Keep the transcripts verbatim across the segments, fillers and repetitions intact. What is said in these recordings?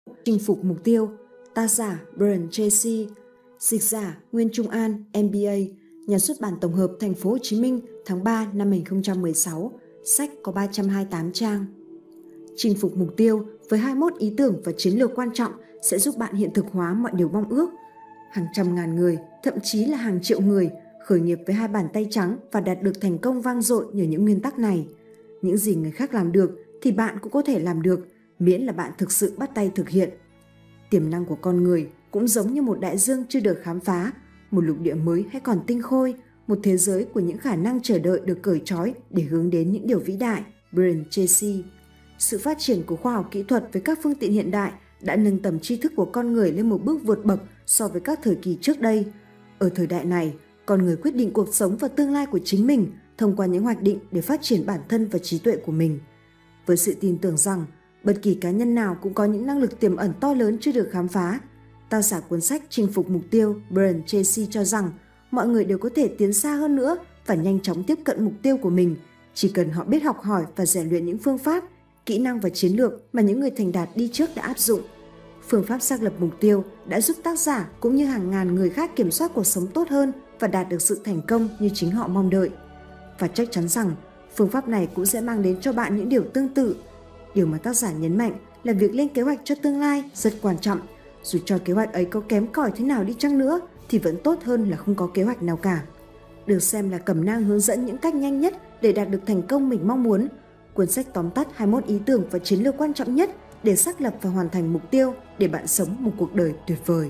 Chinh phục mục tiêu, tác giả Brian Tracy, dịch giả Nguyên Trung An, M B A, nhà xuất bản tổng hợp Thành phố Hồ Chí Minh, tháng ba năm hai nghìn không trăm mười sáu. Sách có ba trăm hai mươi tám trang. Chinh phục mục tiêu với hai mươi mốt ý tưởng và chiến lược quan trọng sẽ giúp bạn hiện thực hóa mọi điều mong ước. Hàng trăm ngàn người, thậm chí là hàng triệu người khởi nghiệp với hai bàn tay trắng và đạt được thành công vang dội nhờ những nguyên tắc này. Những gì người khác làm được thì bạn cũng có thể làm được, miễn là bạn thực sự bắt tay thực hiện. Tiềm năng của con người cũng giống như một đại dương chưa được khám phá, một lục địa mới hay còn tinh khôi, một thế giới của những khả năng chờ đợi được cởi trói để hướng đến những điều vĩ đại. Brian Tracy. Sự phát triển của khoa học kỹ thuật với các phương tiện hiện đại đã nâng tầm tri thức của con người lên một bước vượt bậc so với các thời kỳ trước đây. Ở thời đại này, con người quyết định cuộc sống và tương lai của chính mình thông qua những hoạch định để phát triển bản thân và trí tuệ của mình. Với sự tin tưởng rằng bất kỳ cá nhân nào cũng có những năng lực tiềm ẩn to lớn chưa được khám phá, tác giả cuốn sách Chinh phục mục tiêu Brian Tracy cho rằng mọi người đều có thể tiến xa hơn nữa và nhanh chóng tiếp cận mục tiêu của mình, chỉ cần họ biết học hỏi và rèn luyện những phương pháp, kỹ năng và chiến lược mà những người thành đạt đi trước đã áp dụng. Phương pháp xác lập mục tiêu đã giúp tác giả cũng như hàng ngàn người khác kiểm soát cuộc sống tốt hơn và đạt được sự thành công như chính họ mong đợi. Và chắc chắn rằng phương pháp này cũng sẽ mang đến cho bạn những điều tương tự. Điều mà tác giả nhấn mạnh là việc lên kế hoạch cho tương lai rất quan trọng. Dù cho kế hoạch ấy có kém cỏi thế nào đi chăng nữa thì vẫn tốt hơn là không có kế hoạch nào cả. Được xem là cẩm nang hướng dẫn những cách nhanh nhất để đạt được thành công mình mong muốn, cuốn sách tóm tắt hai mươi mốt ý tưởng và chiến lược quan trọng nhất để xác lập và hoàn thành mục tiêu để bạn sống một cuộc đời tuyệt vời.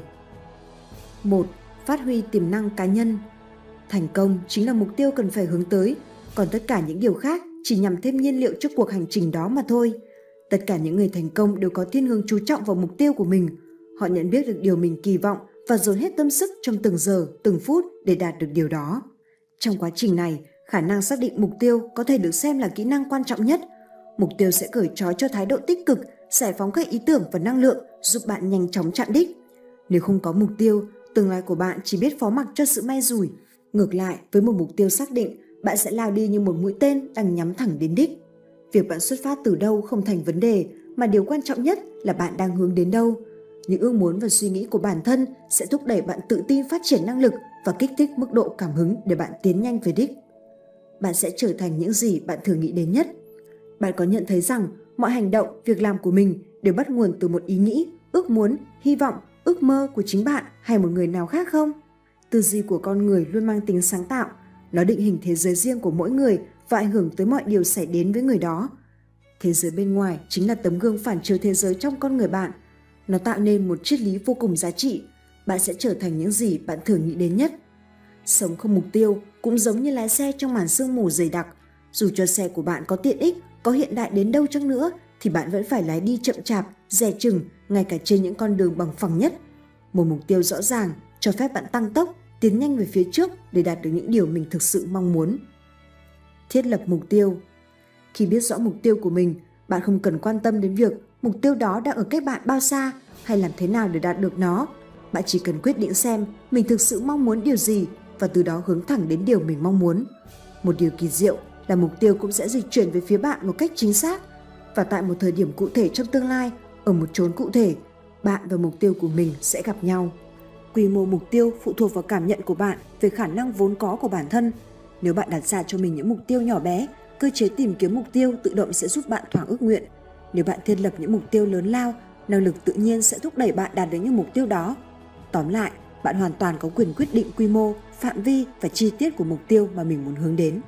một. Phát huy tiềm năng cá nhân. Thành công chính là mục tiêu cần phải hướng tới, còn tất cả những điều khác chỉ nhằm thêm nhiên liệu cho cuộc hành trình đó mà thôi. Tất cả những người thành công đều có thiên hướng chú trọng vào mục tiêu của mình. Họ nhận biết được điều mình kỳ vọng và dồn hết tâm sức trong từng giờ, từng phút để đạt được điều đó. Trong quá trình này, khả năng xác định mục tiêu có thể được xem là kỹ năng quan trọng nhất. Mục tiêu sẽ cởi trói cho thái độ tích cực, giải phóng các ý tưởng và năng lượng, giúp bạn nhanh chóng chạm đích. Nếu không có mục tiêu, tương lai của bạn chỉ biết phó mặc cho sự may rủi. Ngược lại, với một mục tiêu xác định, bạn sẽ lao đi như một mũi tên đang nhắm thẳng đến đích. Việc bạn xuất phát từ đâu không thành vấn đề, mà điều quan trọng nhất là bạn đang hướng đến đâu. Những ước muốn và suy nghĩ của bản thân sẽ thúc đẩy bạn tự tin phát triển năng lực và kích thích mức độ cảm hứng để bạn tiến nhanh về đích. Bạn sẽ trở thành những gì bạn thường nghĩ đến nhất. Bạn có nhận thấy rằng mọi hành động, việc làm của mình đều bắt nguồn từ một ý nghĩ, ước muốn, hy vọng, ước mơ của chính bạn hay một người nào khác không? Tư duy của con người luôn mang tính sáng tạo. Nó định hình thế giới riêng của mỗi người và ảnh hưởng tới mọi điều xảy đến với người đó. Thế giới bên ngoài chính là tấm gương phản chiếu thế giới trong con người bạn. Nó tạo nên một triết lý vô cùng giá trị. Bạn sẽ trở thành những gì bạn thường nghĩ đến nhất. Sống không mục tiêu cũng giống như lái xe trong màn sương mù dày đặc. Dù cho xe của bạn có tiện ích, có hiện đại đến đâu chăng nữa, thì bạn vẫn phải lái đi chậm chạp, dè chừng, ngay cả trên những con đường bằng phẳng nhất. Một mục tiêu rõ ràng cho phép bạn tăng tốc, tiến nhanh về phía trước để đạt được những điều mình thực sự mong muốn. Thiết lập mục tiêu. Khi biết rõ mục tiêu của mình, bạn không cần quan tâm đến việc mục tiêu đó đang ở cách bạn bao xa hay làm thế nào để đạt được nó. Bạn chỉ cần quyết định xem mình thực sự mong muốn điều gì và từ đó hướng thẳng đến điều mình mong muốn. Một điều kỳ diệu là mục tiêu cũng sẽ dịch chuyển về phía bạn một cách chính xác. Và tại một thời điểm cụ thể trong tương lai, ở một chốn cụ thể, bạn và mục tiêu của mình sẽ gặp nhau. Quy mô mục tiêu phụ thuộc vào cảm nhận của bạn về khả năng vốn có của bản thân. Nếu bạn đặt ra cho mình những mục tiêu nhỏ bé, cơ chế tìm kiếm mục tiêu tự động sẽ giúp bạn thỏa ước nguyện. Nếu bạn thiết lập những mục tiêu lớn lao, năng lực tự nhiên sẽ thúc đẩy bạn đạt được những mục tiêu đó. Tóm lại, bạn hoàn toàn có quyền quyết định quy mô, phạm vi và chi tiết của mục tiêu mà mình muốn hướng đến.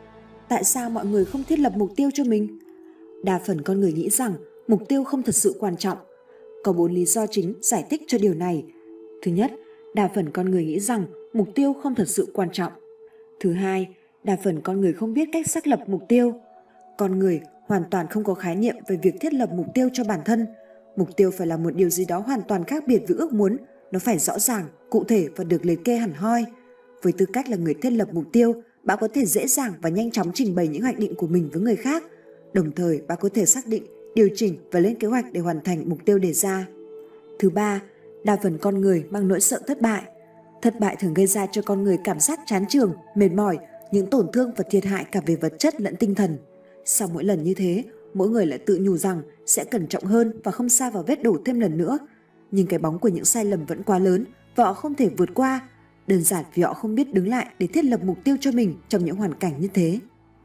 Tại sao mọi người không thiết lập mục tiêu cho mình? Đa phần con người nghĩ rằng mục tiêu không thật sự quan trọng. Có bốn lý do chính giải thích cho điều này. Thứ nhất, đa phần con người nghĩ rằng mục tiêu không thật sự quan trọng. Thứ hai, đa phần con người không biết cách xác lập mục tiêu. Con người hoàn toàn không có khái niệm về việc thiết lập mục tiêu cho bản thân. Mục tiêu phải là một điều gì đó hoàn toàn khác biệt với ước muốn. Nó phải rõ ràng, cụ thể và được liệt kê hẳn hoi. Với tư cách là người thiết lập mục tiêu, bạn có thể dễ dàng và nhanh chóng trình bày những hoạch định của mình với người khác. Đồng thời, bạn có thể xác định, điều chỉnh và lên kế hoạch để hoàn thành mục tiêu đề ra. Thứ ba, đa phần con người mang nỗi sợ thất bại. Thất bại thường gây ra cho con người cảm giác chán chường, mệt mỏi, những tổn thương và thiệt hại cả về vật chất lẫn tinh thần. Sau mỗi lần như thế, Mỗi người lại tự nhủ rằng sẽ cẩn trọng hơn và không sa vào vết đổ thêm lần nữa. Nhưng cái bóng của những sai lầm vẫn quá lớn và họ không thể vượt qua, đơn giản vì họ không biết đứng lại để thiết lập mục tiêu cho mình trong những hoàn cảnh như thế.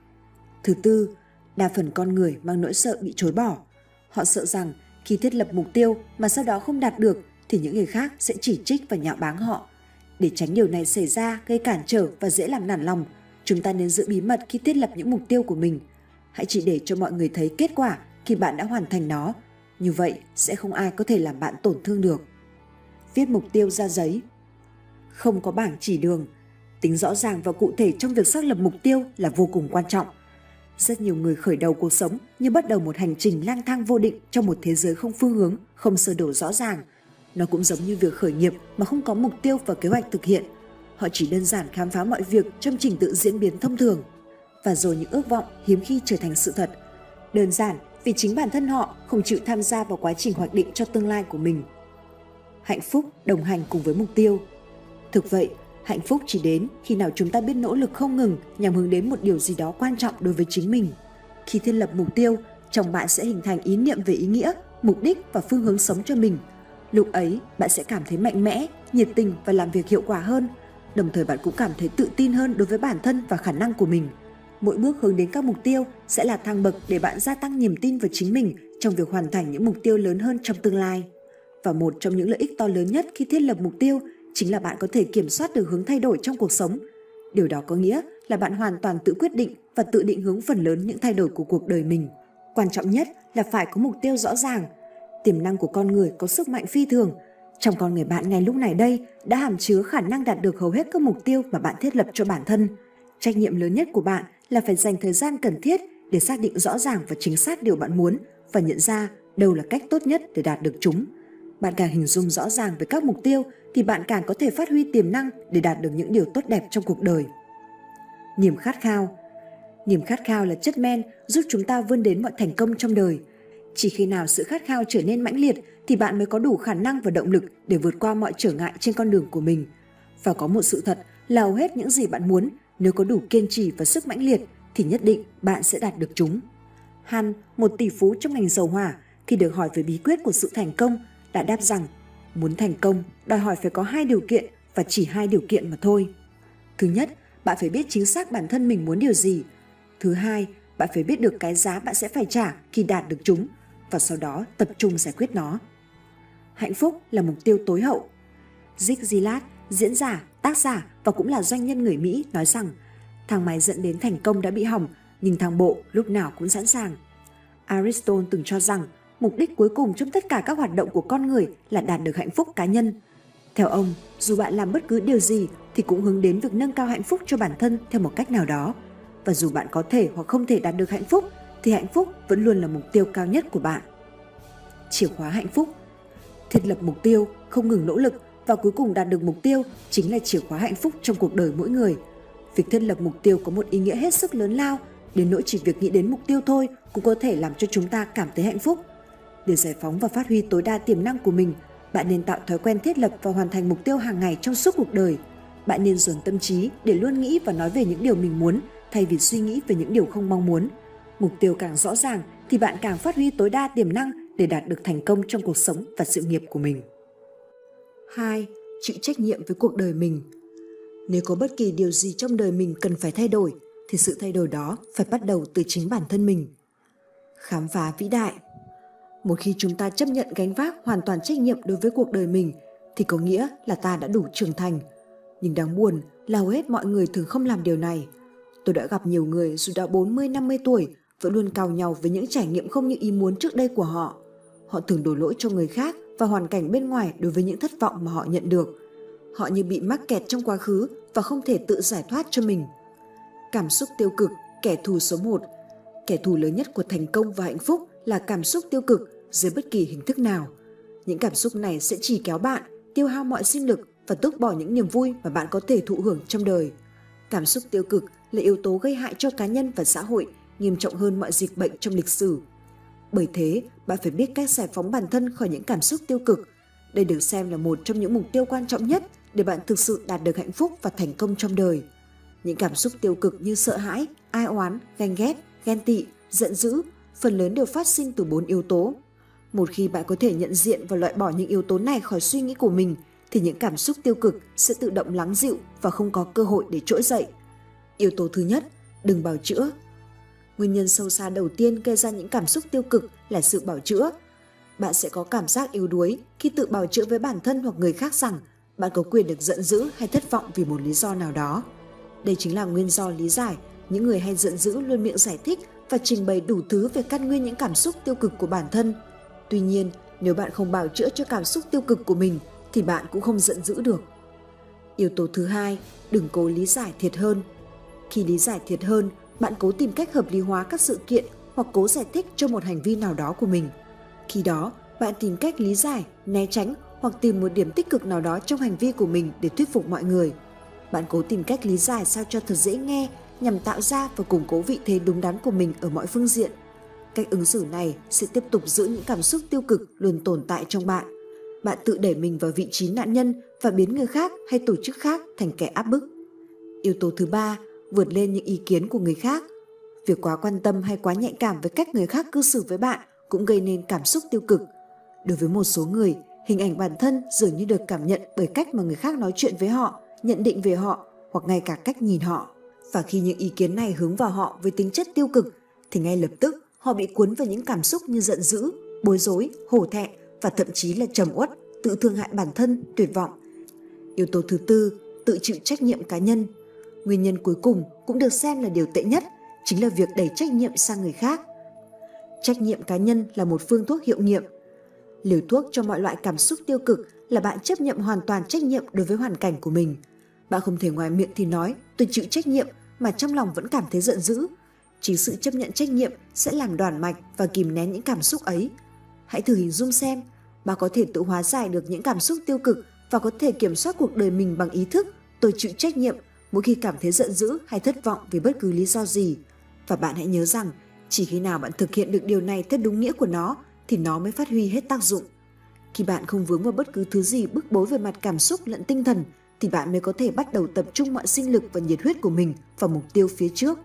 Thứ tư, đa phần con người mang nỗi sợ bị chối bỏ. Họ sợ rằng khi thiết lập mục tiêu mà sau đó không đạt được thì những người khác sẽ chỉ trích và nhạo báng họ. Để tránh điều này xảy ra gây cản trở và dễ làm nản lòng, chúng ta nên giữ bí mật khi thiết lập những mục tiêu của mình. Hãy chỉ để cho mọi người thấy kết quả khi bạn đã hoàn thành nó. Như vậy sẽ không ai có thể làm bạn tổn thương được. Viết mục tiêu ra giấy. Không có bảng chỉ đường. Tính rõ ràng và cụ thể trong việc xác lập mục tiêu là vô cùng quan trọng. Rất nhiều người khởi đầu cuộc sống như bắt đầu một hành trình lang thang vô định trong một thế giới không phương hướng, không sơ đồ rõ ràng. Nó cũng giống như việc khởi nghiệp mà không có mục tiêu và kế hoạch thực hiện. Họ chỉ đơn giản khám phá mọi việc trong trình tự diễn biến thông thường. Và rồi những ước vọng hiếm khi trở thành sự thật. Đơn giản vì chính bản thân họ không chịu tham gia vào quá trình hoạch định cho tương lai của mình. Hạnh phúc đồng hành cùng với mục tiêu. Thực vậy, hạnh phúc chỉ đến khi nào chúng ta biết nỗ lực không ngừng nhằm hướng đến một điều gì đó quan trọng đối với chính mình. Khi thiết lập mục tiêu, trong bạn sẽ hình thành ý niệm về ý nghĩa, mục đích và phương hướng sống cho mình. Lúc ấy, bạn sẽ cảm thấy mạnh mẽ, nhiệt tình và làm việc hiệu quả hơn. Đồng thời bạn cũng cảm thấy tự tin hơn đối với bản thân và khả năng của mình. Mỗi bước hướng đến các mục tiêu sẽ là thang bậc để bạn gia tăng niềm tin vào chính mình trong việc hoàn thành những mục tiêu lớn hơn trong tương lai. Và một trong những lợi ích to lớn nhất khi thiết lập mục tiêu chính là bạn có thể kiểm soát được hướng thay đổi trong cuộc sống. Điều đó có nghĩa là bạn hoàn toàn tự quyết định và tự định hướng phần lớn những thay đổi của cuộc đời mình. Quan trọng nhất là phải có mục tiêu rõ ràng. Tiềm năng của con người có sức mạnh phi thường. Trong con người bạn ngay lúc này đây đã hàm chứa khả năng đạt được hầu hết các mục tiêu mà bạn thiết lập cho bản thân. Trách nhiệm lớn nhất của bạn là phải dành thời gian cần thiết để xác định rõ ràng và chính xác điều bạn muốn và nhận ra đâu là cách tốt nhất để đạt được chúng. Bạn càng hình dung rõ ràng về các mục tiêu thì bạn càng có thể phát huy tiềm năng để đạt được những điều tốt đẹp trong cuộc đời. Niềm khát khao. Niềm khát khao là chất men giúp chúng ta vươn đến mọi thành công trong đời. Chỉ khi nào sự khát khao trở nên mãnh liệt thì bạn mới có đủ khả năng và động lực để vượt qua mọi trở ngại trên con đường của mình. Và có một sự thật là hầu hết những gì bạn muốn, nếu có đủ kiên trì và sức mãnh liệt thì nhất định bạn sẽ đạt được chúng. Han, một tỷ phú trong ngành dầu hỏa, khi được hỏi về bí quyết của sự thành công, đã đáp rằng muốn thành công đòi hỏi phải có hai điều kiện và chỉ hai điều kiện mà thôi. Thứ nhất, bạn phải biết chính xác bản thân mình muốn điều gì. Thứ hai, bạn phải biết được cái giá bạn sẽ phải trả khi đạt được chúng và sau đó tập trung giải quyết nó. Hạnh phúc là mục tiêu tối hậu. Zig Ziglar, diễn giả, tác giả và cũng là doanh nhân người Mỹ nói rằng thang máy dẫn đến thành công đã bị hỏng nhưng thang bộ lúc nào cũng sẵn sàng. Aristotle từng cho rằng mục đích cuối cùng trong tất cả các hoạt động của con người là đạt được hạnh phúc cá nhân. Theo ông, dù bạn làm bất cứ điều gì thì cũng hướng đến việc nâng cao hạnh phúc cho bản thân theo một cách nào đó. Và dù bạn có thể hoặc không thể đạt được hạnh phúc thì hạnh phúc vẫn luôn là mục tiêu cao nhất của bạn. Chìa khóa hạnh phúc. Thiết lập mục tiêu, không ngừng nỗ lực và cuối cùng đạt được mục tiêu chính là chìa khóa hạnh phúc trong cuộc đời mỗi người. Việc thiết lập mục tiêu có một ý nghĩa hết sức lớn lao, đến nỗi chỉ việc nghĩ đến mục tiêu thôi cũng có thể làm cho chúng ta cảm thấy hạnh phúc. Để giải phóng và phát huy tối đa tiềm năng của mình, bạn nên tạo thói quen thiết lập và hoàn thành mục tiêu hàng ngày trong suốt cuộc đời. Bạn nên dồn tâm trí để luôn nghĩ và nói về những điều mình muốn thay vì suy nghĩ về những điều không mong muốn. Mục tiêu càng rõ ràng thì bạn càng phát huy tối đa tiềm năng để đạt được thành công trong cuộc sống và sự nghiệp của mình. hai. Chịu trách nhiệm với cuộc đời mình. Nếu có bất kỳ điều gì trong đời mình cần phải thay đổi, thì sự thay đổi đó phải bắt đầu từ chính bản thân mình. Khám phá vĩ đại. Một khi chúng ta chấp nhận gánh vác hoàn toàn trách nhiệm đối với cuộc đời mình, thì có nghĩa là ta đã đủ trưởng thành. Nhưng đáng buồn là hầu hết mọi người thường không làm điều này. Tôi đã gặp nhiều người dù đã bốn mươi năm mươi tuổi vẫn luôn càu nhàu với những trải nghiệm không như ý muốn trước đây của họ. Họ thường đổ lỗi cho người khác và hoàn cảnh bên ngoài đối với những thất vọng mà họ nhận được. Họ như bị mắc kẹt trong quá khứ và không thể tự giải thoát cho mình. Cảm xúc tiêu cực, kẻ thù số một. Kẻ thù lớn nhất của thành công và hạnh phúc là cảm xúc tiêu cực dưới bất kỳ hình thức nào. Những cảm xúc này sẽ chỉ kéo bạn, tiêu hao mọi sinh lực và tước bỏ những niềm vui mà bạn có thể thụ hưởng trong đời. Cảm xúc tiêu cực là yếu tố gây hại cho cá nhân và xã hội, nghiêm trọng hơn mọi dịch bệnh trong lịch sử. Bởi thế, bạn phải biết cách giải phóng bản thân khỏi những cảm xúc tiêu cực. Đây được xem là một trong những mục tiêu quan trọng nhất để bạn thực sự đạt được hạnh phúc và thành công trong đời. Những cảm xúc tiêu cực như sợ hãi, ai oán, ganh ghét, ghen tị, giận dữ phần lớn đều phát sinh từ bốn yếu tố. Một khi bạn có thể nhận diện và loại bỏ những yếu tố này khỏi suy nghĩ của mình, thì những cảm xúc tiêu cực sẽ tự động lắng dịu và không có cơ hội để trỗi dậy. Yếu tố thứ nhất, đừng bào chữa. Nguyên nhân sâu xa đầu tiên gây ra những cảm xúc tiêu cực là sự bào chữa. Bạn sẽ có cảm giác yếu đuối khi tự bào chữa với bản thân hoặc người khác rằng bạn có quyền được giận dữ hay thất vọng vì một lý do nào đó. Đây chính là nguyên do lý giải những người hay giận dữ luôn miệng giải thích và trình bày đủ thứ về căn nguyên những cảm xúc tiêu cực của bản thân. Tuy nhiên, nếu bạn không bào chữa cho cảm xúc tiêu cực của mình thì bạn cũng không giận dữ được. Yếu tố thứ hai, đừng cố lý giải thiệt hơn. Khi lý giải thiệt hơn, bạn cố tìm cách hợp lý hóa các sự kiện hoặc cố giải thích cho một hành vi nào đó của mình. Khi đó, bạn tìm cách lý giải, né tránh hoặc tìm một điểm tích cực nào đó trong hành vi của mình để thuyết phục mọi người. Bạn cố tìm cách lý giải sao cho thật dễ nghe nhằm tạo ra và củng cố vị thế đúng đắn của mình ở mọi phương diện. Cách ứng xử này sẽ tiếp tục giữ những cảm xúc tiêu cực luôn tồn tại trong bạn. Bạn tự đẩy mình vào vị trí nạn nhân và biến người khác hay tổ chức khác thành kẻ áp bức. Yếu tố thứ ba, vượt lên những ý kiến của người khác. Việc quá quan tâm hay quá nhạy cảm với cách người khác cư xử với bạn cũng gây nên cảm xúc tiêu cực. Đối với một số người, hình ảnh bản thân dường như được cảm nhận bởi cách mà người khác nói chuyện với họ, nhận định về họ hoặc ngay cả cách nhìn họ. Và khi những ý kiến này hướng vào họ với tính chất tiêu cực, thì ngay lập tức họ bị cuốn vào những cảm xúc như giận dữ, bối rối, hổ thẹn và thậm chí là trầm uất, tự thương hại bản thân, tuyệt vọng. Yếu tố thứ tư, tự chịu trách nhiệm cá nhân. Nguyên nhân cuối cùng cũng được xem là điều tệ nhất, chính là việc đẩy trách nhiệm sang người khác. Trách nhiệm cá nhân là một phương thuốc hiệu nghiệm. Liều thuốc cho mọi loại cảm xúc tiêu cực là bạn chấp nhận hoàn toàn trách nhiệm đối với hoàn cảnh của mình. Bạn không thể ngoài miệng thì nói tôi chịu trách nhiệm mà trong lòng vẫn cảm thấy giận dữ. Chính sự chấp nhận trách nhiệm sẽ làm đoản mạch và kìm nén những cảm xúc ấy. Hãy thử hình dung xem, bạn có thể tự hóa giải được những cảm xúc tiêu cực và có thể kiểm soát cuộc đời mình bằng ý thức tôi chịu trách nhiệm mỗi khi cảm thấy giận dữ hay thất vọng vì bất cứ lý do gì. Và bạn hãy nhớ rằng, chỉ khi nào bạn thực hiện được điều này theo đúng nghĩa của nó thì nó mới phát huy hết tác dụng. Khi bạn không vướng vào bất cứ thứ gì bức bối về mặt cảm xúc lẫn tinh thần thì bạn mới có thể bắt đầu tập trung mọi sinh lực và nhiệt huyết của mình vào mục tiêu phía trước.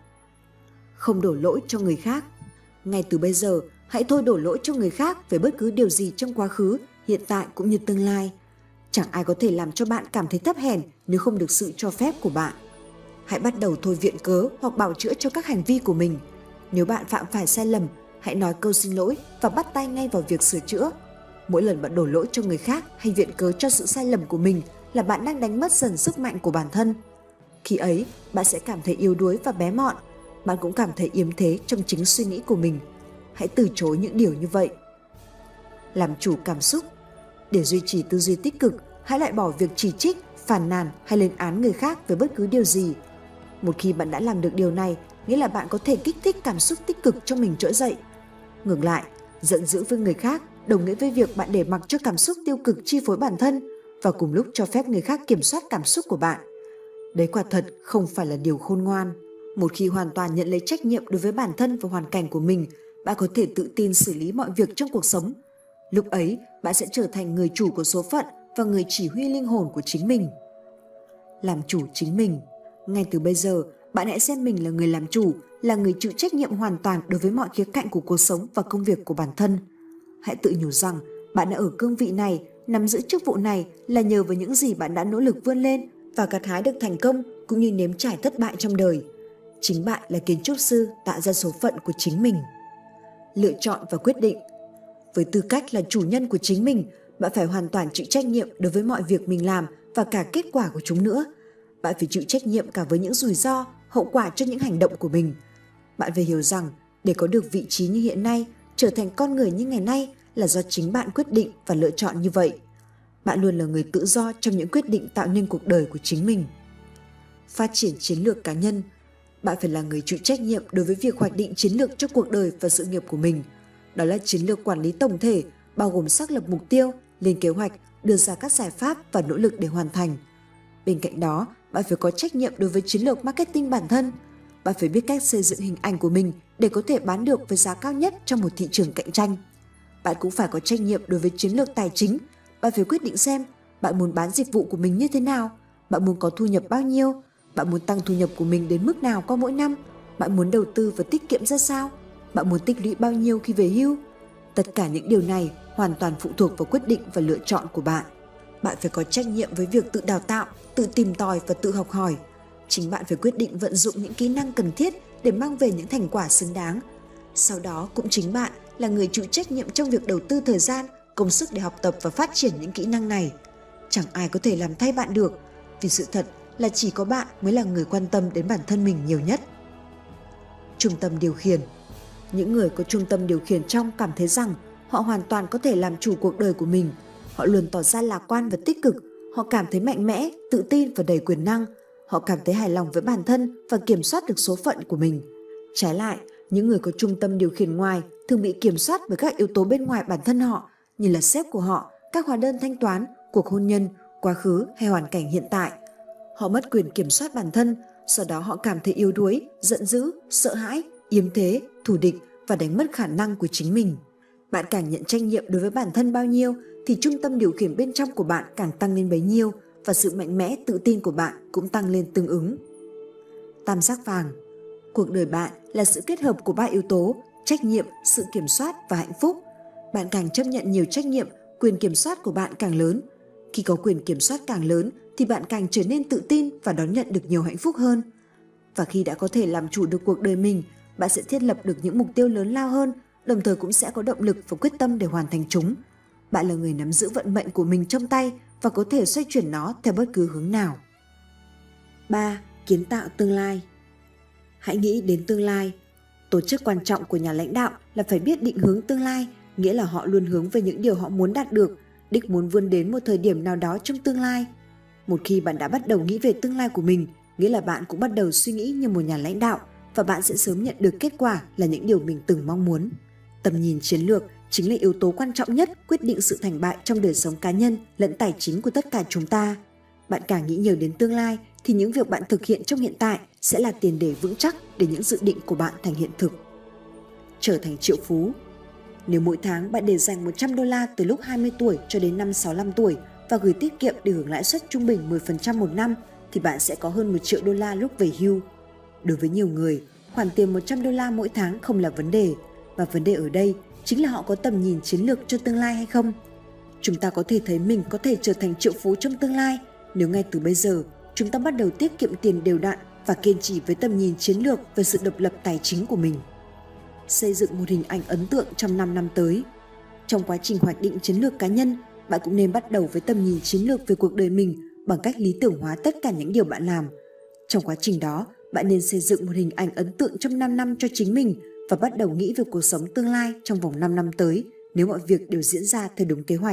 Không đổ lỗi cho người khác. Ngay từ bây giờ, hãy thôi đổ lỗi cho người khác về bất cứ điều gì trong quá khứ, hiện tại cũng như tương lai. Chẳng ai có thể làm cho bạn cảm thấy thấp hèn nếu không được sự cho phép của bạn. Hãy bắt đầu thôi viện cớ hoặc bào chữa cho các hành vi của mình. Nếu bạn phạm phải sai lầm, hãy nói câu xin lỗi và bắt tay ngay vào việc sửa chữa. Mỗi lần bạn đổ lỗi cho người khác hay viện cớ cho sự sai lầm của mình là bạn đang đánh mất dần sức mạnh của bản thân. Khi ấy, bạn sẽ cảm thấy yếu đuối và bé mọn. Bạn cũng cảm thấy yếm thế trong chính suy nghĩ của mình. Hãy từ chối những điều như vậy. Làm chủ cảm xúc. Để duy trì tư duy tích cực, hãy loại bỏ việc chỉ trích, phàn nàn hay lên án người khác về bất cứ điều gì. Một khi bạn đã làm được điều này, nghĩa là bạn có thể kích thích cảm xúc tích cực trong mình trỗi dậy. Ngược lại, giận dữ với người khác đồng nghĩa với việc bạn để mặc cho cảm xúc tiêu cực chi phối bản thân và cùng lúc cho phép người khác kiểm soát cảm xúc của bạn. Đấy quả thật không phải là điều khôn ngoan. Một khi hoàn toàn nhận lấy trách nhiệm đối với bản thân và hoàn cảnh của mình, bạn có thể tự tin xử lý mọi việc trong cuộc sống. Lúc ấy, bạn sẽ trở thành người chủ của số phận và người chỉ huy linh hồn của chính mình. Làm chủ chính mình. Ngay từ bây giờ, bạn hãy xem mình là người làm chủ, là người chịu trách nhiệm hoàn toàn đối với mọi khía cạnh của cuộc sống và công việc của bản thân. Hãy tự nhủ rằng, bạn đã ở cương vị này, nắm giữ chức vụ này là nhờ vào những gì bạn đã nỗ lực vươn lên và gặt hái được thành công cũng như nếm trải thất bại trong đời. Chính bạn là kiến trúc sư tạo ra số phận của chính mình. Lựa chọn và quyết định. Với tư cách là chủ nhân của chính mình, bạn phải hoàn toàn chịu trách nhiệm đối với mọi việc mình làm và cả kết quả của chúng nữa. Bạn phải chịu trách nhiệm cả với những rủi ro, hậu quả cho những hành động của mình. Bạn phải hiểu rằng, để có được vị trí như hiện nay, trở thành con người như ngày nay là do chính bạn quyết định và lựa chọn như vậy. Bạn luôn là người tự do trong những quyết định tạo nên cuộc đời của chính mình. Phát triển chiến lược cá nhân. Bạn phải là người chịu trách nhiệm đối với việc hoạch định chiến lược cho cuộc đời và sự nghiệp của mình. Đó là chiến lược quản lý tổng thể, bao gồm xác lập mục tiêu, lên kế hoạch, đưa ra các giải pháp và nỗ lực để hoàn thành. Bên cạnh đó, bạn phải có trách nhiệm đối với chiến lược marketing bản thân. Bạn phải biết cách xây dựng hình ảnh của mình để có thể bán được với giá cao nhất trong một thị trường cạnh tranh. Bạn cũng phải có trách nhiệm đối với chiến lược tài chính. Bạn phải quyết định xem bạn muốn bán dịch vụ của mình như thế nào, bạn muốn có thu nhập bao nhiêu, bạn muốn tăng thu nhập của mình đến mức nào qua mỗi năm, bạn muốn đầu tư và tiết kiệm ra sao, bạn Bạn muốn tích lũy bao nhiêu khi về hưu? Tất cả những điều này hoàn toàn phụ thuộc vào quyết định và lựa chọn của bạn. Bạn phải có trách nhiệm với việc tự đào tạo, tự tìm tòi và tự học hỏi. Chính bạn phải quyết định vận dụng những kỹ năng cần thiết để mang về những thành quả xứng đáng. Sau đó cũng chính bạn là người chịu trách nhiệm trong việc đầu tư thời gian, công sức để học tập và phát triển những kỹ năng này. Chẳng ai có thể làm thay bạn được, vì sự thật là chỉ có bạn mới là người quan tâm đến bản thân mình nhiều nhất. Trung tâm điều khiển. Những người có trung tâm điều khiển trong cảm thấy rằng họ hoàn toàn có thể làm chủ cuộc đời của mình. Họ luôn tỏ ra lạc quan và tích cực. Họ cảm thấy mạnh mẽ, tự tin và đầy quyền năng. Họ cảm thấy hài lòng với bản thân và kiểm soát được số phận của mình. Trái lại, những người có trung tâm điều khiển ngoài thường bị kiểm soát bởi các yếu tố bên ngoài bản thân họ, như là sếp của họ, các hóa đơn thanh toán, cuộc hôn nhân, quá khứ hay hoàn cảnh hiện tại. Họ mất quyền kiểm soát bản thân, sau đó họ cảm thấy yếu đuối, giận dữ, sợ hãi, yếm thế, thù địch và đánh mất khả năng của chính mình. Bạn càng nhận trách nhiệm đối với bản thân bao nhiêu thì trung tâm điều khiển bên trong của bạn càng tăng lên bấy nhiêu và sự mạnh mẽ tự tin của bạn cũng tăng lên tương ứng. Tam giác vàng. Cuộc đời bạn là sự kết hợp của ba yếu tố: trách nhiệm, sự kiểm soát và hạnh phúc. Bạn càng chấp nhận nhiều trách nhiệm, quyền kiểm soát của bạn càng lớn. Khi có quyền kiểm soát càng lớn thì bạn càng trở nên tự tin và đón nhận được nhiều hạnh phúc hơn. Và khi đã có thể làm chủ được cuộc đời mình, bạn sẽ thiết lập được những mục tiêu lớn lao hơn, đồng thời cũng sẽ có động lực và quyết tâm để hoàn thành chúng. Bạn là người nắm giữ vận mệnh của mình trong tay và có thể xoay chuyển nó theo bất cứ hướng nào. ba. Kiến tạo tương lai. Hãy nghĩ đến tương lai. Tố chất quan trọng của nhà lãnh đạo là phải biết định hướng tương lai, nghĩa là họ luôn hướng về những điều họ muốn đạt được, đích muốn vươn đến một thời điểm nào đó trong tương lai. Một khi bạn đã bắt đầu nghĩ về tương lai của mình, nghĩa là bạn cũng bắt đầu suy nghĩ như một nhà lãnh đạo và bạn sẽ sớm nhận được kết quả là những điều mình từng mong muốn. Tầm nhìn chiến lược chính là yếu tố quan trọng nhất quyết định sự thành bại trong đời sống cá nhân lẫn tài chính của tất cả chúng ta. Bạn càng nghĩ nhiều đến tương lai thì những việc bạn thực hiện trong hiện tại sẽ là tiền đề vững chắc để những dự định của bạn thành hiện thực. Trở thành triệu phú. Nếu mỗi tháng bạn để dành một trăm đô la từ lúc hai mươi tuổi cho đến năm sáu mươi lăm tuổi và gửi tiết kiệm để hưởng lãi suất trung bình mười phần trăm một năm thì bạn sẽ có hơn một triệu đô la lúc về hưu. Đối với nhiều người, khoản tiền một trăm đô la mỗi tháng không là vấn đề, và vấn đề ở đây chính là họ có tầm nhìn chiến lược cho tương lai hay không. Chúng ta có thể thấy mình có thể trở thành triệu phú trong tương lai nếu ngay từ bây giờ chúng ta bắt đầu tiết kiệm tiền đều đặn và kiên trì với tầm nhìn chiến lược về sự độc lập tài chính của mình. Xây dựng một hình ảnh ấn tượng trong năm năm tới. Trong quá trình hoạch định chiến lược cá nhân, bạn cũng nên bắt đầu với tầm nhìn chiến lược về cuộc đời mình bằng cách lý tưởng hóa tất cả những điều bạn làm. Trong quá trình đó, bạn nên xây dựng một hình ảnh ấn tượng trong năm năm cho chính mình và bắt đầu nghĩ về cuộc sống tương lai trong vòng năm năm tới nếu mọi việc đều diễn ra theo đúng kế hoạch.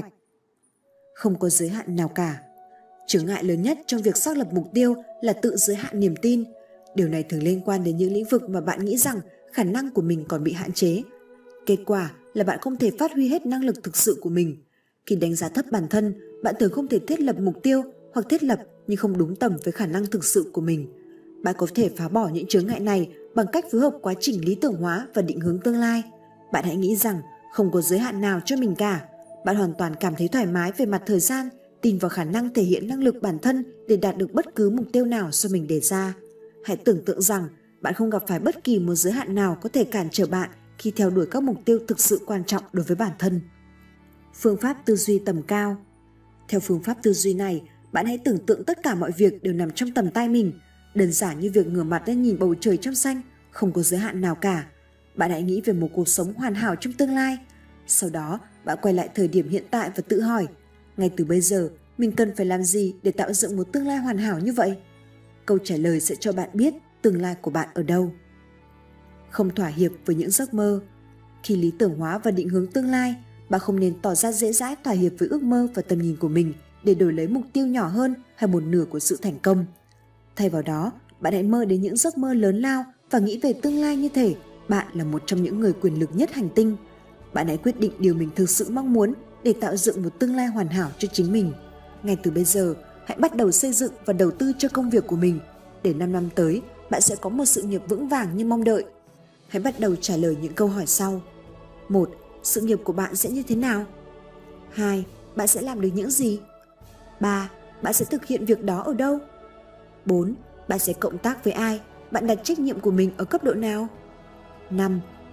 Không có giới hạn nào cả. Chướng ngại lớn nhất trong việc xác lập mục tiêu là tự giới hạn niềm tin. Điều này thường liên quan đến những lĩnh vực mà bạn nghĩ rằng khả năng của mình còn bị hạn chế. Kết quả là bạn không thể phát huy hết năng lực thực sự của mình. Khi đánh giá thấp bản thân, bạn thường không thể thiết lập mục tiêu hoặc thiết lập nhưng không đúng tầm với khả năng thực sự của mình. Bạn có thể phá bỏ những chướng ngại này bằng cách phối hợp quá trình lý tưởng hóa và định hướng tương lai. Bạn hãy nghĩ rằng không có giới hạn nào cho mình cả. Bạn hoàn toàn cảm thấy thoải mái về mặt thời gian, tin vào khả năng thể hiện năng lực bản thân để đạt được bất cứ mục tiêu nào do mình đề ra. Hãy tưởng tượng rằng bạn không gặp phải bất kỳ một giới hạn nào có thể cản trở bạn khi theo đuổi các mục tiêu thực sự quan trọng đối với bản thân. Phương pháp tư duy tầm cao. Theo phương pháp tư duy này, bạn hãy tưởng tượng tất cả mọi việc đều nằm trong tầm tay mình, đơn giản như việc ngửa mặt lên nhìn bầu trời trong xanh, không có giới hạn nào cả. Bạn hãy nghĩ về một cuộc sống hoàn hảo trong tương lai. Sau đó, bạn quay lại thời điểm hiện tại và tự hỏi, ngay từ bây giờ, mình cần phải làm gì để tạo dựng một tương lai hoàn hảo như vậy? Câu trả lời sẽ cho bạn biết tương lai của bạn ở đâu. Không thỏa hiệp với những giấc mơ. Khi lý tưởng hóa và định hướng tương lai, bạn không nên tỏ ra dễ dãi thỏa hiệp với ước mơ và tầm nhìn của mình để đổi lấy mục tiêu nhỏ hơn hay một nửa của sự thành công. Thay vào đó, bạn hãy mơ đến những giấc mơ lớn lao và nghĩ về tương lai như thể bạn là một trong những người quyền lực nhất hành tinh. Bạn hãy quyết định điều mình thực sự mong muốn để tạo dựng một tương lai hoàn hảo cho chính mình. Ngay từ bây giờ, hãy bắt đầu xây dựng và đầu tư cho công việc của mình để năm năm tới bạn sẽ có một sự nghiệp vững vàng như mong đợi. Hãy bắt đầu trả lời những câu hỏi sau. một. Sự nghiệp của bạn sẽ như thế nào? hai. Bạn sẽ làm được những gì? ba. Bạn sẽ thực hiện việc đó ở đâu? bốn. Bạn sẽ cộng tác với ai? Bạn đặt trách nhiệm của mình ở cấp độ nào? năm.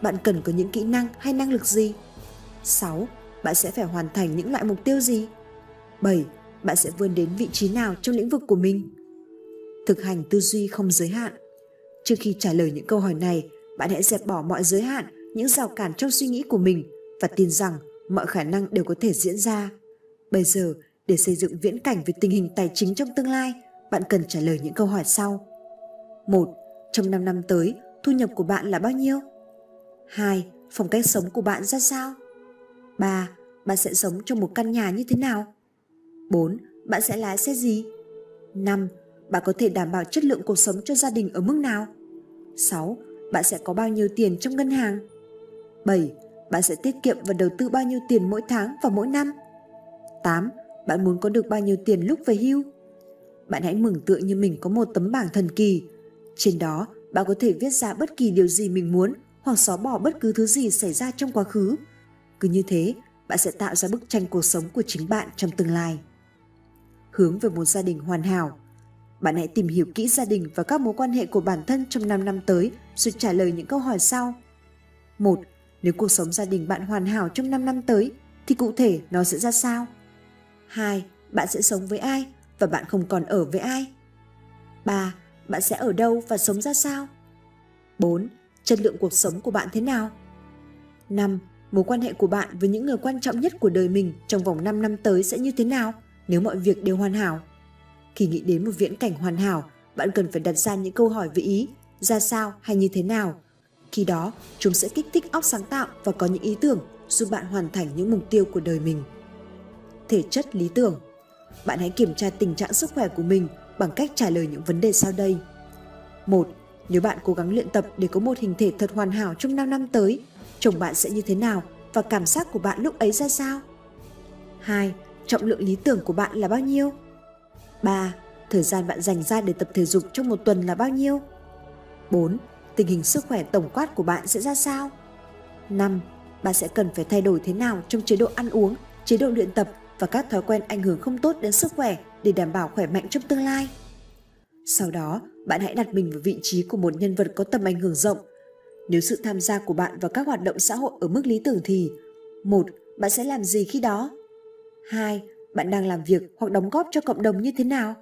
Bạn cần có những kỹ năng hay năng lực gì? sáu. Bạn sẽ phải hoàn thành những loại mục tiêu gì? bảy. Bạn sẽ vươn đến vị trí nào trong lĩnh vực của mình? Thực hành tư duy không giới hạn. Trước khi trả lời những câu hỏi này, bạn hãy dẹp bỏ mọi giới hạn, những rào cản trong suy nghĩ của mình và tin rằng mọi khả năng đều có thể diễn ra. Bây giờ, để xây dựng viễn cảnh về tình hình tài chính trong tương lai, bạn cần trả lời những câu hỏi sau. một. Trong năm năm tới, thu nhập của bạn là bao nhiêu? hai. Phong cách sống của bạn ra sao? ba. Bạn sẽ sống trong một căn nhà như thế nào? bốn. Bạn sẽ lái xe gì? năm. Bạn có thể đảm bảo chất lượng cuộc sống cho gia đình ở mức nào? sáu. Bạn sẽ có bao nhiêu tiền trong ngân hàng? bảy. Bạn sẽ tiết kiệm và đầu tư bao nhiêu tiền mỗi tháng và mỗi năm? tám. Bạn muốn có được bao nhiêu tiền lúc về hưu? Bạn hãy mường tượng như mình có một tấm bảng thần kỳ. Trên đó, bạn có thể viết ra bất kỳ điều gì mình muốn hoặc xóa bỏ bất cứ thứ gì xảy ra trong quá khứ. Cứ như thế, bạn sẽ tạo ra bức tranh cuộc sống của chính bạn trong tương lai. Hướng về một gia đình hoàn hảo. Bạn hãy tìm hiểu kỹ gia đình và các mối quan hệ của bản thân trong năm năm tới rồi trả lời những câu hỏi sau. một. Nếu cuộc sống gia đình bạn hoàn hảo trong năm năm tới, thì cụ thể nó sẽ ra sao? hai. Bạn sẽ sống với ai và bạn không còn ở với ai? ba. Bạn sẽ ở đâu và sống ra sao? bốn. Chất lượng cuộc sống của bạn thế nào? năm. Mối quan hệ của bạn với những người quan trọng nhất của đời mình trong vòng năm năm tới sẽ như thế nào nếu mọi việc đều hoàn hảo? Khi nghĩ đến một viễn cảnh hoàn hảo, bạn cần phải đặt ra những câu hỏi với ý ra sao hay như thế nào. Khi đó, chúng sẽ kích thích óc sáng tạo và có những ý tưởng giúp bạn hoàn thành những mục tiêu của đời mình. Thể chất lý tưởng. Bạn hãy kiểm tra tình trạng sức khỏe của mình bằng cách trả lời những vấn đề sau đây. một. Nếu bạn cố gắng luyện tập để có một hình thể thật hoàn hảo trong năm năm tới, chồng bạn sẽ như thế nào và cảm giác của bạn lúc ấy ra sao? hai. Trọng lượng lý tưởng của bạn là bao nhiêu? ba. Thời gian bạn dành ra để tập thể dục trong một tuần là bao nhiêu? bốn. Tình hình sức khỏe tổng quát của bạn sẽ ra sao? năm. Bạn sẽ cần phải thay đổi thế nào trong chế độ ăn uống, chế độ luyện tập và các thói quen ảnh hưởng không tốt đến sức khỏe để đảm bảo khỏe mạnh trong tương lai? Sau đó, bạn hãy đặt mình vào vị trí của một nhân vật có tầm ảnh hưởng rộng. Nếu sự tham gia của bạn vào các hoạt động xã hội ở mức lý tưởng thì: một. Bạn sẽ làm gì khi đó? hai. Bạn đang làm việc hoặc đóng góp cho cộng đồng như thế nào?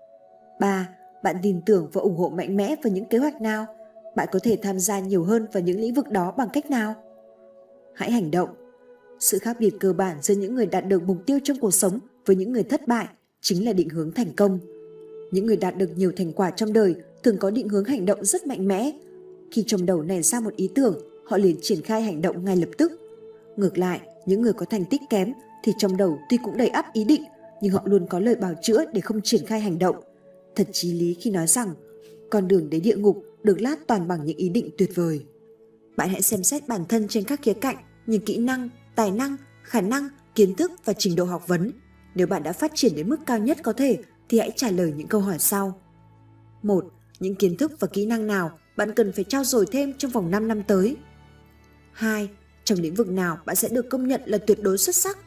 ba. Bạn tin tưởng và ủng hộ mạnh mẽ vào những kế hoạch nào? Bạn có thể tham gia nhiều hơn vào những lĩnh vực đó bằng cách nào? Hãy hành động. Sự khác biệt cơ bản giữa những người đạt được mục tiêu trong cuộc sống với những người thất bại chính là định hướng thành công. Những người đạt được nhiều thành quả trong đời thường có định hướng hành động rất mạnh mẽ. Khi trong đầu nảy ra một ý tưởng, họ liền triển khai hành động ngay lập tức. Ngược lại, những người có thành tích kém thì trong đầu tuy cũng đầy ắp ý định, nhưng họ luôn có lời bào chữa để không triển khai hành động. Thật chí lý khi nói rằng, con đường đến địa ngục được lát toàn bằng những ý định tuyệt vời. Bạn hãy xem xét bản thân trên các khía cạnh như kỹ năng, tài năng, khả năng, kiến thức và trình độ học vấn. Nếu bạn đã phát triển đến mức cao nhất có thể, thì hãy trả lời những câu hỏi sau. một. Những kiến thức và kỹ năng nào bạn cần phải trau dồi thêm trong vòng năm năm tới? hai. Trong lĩnh vực nào bạn sẽ được công nhận là tuyệt đối xuất sắc?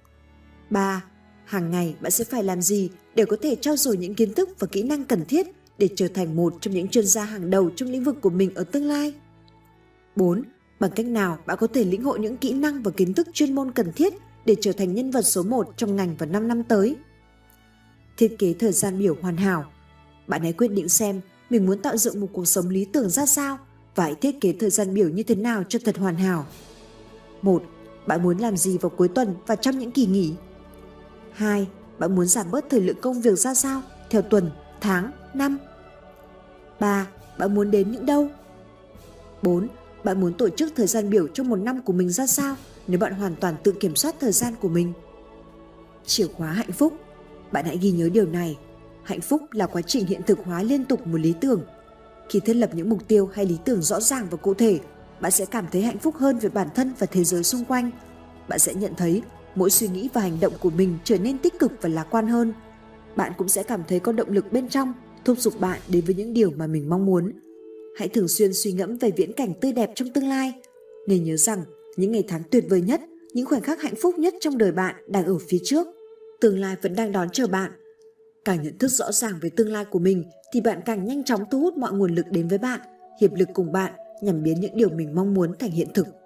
ba. Hàng ngày bạn sẽ phải làm gì để có thể trau dồi những kiến thức và kỹ năng cần thiết để trở thành một trong những chuyên gia hàng đầu trong lĩnh vực của mình ở tương lai? bốn. Bằng cách nào bạn có thể lĩnh hội những kỹ năng và kiến thức chuyên môn cần thiết để trở thành nhân vật số một trong ngành vào năm năm tới? Thiết kế thời gian biểu hoàn hảo. Bạn hãy quyết định xem mình muốn tạo dựng một cuộc sống lý tưởng ra sao và hãy thiết kế thời gian biểu như thế nào cho thật hoàn hảo. một. Bạn muốn làm gì vào cuối tuần và trong những kỳ nghỉ? hai. Bạn muốn giảm bớt thời lượng công việc ra sao theo tuần, tháng, năm? ba. Bạn muốn đến những đâu? bốn. Bạn muốn tổ chức thời gian biểu trong một năm của mình ra sao nếu bạn hoàn toàn tự kiểm soát thời gian của mình? Chìa khóa hạnh phúc. Bạn hãy ghi nhớ điều này. Hạnh phúc là quá trình hiện thực hóa liên tục một lý tưởng. Khi thiết lập những mục tiêu hay lý tưởng rõ ràng và cụ thể, bạn sẽ cảm thấy hạnh phúc hơn về bản thân và thế giới xung quanh. Bạn sẽ nhận thấy mỗi suy nghĩ và hành động của mình trở nên tích cực và lạc quan hơn. Bạn cũng sẽ cảm thấy có động lực bên trong, thúc giục bạn đến với những điều mà mình mong muốn. Hãy thường xuyên suy ngẫm về viễn cảnh tươi đẹp trong tương lai. Nên nhớ rằng, những ngày tháng tuyệt vời nhất, những khoảnh khắc hạnh phúc nhất trong đời bạn đang ở phía trước. Tương lai vẫn đang đón chờ bạn. Càng nhận thức rõ ràng về tương lai của mình thì bạn càng nhanh chóng thu hút mọi nguồn lực đến với bạn, hiệp lực cùng bạn nhằm biến những điều mình mong muốn thành hiện thực.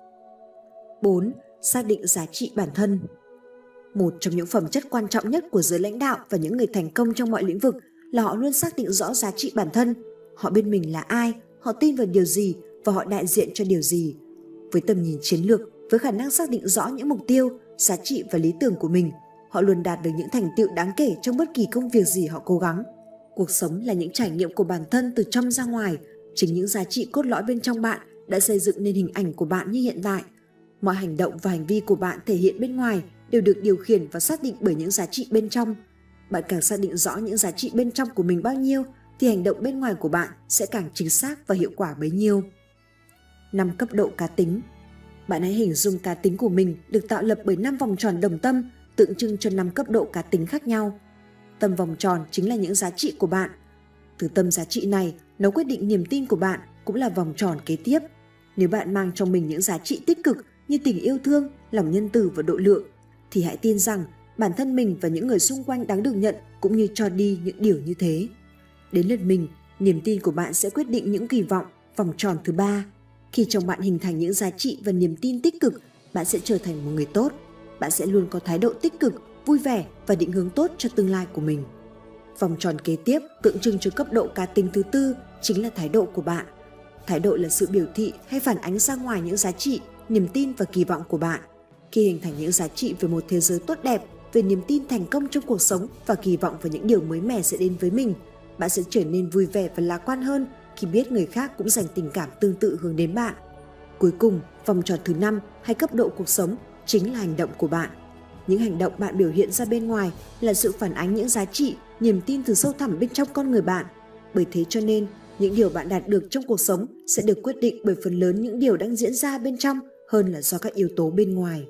bốn. Xác định giá trị bản thân. Một trong những phẩm chất quan trọng nhất của giới lãnh đạo và những người thành công trong mọi lĩnh vực là họ luôn xác định rõ giá trị bản thân. Họ biết mình là ai, họ tin vào điều gì và họ đại diện cho điều gì. Với tầm nhìn chiến lược, với khả năng xác định rõ những mục tiêu, giá trị và lý tưởng của mình, họ luôn đạt được những thành tựu đáng kể trong bất kỳ công việc gì họ cố gắng. Cuộc sống là những trải nghiệm của bản thân từ trong ra ngoài. Chính những giá trị cốt lõi bên trong bạn đã xây dựng nên hình ảnh của bạn như hiện tại. Mọi hành động và hành vi của bạn thể hiện bên ngoài đều được điều khiển và xác định bởi những giá trị bên trong. Bạn càng xác định rõ những giá trị bên trong của mình bao nhiêu, thì hành động bên ngoài của bạn sẽ càng chính xác và hiệu quả bấy nhiêu. năm cấp độ cá tính. Bạn hãy hình dung cá tính của mình được tạo lập bởi năm vòng tròn đồng tâm, tượng trưng cho năm cấp độ cá tính khác nhau. Tâm vòng tròn chính là những giá trị của bạn. Từ tâm giá trị này, nó quyết định niềm tin của bạn, cũng là vòng tròn kế tiếp. Nếu bạn mang trong mình những giá trị tích cực như tình yêu thương, lòng nhân từ và độ lượng, thì hãy tin rằng bản thân mình và những người xung quanh đáng được nhận cũng như cho đi những điều như thế. Đến lượt mình, niềm tin của bạn sẽ quyết định những kỳ vọng, vòng tròn thứ ba. Khi trong bạn hình thành những giá trị và niềm tin tích cực, bạn sẽ trở thành một người tốt. Bạn sẽ luôn có thái độ tích cực, vui vẻ và định hướng tốt cho tương lai của mình. Vòng tròn kế tiếp tượng trưng cho cấp độ cá tính thứ tư chính là thái độ của bạn. Thái độ là sự biểu thị hay phản ánh ra ngoài những giá trị, niềm tin và kỳ vọng của bạn. Khi hình thành những giá trị về một thế giới tốt đẹp, về niềm tin thành công trong cuộc sống và kỳ vọng vào những điều mới mẻ sẽ đến với mình, bạn sẽ trở nên vui vẻ và lạc quan hơn khi biết người khác cũng dành tình cảm tương tự hướng đến bạn. Cuối cùng, vòng tròn thứ năm hay cấp độ cuộc sống chính là hành động của bạn. Những hành động bạn biểu hiện ra bên ngoài là sự phản ánh những giá trị, niềm tin từ sâu thẳm bên trong con người bạn. Bởi thế cho nên, những điều bạn đạt được trong cuộc sống sẽ được quyết định bởi phần lớn những điều đang diễn ra bên trong hơn là do các yếu tố bên ngoài.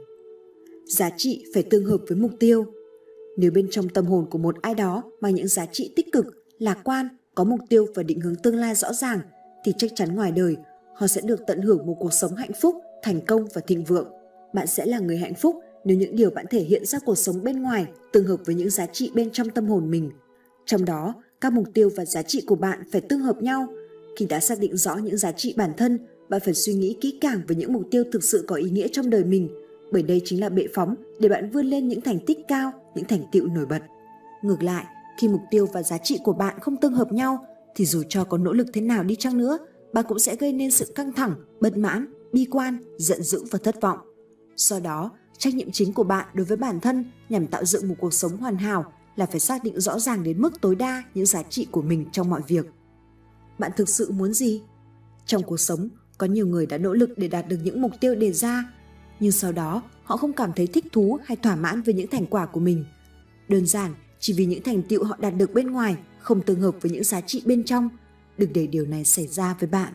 Giá trị phải tương hợp với mục tiêu. Nếu bên trong tâm hồn của một ai đó mang những giá trị tích cực, lạc quan, có mục tiêu và định hướng tương lai rõ ràng, thì chắc chắn ngoài đời, họ sẽ được tận hưởng một cuộc sống hạnh phúc, thành công và thịnh vượng. Bạn sẽ là người hạnh phúc nếu những điều bạn thể hiện ra cuộc sống bên ngoài tương hợp với những giá trị bên trong tâm hồn mình. Trong đó, các mục tiêu và giá trị của bạn phải tương hợp nhau. Khi đã xác định rõ những giá trị bản thân, bạn phải suy nghĩ kỹ càng về những mục tiêu thực sự có ý nghĩa trong đời mình, bởi đây chính là bệ phóng để bạn vươn lên những thành tích cao, những thành tựu nổi bật. Ngược lại, khi mục tiêu và giá trị của bạn không tương hợp nhau, thì dù cho có nỗ lực thế nào đi chăng nữa, bạn cũng sẽ gây nên sự căng thẳng, bất mãn, bi quan, giận dữ và thất vọng. Do đó, trách nhiệm chính của bạn đối với bản thân nhằm tạo dựng một cuộc sống hoàn hảo là phải xác định rõ ràng đến mức tối đa những giá trị của mình trong mọi việc. Bạn thực sự muốn gì? Trong cuộc sống, có nhiều người đã nỗ lực để đạt được những mục tiêu đề ra, nhưng sau đó họ không cảm thấy thích thú hay thỏa mãn với những thành quả của mình. Đơn giản chỉ vì những thành tựu họ đạt được bên ngoài không tương hợp với những giá trị bên trong. Đừng để điều này xảy ra với bạn.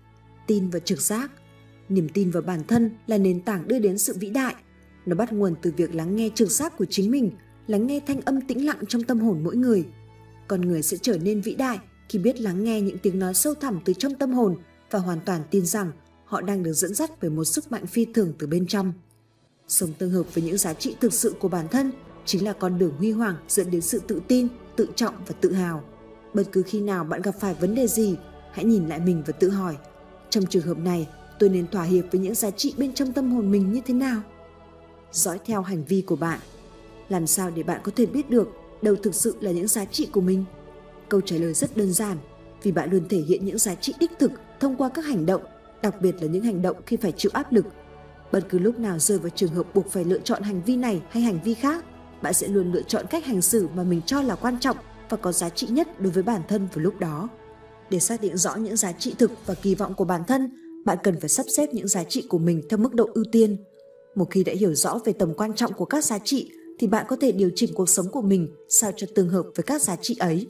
Tin vào trực giác. Niềm tin vào bản thân là nền tảng đưa đến sự vĩ đại. Nó bắt nguồn từ việc lắng nghe trực giác của chính mình, lắng nghe thanh âm tĩnh lặng trong tâm hồn mỗi người. Con người sẽ trở nên vĩ đại khi biết lắng nghe những tiếng nói sâu thẳm từ trong tâm hồn và hoàn toàn tin rằng họ đang được dẫn dắt bởi một sức mạnh phi thường từ bên trong. Sống tương hợp với những giá trị thực sự của bản thân chính là con đường huy hoàng dẫn đến sự tự tin, tự trọng và tự hào. Bất cứ khi nào bạn gặp phải vấn đề gì, hãy nhìn lại mình và tự hỏi, trong trường hợp này, tôi nên thỏa hiệp với những giá trị bên trong tâm hồn mình như thế nào? Dõi theo hành vi của bạn. Làm sao để bạn có thể biết được đâu thực sự là những giá trị của mình? Câu trả lời rất đơn giản, vì bạn luôn thể hiện những giá trị đích thực thông qua các hành động, đặc biệt là những hành động khi phải chịu áp lực. Bất cứ lúc nào rơi vào trường hợp buộc phải lựa chọn hành vi này hay hành vi khác, bạn sẽ luôn lựa chọn cách hành xử mà mình cho là quan trọng và có giá trị nhất đối với bản thân vào lúc đó. Để xác định rõ những giá trị thực và kỳ vọng của bản thân, bạn cần phải sắp xếp những giá trị của mình theo mức độ ưu tiên. Một khi đã hiểu rõ về tầm quan trọng của các giá trị, thì bạn có thể điều chỉnh cuộc sống của mình sao cho tương hợp với các giá trị ấy.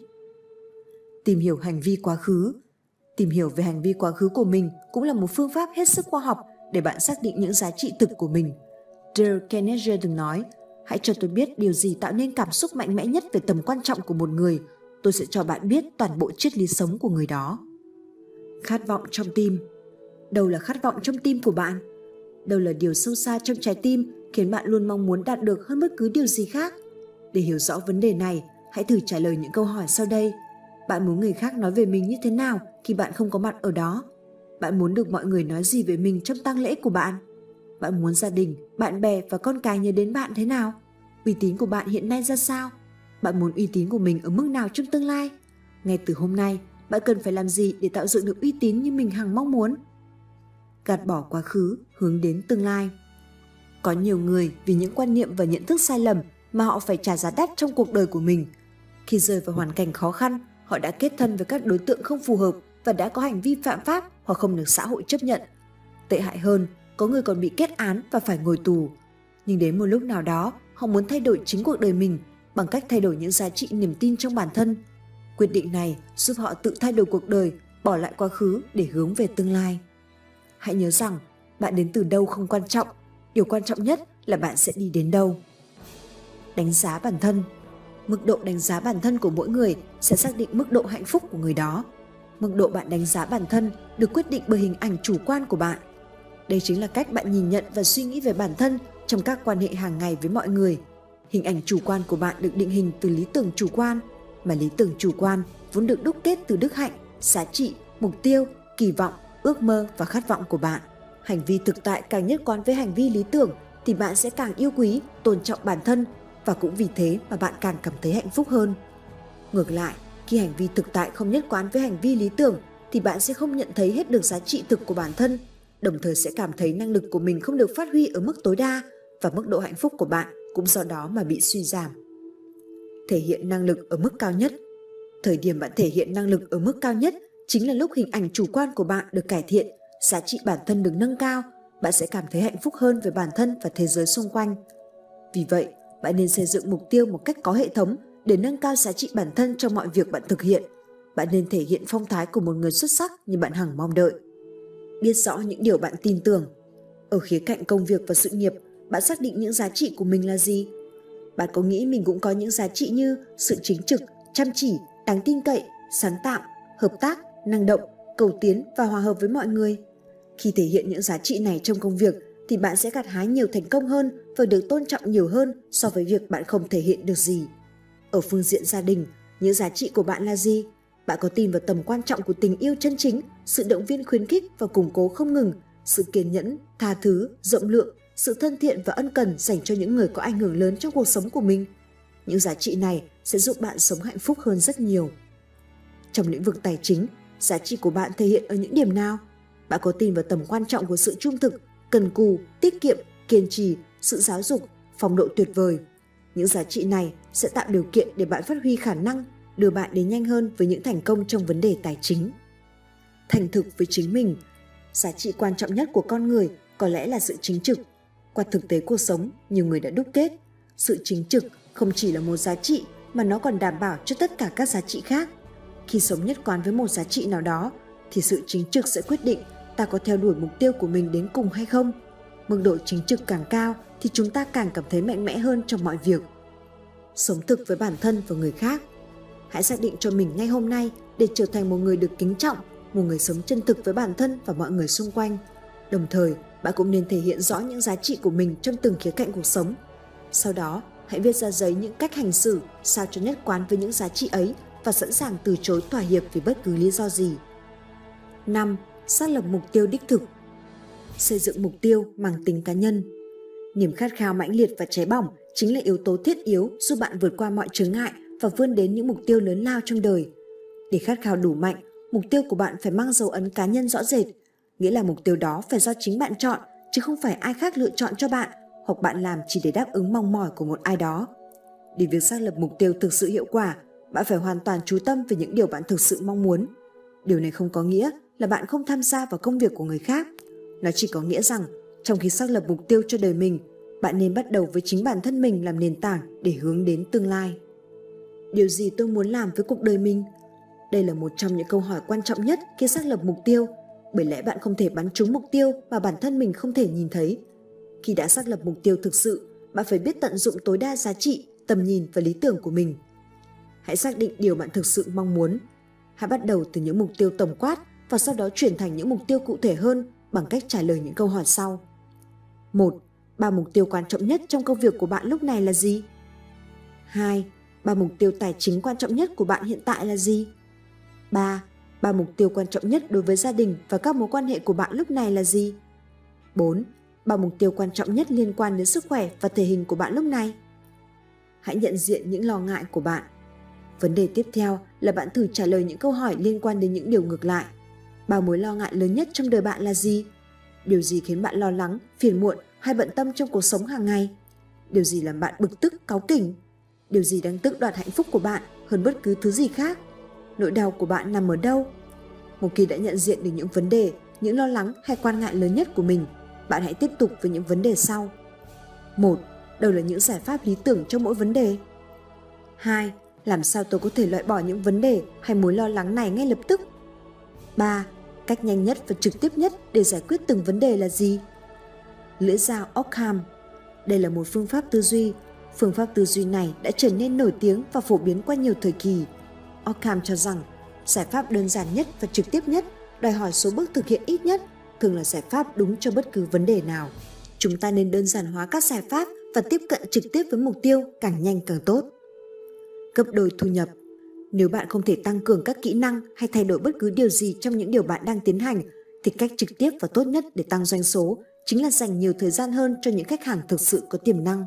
Tìm hiểu hành vi quá khứ. Tìm hiểu về hành vi quá khứ của mình cũng là một phương pháp hết sức khoa học để bạn xác định những giá trị thực của mình. Dale Carnegie từng nói, hãy cho tôi biết điều gì tạo nên cảm xúc mạnh mẽ nhất về tầm quan trọng của một người. Tôi sẽ cho bạn biết toàn bộ triết lý sống của người đó. Khát vọng trong tim. Đâu là khát vọng trong tim của bạn? Đâu là điều sâu xa trong trái tim khiến bạn luôn mong muốn đạt được hơn bất cứ điều gì khác? Để hiểu rõ vấn đề này, hãy thử trả lời những câu hỏi sau đây. Bạn muốn người khác nói về mình như thế nào khi bạn không có mặt ở đó? Bạn muốn được mọi người nói gì về mình trong tang lễ của bạn? Bạn muốn gia đình, bạn bè và con cái nhớ đến bạn thế nào? Uy tín của bạn hiện nay ra sao? Bạn muốn uy tín của mình ở mức nào trong tương lai? Ngay từ hôm nay, bạn cần phải làm gì để tạo dựng được uy tín như mình hằng mong muốn? Gạt bỏ quá khứ, hướng đến tương lai. Có nhiều người vì những quan niệm và nhận thức sai lầm mà họ phải trả giá đắt trong cuộc đời của mình. Khi rơi vào hoàn cảnh khó khăn, họ đã kết thân với các đối tượng không phù hợp và đã có hành vi phạm pháp hoặc không được xã hội chấp nhận. Tệ hại hơn, có người còn bị kết án và phải ngồi tù. Nhưng đến một lúc nào đó, họ muốn thay đổi chính cuộc đời mình bằng cách thay đổi những giá trị niềm tin trong bản thân. Quyết định này giúp họ tự thay đổi cuộc đời, bỏ lại quá khứ để hướng về tương lai. Hãy nhớ rằng, bạn đến từ đâu không quan trọng, điều quan trọng nhất là bạn sẽ đi đến đâu. Đánh giá bản thân. Mức độ đánh giá bản thân của mỗi người sẽ xác định mức độ hạnh phúc của người đó. Mức độ bạn đánh giá bản thân được quyết định bởi hình ảnh chủ quan của bạn. Đây chính là cách bạn nhìn nhận và suy nghĩ về bản thân trong các quan hệ hàng ngày với mọi người. Hình ảnh chủ quan của bạn được định hình từ lý tưởng chủ quan, mà lý tưởng chủ quan vốn được đúc kết từ đức hạnh, giá trị, mục tiêu, kỳ vọng, ước mơ và khát vọng của bạn. Hành vi thực tại càng nhất quán với hành vi lý tưởng thì bạn sẽ càng yêu quý, tôn trọng bản thân, và cũng vì thế mà bạn càng cảm thấy hạnh phúc hơn. Ngược lại, khi hành vi thực tại không nhất quán với hành vi lý tưởng thì bạn sẽ không nhận thấy hết được giá trị thực của bản thân, đồng thời sẽ cảm thấy năng lực của mình không được phát huy ở mức tối đa và mức độ hạnh phúc của bạn cũng do đó mà bị suy giảm. Thể hiện năng lực ở mức cao nhất. Thời điểm bạn thể hiện năng lực ở mức cao nhất chính là lúc hình ảnh chủ quan của bạn được cải thiện, giá trị bản thân được nâng cao, bạn sẽ cảm thấy hạnh phúc hơn về bản thân và thế giới xung quanh. Vì vậy, bạn nên xây dựng mục tiêu một cách có hệ thống để nâng cao giá trị bản thân trong mọi việc bạn thực hiện. Bạn nên thể hiện phong thái của một người xuất sắc như bạn hằng mong đợi. Biết rõ những điều bạn tin tưởng. Ở khía cạnh công việc và sự nghiệp, bạn xác định những giá trị của mình là gì? Bạn có nghĩ mình cũng có những giá trị như sự chính trực, chăm chỉ, đáng tin cậy, sáng tạo, hợp tác, năng động, cầu tiến và hòa hợp với mọi người? Khi thể hiện những giá trị này trong công việc thì bạn sẽ gặt hái nhiều thành công hơn và được tôn trọng nhiều hơn so với việc bạn không thể hiện được gì. Ở phương diện gia đình, những giá trị của bạn là gì? Bạn có tin vào tầm quan trọng của tình yêu chân chính, sự động viên khuyến khích và củng cố không ngừng, sự kiên nhẫn, tha thứ, rộng lượng, sự thân thiện và ân cần dành cho những người có ảnh hưởng lớn trong cuộc sống của mình? Những giá trị này sẽ giúp bạn sống hạnh phúc hơn rất nhiều. Trong lĩnh vực tài chính, giá trị của bạn thể hiện ở những điểm nào? Bạn có tin vào tầm quan trọng của sự trung thực, cần cù, tiết kiệm, kiên trì, sự giáo dục, phong độ tuyệt vời? Những giá trị này sẽ tạo điều kiện để bạn phát huy khả năng, đưa bạn đến nhanh hơn với những thành công trong vấn đề tài chính. Thành thực với chính mình. Giá trị quan trọng nhất của con người có lẽ là sự chính trực. Qua thực tế cuộc sống, nhiều người đã đúc kết, sự chính trực không chỉ là một giá trị mà nó còn đảm bảo cho tất cả các giá trị khác. Khi sống nhất quán với một giá trị nào đó, thì sự chính trực sẽ quyết định ta có theo đuổi mục tiêu của mình đến cùng hay không. Mức độ chính trực càng cao thì chúng ta càng cảm thấy mạnh mẽ hơn trong mọi việc. Sống thực với bản thân và người khác. Hãy xác định cho mình ngay hôm nay để trở thành một người được kính trọng, một người sống chân thực với bản thân và mọi người xung quanh. Đồng thời, bạn cũng nên thể hiện rõ những giá trị của mình trong từng khía cạnh cuộc sống. Sau đó, hãy viết ra giấy những cách hành xử sao cho nhất quán với những giá trị ấy và sẵn sàng từ chối thỏa hiệp vì bất cứ lý do gì. năm. Xác lập mục tiêu đích thực. Xây dựng mục tiêu mang tính cá nhân. Niềm khát khao mãnh liệt và cháy bỏng chính là yếu tố thiết yếu giúp bạn vượt qua mọi chướng ngại và vươn đến những mục tiêu lớn lao trong đời. Để khát khao đủ mạnh, mục tiêu của bạn phải mang dấu ấn cá nhân rõ rệt, nghĩa là mục tiêu đó phải do chính bạn chọn, chứ không phải ai khác lựa chọn cho bạn, hoặc bạn làm chỉ để đáp ứng mong mỏi của một ai đó. Để việc xác lập mục tiêu thực sự hiệu quả, bạn phải hoàn toàn chú tâm về những điều bạn thực sự mong muốn. Điều này không có nghĩa là bạn không tham gia vào công việc của người khác. Nó chỉ có nghĩa rằng, trong khi xác lập mục tiêu cho đời mình, bạn nên bắt đầu với chính bản thân mình làm nền tảng để hướng đến tương lai. Điều gì tôi muốn làm với cuộc đời mình? Đây là một trong những câu hỏi quan trọng nhất khi xác lập mục tiêu, bởi lẽ bạn không thể bắn trúng mục tiêu mà bản thân mình không thể nhìn thấy. Khi đã xác lập mục tiêu thực sự, bạn phải biết tận dụng tối đa giá trị, tầm nhìn và lý tưởng của mình. Hãy xác định điều bạn thực sự mong muốn. Hãy bắt đầu từ những mục tiêu tổng quát và sau đó chuyển thành những mục tiêu cụ thể hơn bằng cách trả lời những câu hỏi sau. một. Ba mục tiêu quan trọng nhất trong công việc của bạn lúc này là gì? hai. Ba mục tiêu tài chính quan trọng nhất của bạn hiện tại là gì? ba. Ba mục tiêu quan trọng nhất đối với gia đình và các mối quan hệ của bạn lúc này là gì? bốn. Ba mục tiêu quan trọng nhất liên quan đến sức khỏe và thể hình của bạn lúc này. Hãy nhận diện những lo ngại của bạn. Vấn đề tiếp theo là bạn thử trả lời những câu hỏi liên quan đến những điều ngược lại. Ba mối lo ngại lớn nhất trong đời bạn là gì? Điều gì khiến bạn lo lắng, phiền muộn hay bận tâm trong cuộc sống hàng ngày? Điều gì làm bạn bực tức, cáu kỉnh? Điều gì đang tước đoạt hạnh phúc của bạn hơn bất cứ thứ gì khác? Nỗi đau của bạn nằm ở đâu? Một khi đã nhận diện được những vấn đề, những lo lắng hay quan ngại lớn nhất của mình, bạn hãy tiếp tục với những vấn đề sau. một. Đâu là những giải pháp lý tưởng cho mỗi vấn đề? hai. Làm sao tôi có thể loại bỏ những vấn đề hay mối lo lắng này ngay lập tức? ba. Cách nhanh nhất và trực tiếp nhất để giải quyết từng vấn đề là gì? Lưỡi dao Occam. Đây là một phương pháp tư duy. Phương pháp tư duy này đã trở nên nổi tiếng và phổ biến qua nhiều thời kỳ. Occam cho rằng giải pháp đơn giản nhất và trực tiếp nhất, đòi hỏi số bước thực hiện ít nhất, thường là giải pháp đúng cho bất cứ vấn đề nào. Chúng ta nên đơn giản hóa các giải pháp và tiếp cận trực tiếp với mục tiêu càng nhanh càng tốt. Gấp đôi thu nhập. Nếu bạn không thể tăng cường các kỹ năng hay thay đổi bất cứ điều gì trong những điều bạn đang tiến hành, thì cách trực tiếp và tốt nhất để tăng doanh số chính là dành nhiều thời gian hơn cho những khách hàng thực sự có tiềm năng.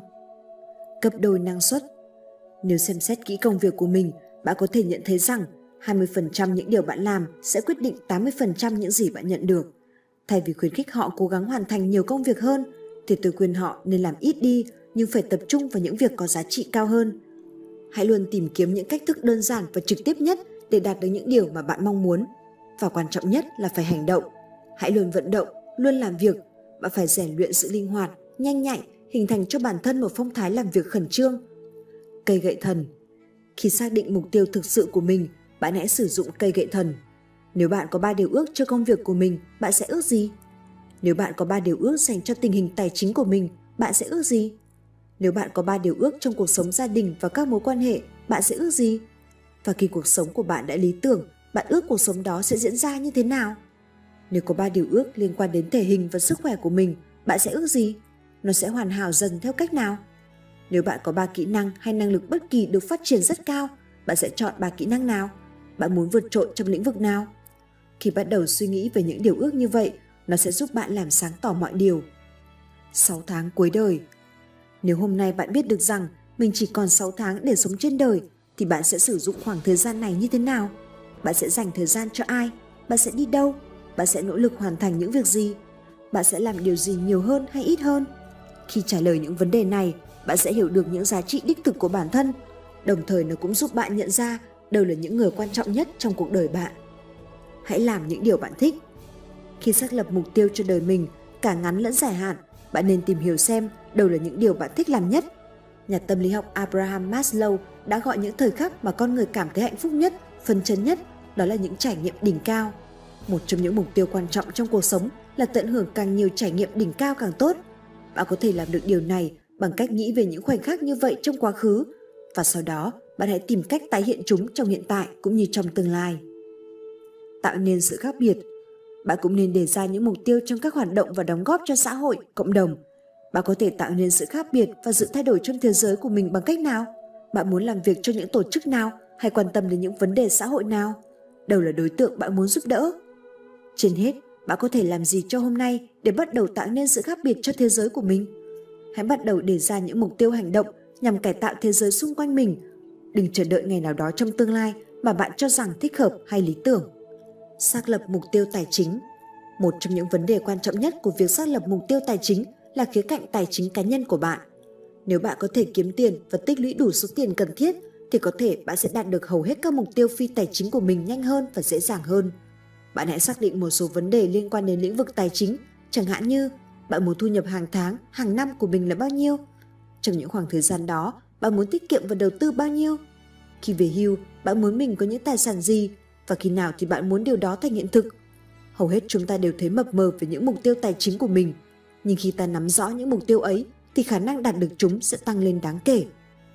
Gấp đôi năng suất. Nếu xem xét kỹ công việc của mình, bạn có thể nhận thấy rằng hai mươi phần trăm những điều bạn làm sẽ quyết định tám mươi phần trăm những gì bạn nhận được. Thay vì khuyến khích họ cố gắng hoàn thành nhiều công việc hơn, thì tôi khuyên họ nên làm ít đi nhưng phải tập trung vào những việc có giá trị cao hơn. Hãy luôn tìm kiếm những cách thức đơn giản và trực tiếp nhất để đạt được những điều mà bạn mong muốn. Và quan trọng nhất là phải hành động. Hãy luôn vận động, luôn làm việc. Bạn phải rèn luyện sự linh hoạt, nhanh nhạy, hình thành cho bản thân một phong thái làm việc khẩn trương. Cây gậy thần. Khi xác định mục tiêu thực sự của mình, bạn hãy sử dụng cây gậy thần. Nếu bạn có ba điều ước cho công việc của mình, bạn sẽ ước gì? Nếu bạn có ba điều ước dành cho tình hình tài chính của mình, bạn sẽ ước gì? Nếu bạn có ba điều ước trong cuộc sống gia đình và các mối quan hệ, bạn sẽ ước gì? Và khi cuộc sống của bạn đã lý tưởng, bạn ước cuộc sống đó sẽ diễn ra như thế nào? Nếu có ba điều ước liên quan đến thể hình và sức khỏe của mình, bạn sẽ ước gì? Nó sẽ hoàn hảo dần theo cách nào? Nếu bạn có ba kỹ năng hay năng lực bất kỳ được phát triển rất cao, bạn sẽ chọn ba kỹ năng nào? Bạn muốn vượt trội trong lĩnh vực nào? Khi bắt đầu suy nghĩ về những điều ước như vậy, nó sẽ giúp bạn làm sáng tỏ mọi điều. sáu tháng cuối đời. Nếu hôm nay bạn biết được rằng mình chỉ còn sáu tháng để sống trên đời, thì bạn sẽ sử dụng khoảng thời gian này như thế nào? Bạn sẽ dành thời gian cho ai? Bạn sẽ đi đâu? Bạn sẽ nỗ lực hoàn thành những việc gì? Bạn sẽ làm điều gì nhiều hơn hay ít hơn? Khi trả lời những vấn đề này, bạn sẽ hiểu được những giá trị đích thực của bản thân. Đồng thời nó cũng giúp bạn nhận ra đâu là những người quan trọng nhất trong cuộc đời bạn. Hãy làm những điều bạn thích. Khi xác lập mục tiêu cho đời mình, cả ngắn lẫn dài hạn, bạn nên tìm hiểu xem đâu là những điều bạn thích làm nhất. Nhà tâm lý học Abraham Maslow đã gọi những thời khắc mà con người cảm thấy hạnh phúc nhất, phấn chấn nhất, đó là những trải nghiệm đỉnh cao. Một trong những mục tiêu quan trọng trong cuộc sống là tận hưởng càng nhiều trải nghiệm đỉnh cao càng tốt. Bạn có thể làm được điều này bằng cách nghĩ về những khoảnh khắc như vậy trong quá khứ, và sau đó bạn hãy tìm cách tái hiện chúng trong hiện tại cũng như trong tương lai. Tạo nên sự khác biệt. Bạn cũng nên đề ra những mục tiêu trong các hoạt động và đóng góp cho xã hội, cộng đồng. Bạn có thể tạo nên sự khác biệt và sự thay đổi trong thế giới của mình bằng cách nào? Bạn muốn làm việc cho những tổ chức nào hay quan tâm đến những vấn đề xã hội nào? Đâu là đối tượng bạn muốn giúp đỡ? Trên hết, bạn có thể làm gì cho hôm nay để bắt đầu tạo nên sự khác biệt cho thế giới của mình? Hãy bắt đầu đề ra những mục tiêu hành động nhằm cải tạo thế giới xung quanh mình. Đừng chờ đợi ngày nào đó trong tương lai mà bạn cho rằng thích hợp hay lý tưởng. Xác lập mục tiêu tài chính. Một trong những vấn đề quan trọng nhất của việc xác lập mục tiêu tài chính là khía cạnh tài chính cá nhân của bạn. Nếu bạn có thể kiếm tiền và tích lũy đủ số tiền cần thiết, thì có thể bạn sẽ đạt được hầu hết các mục tiêu phi tài chính của mình nhanh hơn và dễ dàng hơn. Bạn hãy xác định một số vấn đề liên quan đến lĩnh vực tài chính, chẳng hạn như bạn muốn thu nhập hàng tháng, hàng năm của mình là bao nhiêu? Trong những khoảng thời gian đó, bạn muốn tiết kiệm và đầu tư bao nhiêu? Khi về hưu, bạn muốn mình có những tài sản gì? Và khi nào thì bạn muốn điều đó thành hiện thực? Hầu hết chúng ta đều thấy mập mờ về những mục tiêu tài chính của mình, nhưng khi ta nắm rõ những mục tiêu ấy thì khả năng đạt được chúng sẽ tăng lên đáng kể.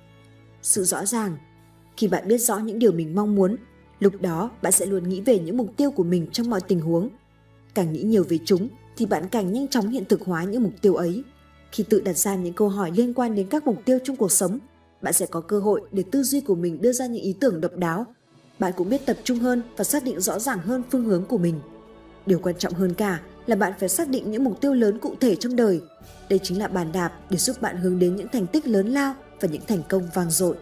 Sự rõ ràng. Khi bạn biết rõ những điều mình mong muốn, lúc đó bạn sẽ luôn nghĩ về những mục tiêu của mình trong mọi tình huống. Càng nghĩ nhiều về chúng thì bạn càng nhanh chóng hiện thực hóa những mục tiêu ấy. Khi tự đặt ra những câu hỏi liên quan đến các mục tiêu trong cuộc sống, bạn sẽ có cơ hội để tư duy của mình đưa ra những ý tưởng độc đáo. bạn cũng biết tập trung hơn và xác định rõ ràng hơn phương hướng của mình. Điều quan trọng hơn cả là bạn phải xác định những mục tiêu lớn cụ thể trong đời. Đây chính là bàn đạp để giúp bạn hướng đến những thành tích lớn lao và những thành công vang dội.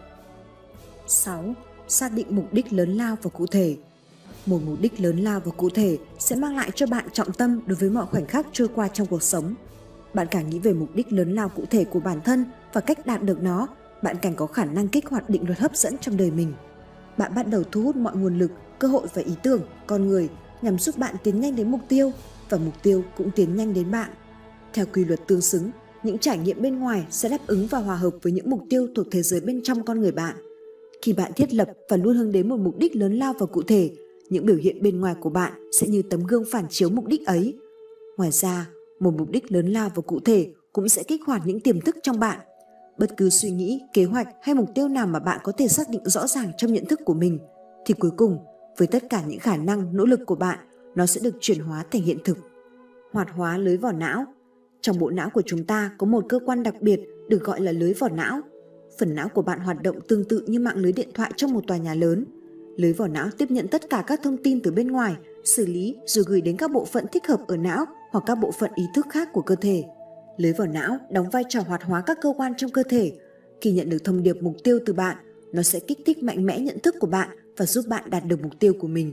sáu. Xác định mục đích lớn lao và cụ thể. Một mục đích lớn lao và cụ thể sẽ mang lại cho bạn trọng tâm đối với mọi khoảnh khắc trôi qua trong cuộc sống. Bạn càng nghĩ về mục đích lớn lao cụ thể của bản thân và cách đạt được nó, bạn càng có khả năng kích hoạt định luật hấp dẫn trong đời mình. Bạn bắt đầu thu hút mọi nguồn lực, cơ hội và ý tưởng, con người nhằm giúp bạn tiến nhanh đến mục tiêu, và mục tiêu cũng tiến nhanh đến bạn. Theo quy luật tương xứng, những trải nghiệm bên ngoài sẽ đáp ứng và hòa hợp với những mục tiêu thuộc thế giới bên trong con người bạn. Khi bạn thiết lập và luôn hướng đến một mục đích lớn lao và cụ thể, những biểu hiện bên ngoài của bạn sẽ như tấm gương phản chiếu mục đích ấy. Ngoài ra, một mục đích lớn lao và cụ thể cũng sẽ kích hoạt những tiềm thức trong bạn. Bất cứ suy nghĩ, kế hoạch hay mục tiêu nào mà bạn có thể xác định rõ ràng trong nhận thức của mình, thì cuối cùng, với tất cả những khả năng, nỗ lực của bạn, nó sẽ được chuyển hóa thành hiện thực. Hoạt hóa lưới vỏ não. Trong bộ não của chúng ta có một cơ quan đặc biệt được gọi là lưới vỏ não. Phần não của bạn hoạt động tương tự như mạng lưới điện thoại trong một tòa nhà lớn. Lưới vỏ não tiếp nhận tất cả các thông tin từ bên ngoài, xử lý rồi gửi đến các bộ phận thích hợp ở não hoặc các bộ phận ý thức khác của cơ thể. Lưới vỏ não đóng vai trò hoạt hóa các cơ quan trong cơ thể. Khi nhận được thông điệp mục tiêu từ bạn, nó sẽ kích thích mạnh mẽ nhận thức của bạn và giúp bạn đạt được mục tiêu của mình.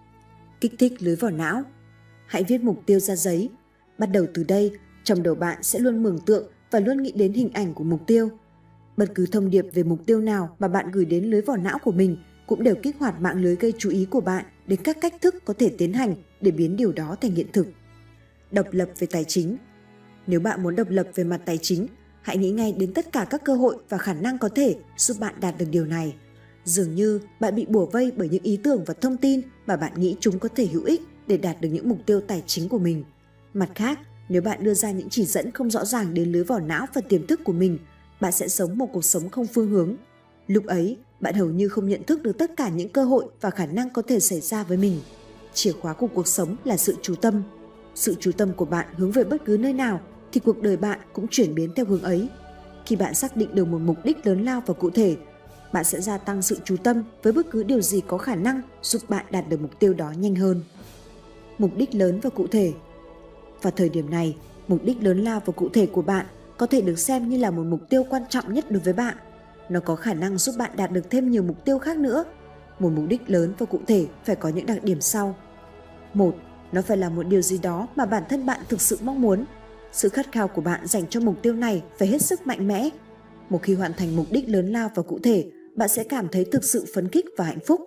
Kích thích lưới vỏ não. Hãy viết mục tiêu ra giấy. Bắt đầu từ đây, trong đầu bạn sẽ luôn mường tượng và luôn nghĩ đến hình ảnh của mục tiêu. Bất cứ thông điệp về mục tiêu nào mà bạn gửi đến lưới vỏ não của mình cũng đều kích hoạt mạng lưới gây chú ý của bạn đến các cách thức có thể tiến hành để biến điều đó thành hiện thực. Độc lập về tài chính. Nếu bạn muốn độc lập về mặt tài chính, hãy nghĩ ngay đến tất cả các cơ hội và khả năng có thể giúp bạn đạt được điều này. Dường như bạn bị bủa vây bởi những ý tưởng và thông tin mà bạn nghĩ chúng có thể hữu ích để đạt được những mục tiêu tài chính của mình. Mặt khác, nếu bạn đưa ra những chỉ dẫn không rõ ràng đến lưới vỏ não và tiềm thức của mình, bạn sẽ sống một cuộc sống không phương hướng. Lúc ấy, bạn hầu như không nhận thức được tất cả những cơ hội và khả năng có thể xảy ra với mình. Chìa khóa của cuộc sống là sự chú tâm. Sự chú tâm của bạn hướng về bất cứ nơi nào thì cuộc đời bạn cũng chuyển biến theo hướng ấy. Khi bạn xác định được một mục đích lớn lao và cụ thể, bạn sẽ gia tăng sự chú tâm với bất cứ điều gì có khả năng giúp bạn đạt được mục tiêu đó nhanh hơn. Mục đích lớn và cụ thể. Vào thời điểm này, mục đích lớn lao và cụ thể của bạn có thể được xem như là một mục tiêu quan trọng nhất đối với bạn. Nó có khả năng giúp bạn đạt được thêm nhiều mục tiêu khác nữa. Một mục đích lớn và cụ thể phải có những đặc điểm sau. Một, nó phải là một điều gì đó mà bản thân bạn thực sự mong muốn. Sự khát khao của bạn dành cho mục tiêu này phải hết sức mạnh mẽ. Một khi hoàn thành mục đích lớn lao và cụ thể, bạn sẽ cảm thấy thực sự phấn khích và hạnh phúc.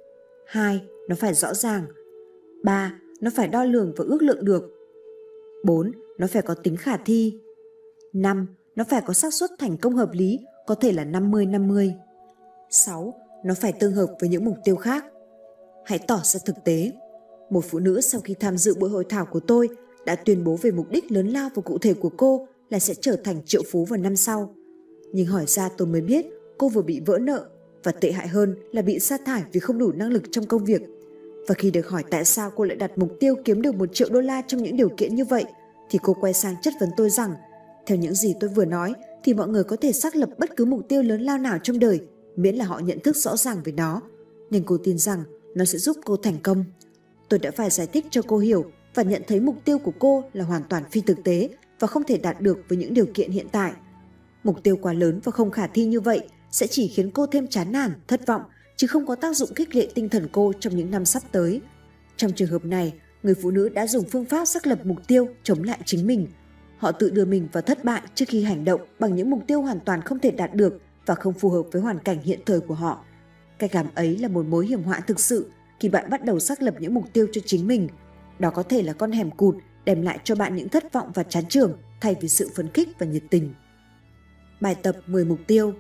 Hai, nó phải rõ ràng. Ba, nó phải đo lường và ước lượng được. Bốn, nó phải có tính khả thi. Năm, nó phải có xác suất thành công hợp lý, có thể là năm mươi năm mươi. Sáu, nó phải tương hợp với những mục tiêu khác. Hãy tỏ ra thực tế. Một phụ nữ sau khi tham dự buổi hội thảo của tôi đã tuyên bố về mục đích lớn lao và cụ thể của cô là sẽ trở thành triệu phú vào năm sau. Nhưng hỏi ra tôi mới biết cô vừa bị vỡ nợ và tệ hại hơn là bị sa thải vì không đủ năng lực trong công việc. Và khi được hỏi tại sao cô lại đặt mục tiêu kiếm được một triệu đô la trong những điều kiện như vậy, thì cô quay sang chất vấn tôi rằng, theo những gì tôi vừa nói thì mọi người có thể xác lập bất cứ mục tiêu lớn lao nào trong đời, miễn là họ nhận thức rõ ràng về nó. Nhưng cô tin rằng nó sẽ giúp cô thành công. Tôi đã phải giải thích cho cô hiểu và nhận thấy mục tiêu của cô là hoàn toàn phi thực tế và không thể đạt được với những điều kiện hiện tại. Mục tiêu quá lớn và không khả thi như vậy sẽ chỉ khiến cô thêm chán nản, thất vọng, chứ không có tác dụng khích lệ tinh thần cô trong những năm sắp tới. Trong trường hợp này, người phụ nữ đã dùng phương pháp xác lập mục tiêu chống lại chính mình. Họ tự đưa mình vào thất bại trước khi hành động bằng những mục tiêu hoàn toàn không thể đạt được và không phù hợp với hoàn cảnh hiện thời của họ. Cách làm ấy là một mối hiểm họa thực sự khi bạn bắt đầu xác lập những mục tiêu cho chính mình. Đó có thể là con hẻm cụt đem lại cho bạn những thất vọng và chán chường thay vì sự phấn khích và nhiệt tình. Bài tập mười mục tiêu.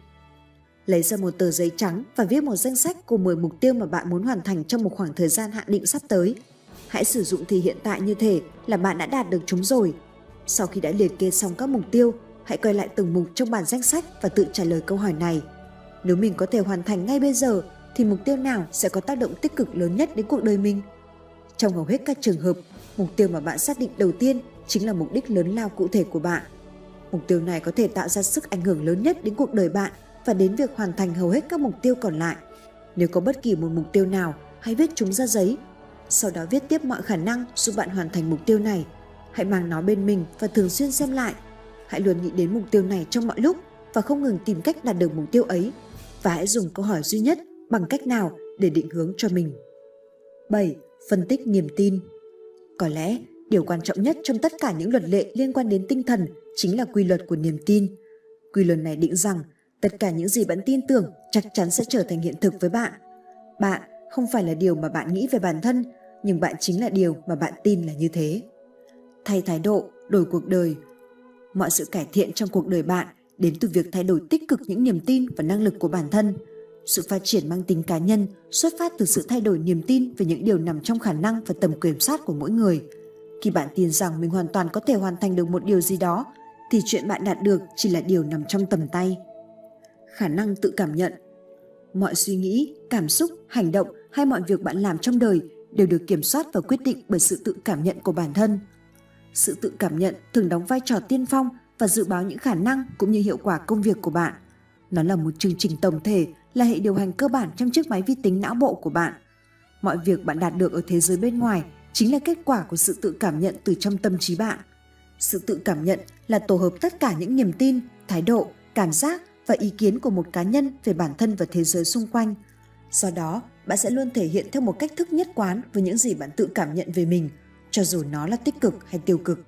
Lấy ra một tờ giấy trắng và viết một danh sách của mười mục tiêu mà bạn muốn hoàn thành trong một khoảng thời gian hạn định sắp tới. Hãy sử dụng thì hiện tại như thể là bạn đã đạt được chúng rồi. Sau khi đã liệt kê xong các mục tiêu, hãy quay lại từng mục trong bản danh sách và tự trả lời câu hỏi này. Nếu mình có thể hoàn thành ngay bây giờ, thì mục tiêu nào sẽ có tác động tích cực lớn nhất đến cuộc đời mình? Trong hầu hết các trường hợp, mục tiêu mà bạn xác định đầu tiên chính là mục đích lớn lao cụ thể của bạn. Mục tiêu này có thể tạo ra sức ảnh hưởng lớn nhất đến cuộc đời bạn và đến việc hoàn thành hầu hết các mục tiêu còn lại. Nếu có bất kỳ một mục tiêu nào, hãy viết chúng ra giấy. Sau đó viết tiếp mọi khả năng giúp bạn hoàn thành mục tiêu này. Hãy mang nó bên mình và thường xuyên xem lại. Hãy luôn nghĩ đến mục tiêu này trong mọi lúc và không ngừng tìm cách đạt được mục tiêu ấy. Và hãy dùng câu hỏi duy nhất bằng cách nào để định hướng cho mình. bảy. Phân tích niềm tin. Có lẽ điều quan trọng nhất trong tất cả những luật lệ liên quan đến tinh thần chính là quy luật của niềm tin. Quy luật này định rằng tất cả những gì bạn tin tưởng chắc chắn sẽ trở thành hiện thực với bạn. Bạn không phải là điều mà bạn nghĩ về bản thân, nhưng bạn chính là điều mà bạn tin là như thế. Thay thái độ, đổi cuộc đời. Mọi sự cải thiện trong cuộc đời bạn đến từ việc thay đổi tích cực những niềm tin và năng lực của bản thân. Sự phát triển mang tính cá nhân xuất phát từ sự thay đổi niềm tin về những điều nằm trong khả năng và tầm kiểm soát của mỗi người. Khi bạn tin rằng mình hoàn toàn có thể hoàn thành được một điều gì đó, thì chuyện bạn đạt được chỉ là điều nằm trong tầm tay. Khả năng tự cảm nhận. Mọi suy nghĩ, cảm xúc, hành động hay mọi việc bạn làm trong đời đều được kiểm soát và quyết định bởi sự tự cảm nhận của bản thân. Sự tự cảm nhận thường đóng vai trò tiên phong và dự báo những khả năng cũng như hiệu quả công việc của bạn. Nó là một chương trình tổng thể, là hệ điều hành cơ bản trong chiếc máy vi tính não bộ của bạn. Mọi việc bạn đạt được ở thế giới bên ngoài chính là kết quả của sự tự cảm nhận từ trong tâm trí bạn. Sự tự cảm nhận là tổ hợp tất cả những niềm tin, thái độ, cảm giác và ý kiến của một cá nhân về bản thân và thế giới xung quanh. Do đó, bạn sẽ luôn thể hiện theo một cách thức nhất quán với những gì bạn tự cảm nhận về mình, cho dù nó là tích cực hay tiêu cực.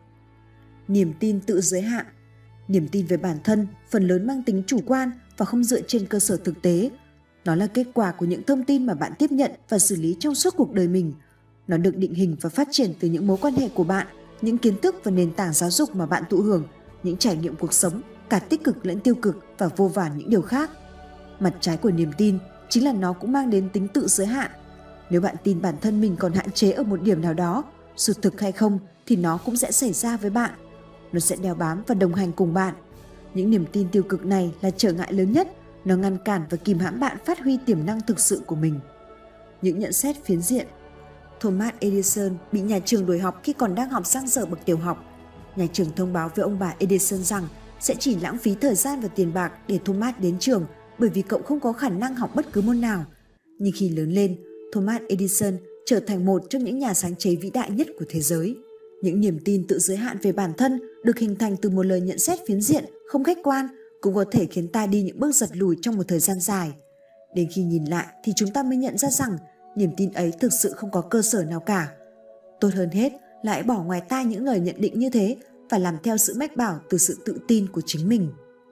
Niềm tin tự giới hạn. Niềm tin về bản thân phần lớn mang tính chủ quan và không dựa trên cơ sở thực tế. Nó là kết quả của những thông tin mà bạn tiếp nhận và xử lý trong suốt cuộc đời mình. Nó được định hình và phát triển từ những mối quan hệ của bạn, những kiến thức và nền tảng giáo dục mà bạn thụ hưởng, những trải nghiệm cuộc sống, cả tích cực lẫn tiêu cực và vô vàn những điều khác. Mặt trái của niềm tin chính là nó cũng mang đến tính tự giới hạn. Nếu bạn tin bản thân mình còn hạn chế ở một điểm nào đó, dù thực hay không thì nó cũng sẽ xảy ra với bạn. Nó sẽ đeo bám và đồng hành cùng bạn. Những niềm tin tiêu cực này là trở ngại lớn nhất, nó ngăn cản và kìm hãm bạn phát huy tiềm năng thực sự của mình. Những nhận xét phiến diện. Thomas Edison bị nhà trường đuổi học khi còn đang học dang dở bậc tiểu học. Nhà trường thông báo với ông bà Edison rằng sẽ chỉ lãng phí thời gian và tiền bạc để Thomas đến trường bởi vì cậu không có khả năng học bất cứ môn nào. Nhưng khi lớn lên, Thomas Edison trở thành một trong những nhà sáng chế vĩ đại nhất của thế giới. Những niềm tin tự giới hạn về bản thân được hình thành từ một lời nhận xét phiến diện, không khách quan, cũng có thể khiến ta đi những bước giật lùi trong một thời gian dài. Đến khi nhìn lại thì chúng ta mới nhận ra rằng niềm tin ấy thực sự không có cơ sở nào cả. Tốt hơn hết là hãy bỏ ngoài tai những lời nhận định như thế và làm theo sự mách bảo từ sự tự tin của chính mình.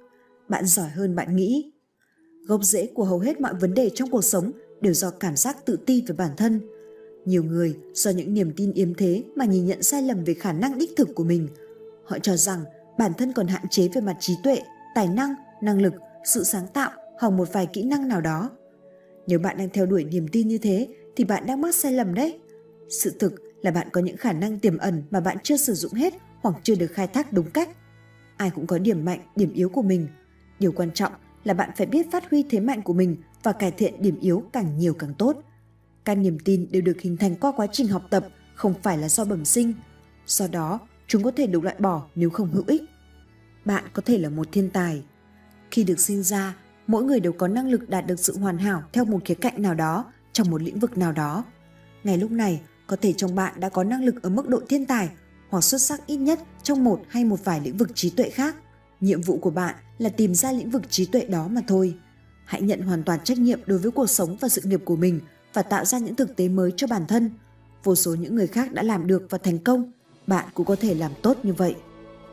Bạn giỏi hơn bạn nghĩ. Gốc rễ của hầu hết mọi vấn đề trong cuộc sống đều do cảm giác tự ti về bản thân. Nhiều người do những niềm tin yếm thế mà nhìn nhận sai lầm về khả năng đích thực của mình. Họ cho rằng bản thân còn hạn chế về mặt trí tuệ, tài năng, năng lực, sự sáng tạo hoặc một vài kỹ năng nào đó. Nếu bạn đang theo đuổi niềm tin như thế thì bạn đang mắc sai lầm đấy. Sự thực là bạn có những khả năng tiềm ẩn mà bạn chưa sử dụng hết hoặc chưa được khai thác đúng cách. Ai cũng có điểm mạnh, điểm yếu của mình. Điều quan trọng là bạn phải biết phát huy thế mạnh của mình và cải thiện điểm yếu càng nhiều càng tốt. Các niềm tin đều được hình thành qua quá trình học tập, không phải là do bẩm sinh. Do đó, chúng có thể được loại bỏ nếu không hữu ích. Bạn có thể là một thiên tài. Khi được sinh ra, mỗi người đều có năng lực đạt được sự hoàn hảo theo một khía cạnh nào đó, trong một lĩnh vực nào đó. Ngay lúc này, có thể trong bạn đã có năng lực ở mức độ thiên tài hoặc xuất sắc ít nhất trong một hay một vài lĩnh vực trí tuệ khác. Nhiệm vụ của bạn là tìm ra lĩnh vực trí tuệ đó mà thôi. Hãy nhận hoàn toàn trách nhiệm đối với cuộc sống và sự nghiệp của mình và tạo ra những thực tế mới cho bản thân. Vô số những người khác đã làm được và thành công, bạn cũng có thể làm tốt như vậy.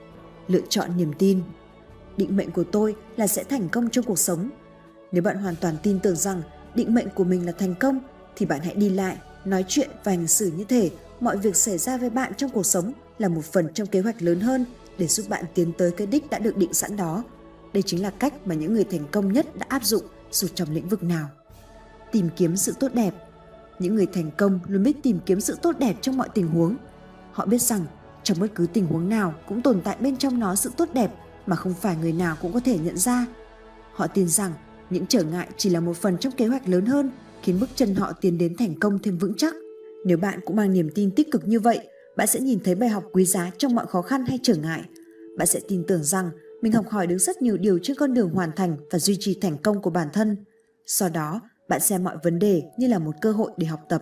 Lựa chọn niềm tin. Định mệnh của tôi là sẽ thành công trong cuộc sống. Nếu bạn hoàn toàn tin tưởng rằng định mệnh của mình là thành công, thì bạn hãy đi lại, nói chuyện và hành xử như thể mọi việc xảy ra với bạn trong cuộc sống là một phần trong kế hoạch lớn hơn để giúp bạn tiến tới cái đích đã được định sẵn đó. Đây chính là cách mà những người thành công nhất đã áp dụng dù trong lĩnh vực nào. Tìm kiếm sự tốt đẹp. Những người thành công luôn biết tìm kiếm sự tốt đẹp trong mọi tình huống. Họ biết rằng trong bất cứ tình huống nào cũng tồn tại bên trong nó sự tốt đẹp mà không phải người nào cũng có thể nhận ra. Họ tin rằng những trở ngại chỉ là một phần trong kế hoạch lớn hơn, khiến bước chân họ tiến đến thành công thêm vững chắc. Nếu bạn cũng mang niềm tin tích cực như vậy, bạn sẽ nhìn thấy bài học quý giá trong mọi khó khăn hay trở ngại. Bạn sẽ tin tưởng rằng mình học hỏi được rất nhiều điều trên con đường hoàn thành và duy trì thành công của bản thân. Sau đó, bạn xem mọi vấn đề như là một cơ hội để học tập.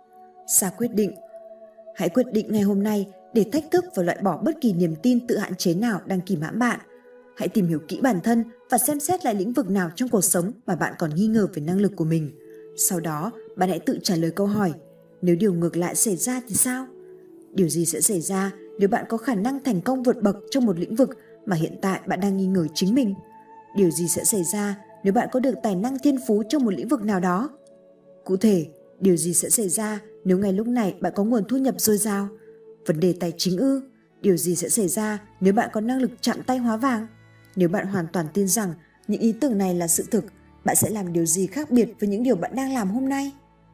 Ra quyết định. Hãy quyết định ngày hôm nay để thách thức và loại bỏ bất kỳ niềm tin tự hạn chế nào đang kìm hãm bạn. Hãy tìm hiểu kỹ bản thân và xem xét lại lĩnh vực nào trong cuộc sống mà bạn còn nghi ngờ về năng lực của mình. Sau đó, bạn hãy tự trả lời câu hỏi, nếu điều ngược lại xảy ra thì sao? Điều gì sẽ xảy ra nếu bạn có khả năng thành công vượt bậc trong một lĩnh vực mà hiện tại bạn đang nghi ngờ chính mình? Điều gì sẽ xảy ra nếu bạn có được tài năng thiên phú trong một lĩnh vực nào đó? Cụ thể, điều gì sẽ xảy ra nếu ngay lúc này bạn có nguồn thu nhập dồi dào? Vấn đề tài chính ư? Điều gì sẽ xảy ra nếu bạn có năng lực chạm tay hóa vàng? Nếu bạn hoàn toàn tin rằng những ý tưởng này là sự thực, bạn sẽ làm điều gì khác biệt với những điều bạn đang làm hôm nay?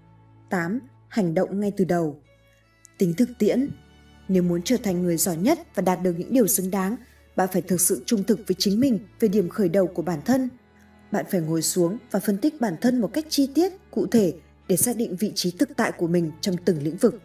tám. Hành động ngay từ đầu. Tính thực tiễn. Nếu muốn trở thành người giỏi nhất và đạt được những điều xứng đáng, bạn phải thực sự trung thực với chính mình về điểm khởi đầu của bản thân. Bạn phải ngồi xuống và phân tích bản thân một cách chi tiết, cụ thể để xác định vị trí thực tại của mình trong từng lĩnh vực.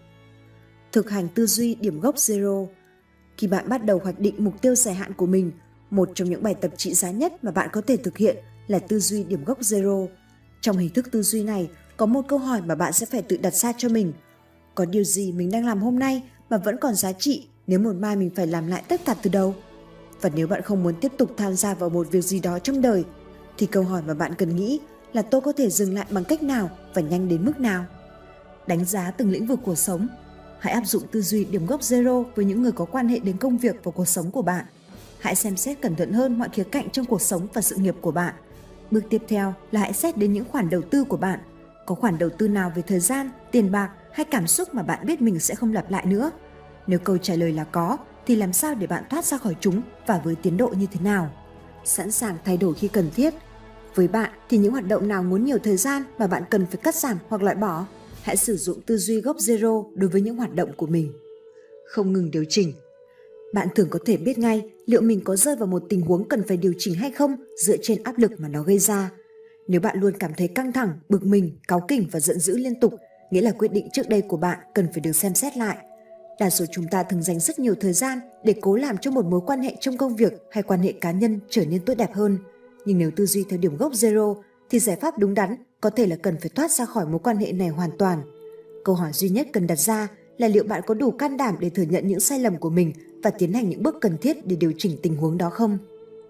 Thực hành tư duy điểm gốc Zero. Khi bạn bắt đầu hoạch định mục tiêu dài hạn của mình, một trong những bài tập trị giá nhất mà bạn có thể thực hiện là tư duy điểm gốc Zero. Trong hình thức tư duy này, có một câu hỏi mà bạn sẽ phải tự đặt ra cho mình. Có điều gì mình đang làm hôm nay mà vẫn còn giá trị nếu một mai mình phải làm lại tất cả từ đầu? Và nếu bạn không muốn tiếp tục tham gia vào một việc gì đó trong đời, thì câu hỏi mà bạn cần nghĩ là tôi có thể dừng lại bằng cách nào và nhanh đến mức nào? Đánh giá từng lĩnh vực cuộc sống. Hãy áp dụng tư duy điểm gốc Zero với những người có quan hệ đến công việc và cuộc sống của bạn. Hãy xem xét cẩn thận hơn mọi khía cạnh trong cuộc sống và sự nghiệp của bạn. Bước tiếp theo là hãy xét đến những khoản đầu tư của bạn. Có khoản đầu tư nào về thời gian, tiền bạc hay cảm xúc mà bạn biết mình sẽ không lặp lại nữa? Nếu câu trả lời là có, thì làm sao để bạn thoát ra khỏi chúng và với tiến độ như thế nào? Sẵn sàng thay đổi khi cần thiết. Với bạn thì những hoạt động nào muốn nhiều thời gian mà bạn cần phải cắt giảm hoặc loại bỏ? Hãy sử dụng tư duy gốc Zero đối với những hoạt động của mình. Không ngừng điều chỉnh. Bạn thường có thể biết ngay liệu mình có rơi vào một tình huống cần phải điều chỉnh hay không dựa trên áp lực mà nó gây ra. Nếu bạn luôn cảm thấy căng thẳng, bực mình, cáu kỉnh và giận dữ liên tục, nghĩa là quyết định trước đây của bạn cần phải được xem xét lại. Đa số chúng ta thường dành rất nhiều thời gian để cố làm cho một mối quan hệ trong công việc hay quan hệ cá nhân trở nên tốt đẹp hơn. Nhưng nếu tư duy theo điểm gốc Zero thì giải pháp đúng đắn có thể là cần phải thoát ra khỏi mối quan hệ này hoàn toàn. Câu hỏi duy nhất cần đặt ra là liệu bạn có đủ can đảm để thừa nhận những sai lầm của mình và tiến hành những bước cần thiết để điều chỉnh tình huống đó không?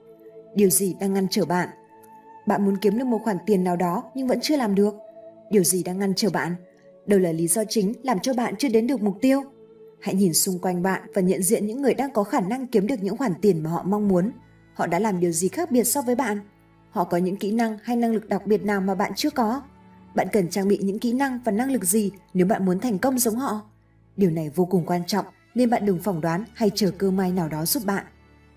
Điều gì đang ngăn trở bạn? Bạn muốn kiếm được một khoản tiền nào đó nhưng vẫn chưa làm được. Điều gì đang ngăn trở bạn? Đâu là lý do chính làm cho bạn chưa đến được mục tiêu? Hãy nhìn xung quanh bạn và nhận diện những người đang có khả năng kiếm được những khoản tiền mà họ mong muốn. Họ đã làm điều gì khác biệt so với bạn? Họ có những kỹ năng hay năng lực đặc biệt nào mà bạn chưa có? Bạn cần trang bị những kỹ năng và năng lực gì nếu bạn muốn thành công giống họ? Điều này vô cùng quan trọng nên bạn đừng phỏng đoán hay chờ cơ may nào đó giúp bạn.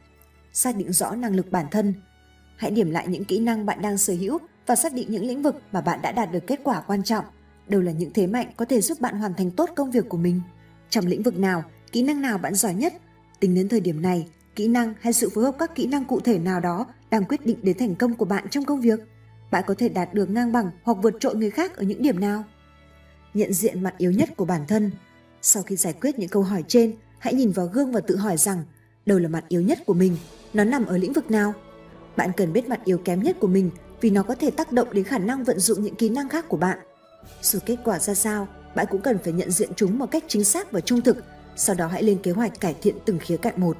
Xác định rõ năng lực bản thân. Hãy điểm lại những kỹ năng bạn đang sở hữu và xác định những lĩnh vực mà bạn đã đạt được kết quả quan trọng. Đâu là những thế mạnh có thể giúp bạn hoàn thành tốt công việc của mình? Trong lĩnh vực nào, kỹ năng nào bạn giỏi nhất? Tính đến thời điểm này, kỹ năng hay sự phối hợp các kỹ năng cụ thể nào đó đang quyết định đến thành công của bạn trong công việc? Bạn có thể đạt được ngang bằng hoặc vượt trội người khác ở những điểm nào? Nhận diện mặt yếu nhất của bản thân. Sau khi giải quyết những câu hỏi trên, hãy nhìn vào gương và tự hỏi rằng đâu là mặt yếu nhất của mình, nó nằm ở lĩnh vực nào? Bạn cần biết mặt yếu kém nhất của mình vì nó có thể tác động đến khả năng vận dụng những kỹ năng khác của bạn. Dù kết quả ra sao, bạn cũng cần phải nhận diện chúng một cách chính xác và trung thực, sau đó hãy lên kế hoạch cải thiện từng khía cạnh một.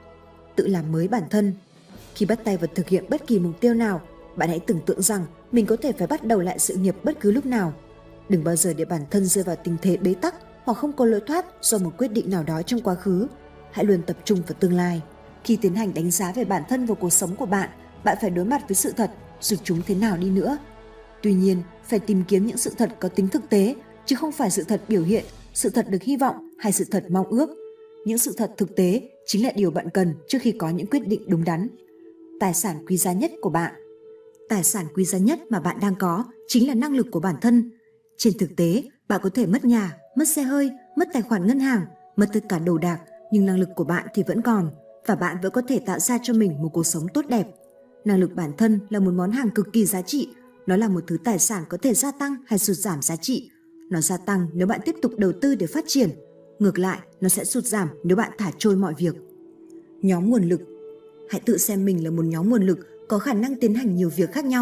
Tự làm mới bản thân. Khi bắt tay vào thực hiện bất kỳ mục tiêu nào, bạn hãy tưởng tượng rằng mình có thể phải bắt đầu lại sự nghiệp bất cứ lúc nào. Đừng bao giờ để bản thân rơi vào tình thế bế tắc hoặc không có lối thoát do một quyết định nào đó trong quá khứ. Hãy luôn tập trung vào tương lai. Khi tiến hành đánh giá về bản thân và cuộc sống của bạn, bạn phải đối mặt với sự thật, dù chúng thế nào đi nữa. Tuy nhiên, phải tìm kiếm những sự thật có tính thực tế, chứ không phải sự thật biểu hiện, sự thật được hy vọng hay sự thật mong ước. Những sự thật thực tế chính là điều bạn cần trước khi có những quyết định đúng đắn. Tài sản quý giá nhất của bạn. Tài sản quý giá nhất mà bạn đang có chính là năng lực của bản thân. Trên thực tế, bạn có thể mất nhà, mất xe hơi, mất tài khoản ngân hàng, mất tất cả đồ đạc, nhưng năng lực của bạn thì vẫn còn, và bạn vẫn có thể tạo ra cho mình một cuộc sống tốt đẹp. Năng lực bản thân là một món hàng cực kỳ giá trị. Nó là một thứ tài sản có thể gia tăng hay sụt giảm giá trị. Nó gia tăng nếu bạn tiếp tục đầu tư để phát triển. Ngược lại, nó sẽ sụt giảm nếu bạn thả trôi mọi việc. Nhóm nguồn lực. Hãy tự xem mình là một nhóm nguồn lực có khả năng tiến hành nhiều việc khác nhau.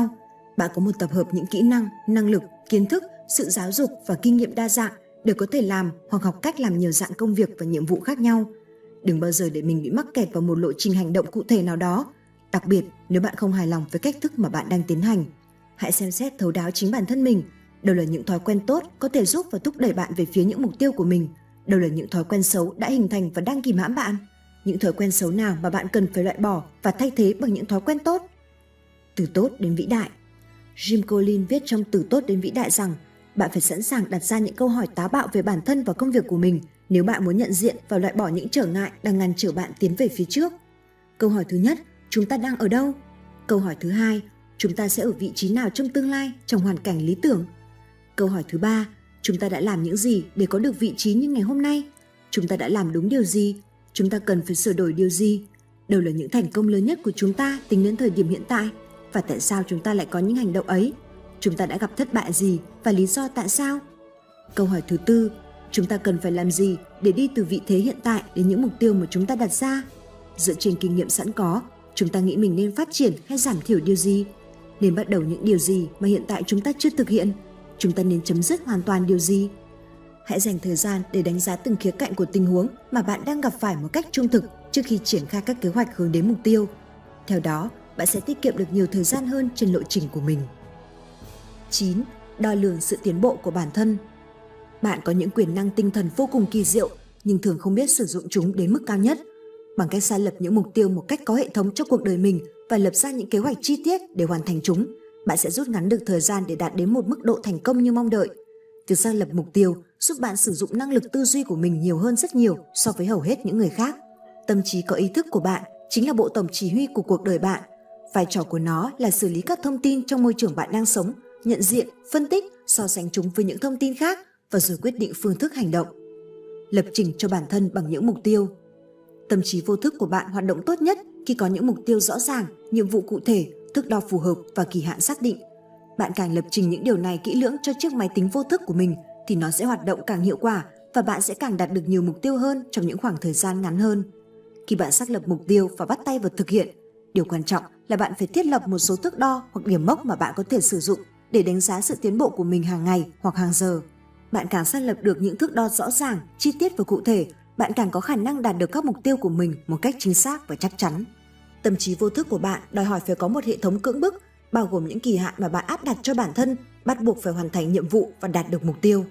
Bạn có một tập hợp những kỹ năng, năng lực, kiến thức, sự giáo dục và kinh nghiệm đa dạng để có thể làm hoặc học cách làm nhiều dạng công việc và nhiệm vụ khác nhau. Đừng bao giờ để mình bị mắc kẹt vào một lộ trình hành động cụ thể nào đó, đặc biệt nếu bạn không hài lòng với cách thức mà bạn đang tiến hành. Hãy xem xét thấu đáo chính bản thân mình. Đâu là những thói quen tốt có thể giúp và thúc đẩy bạn về phía những mục tiêu của mình? Đâu là những thói quen xấu đã hình thành và đang kìm hãm bạn? Những thói quen xấu nào mà bạn cần phải loại bỏ và thay thế bằng những thói quen tốt? Từ tốt đến vĩ đại. Jim Collins viết trong Từ tốt đến vĩ đại rằng bạn phải sẵn sàng đặt ra những câu hỏi táo bạo về bản thân và công việc của mình nếu bạn muốn nhận diện và loại bỏ những trở ngại đang ngăn trở bạn tiến về phía trước. Câu hỏi thứ nhất, chúng ta đang ở đâu? Câu hỏi thứ hai, chúng ta sẽ ở vị trí nào trong tương lai, trong hoàn cảnh lý tưởng? Câu hỏi thứ ba, chúng ta đã làm những gì để có được vị trí như ngày hôm nay? Chúng ta đã làm đúng điều gì? Chúng ta cần phải sửa đổi điều gì? Đâu là những thành công lớn nhất của chúng ta tính đến thời điểm hiện tại? Và tại sao chúng ta lại có những hành động ấy? Chúng ta đã gặp thất bại gì và lý do tại sao? Câu hỏi thứ tư, chúng ta cần phải làm gì để đi từ vị thế hiện tại đến những mục tiêu mà chúng ta đặt ra? Dựa trên kinh nghiệm sẵn có, chúng ta nghĩ mình nên phát triển hay giảm thiểu điều gì? Nên bắt đầu những điều gì mà hiện tại chúng ta chưa thực hiện? Chúng ta nên chấm dứt hoàn toàn điều gì? Hãy dành thời gian để đánh giá từng khía cạnh của tình huống mà bạn đang gặp phải một cách trung thực trước khi triển khai các kế hoạch hướng đến mục tiêu. Theo đó, bạn sẽ tiết kiệm được nhiều thời gian hơn trên lộ trình của mình. chín. Đo lường sự tiến bộ của bản thân. Bạn có những quyền năng tinh thần vô cùng kỳ diệu nhưng thường không biết sử dụng chúng đến mức cao nhất. Bằng cách xác lập những mục tiêu một cách có hệ thống cho cuộc đời mình và lập ra những kế hoạch chi tiết để hoàn thành chúng, bạn sẽ rút ngắn được thời gian để đạt đến một mức độ thành công như mong đợi. Việc xác lập mục tiêu giúp bạn sử dụng năng lực tư duy của mình nhiều hơn rất nhiều so với hầu hết những người khác. Tâm trí có ý thức của bạn chính là bộ tổng chỉ huy của cuộc đời bạn. Vai trò của nó là xử lý các thông tin trong môi trường bạn đang sống, nhận diện, phân tích, so sánh chúng với những thông tin khác và rồi quyết định phương thức hành động. Lập trình cho bản thân bằng những mục tiêu. Tâm trí vô thức của bạn hoạt động tốt nhất khi có những mục tiêu rõ ràng, nhiệm vụ cụ thể, thước đo phù hợp và kỳ hạn xác định. Bạn càng lập trình những điều này kỹ lưỡng cho chiếc máy tính vô thức của mình thì nó sẽ hoạt động càng hiệu quả và bạn sẽ càng đạt được nhiều mục tiêu hơn trong những khoảng thời gian ngắn hơn. Khi bạn xác lập mục tiêu và bắt tay vào thực hiện, điều quan trọng là bạn phải thiết lập một số thước đo hoặc điểm mốc mà bạn có thể sử dụng để đánh giá sự tiến bộ của mình hàng ngày hoặc hàng giờ. Bạn càng xác lập được những thước đo rõ ràng, chi tiết và cụ thể, bạn càng có khả năng đạt được các mục tiêu của mình một cách chính xác và chắc chắn. Tâm trí vô thức của bạn đòi hỏi phải có một hệ thống cưỡng bức, bao gồm những kỳ hạn mà bạn áp đặt cho bản thân, bắt buộc phải hoàn thành nhiệm vụ và đạt được mục tiêu.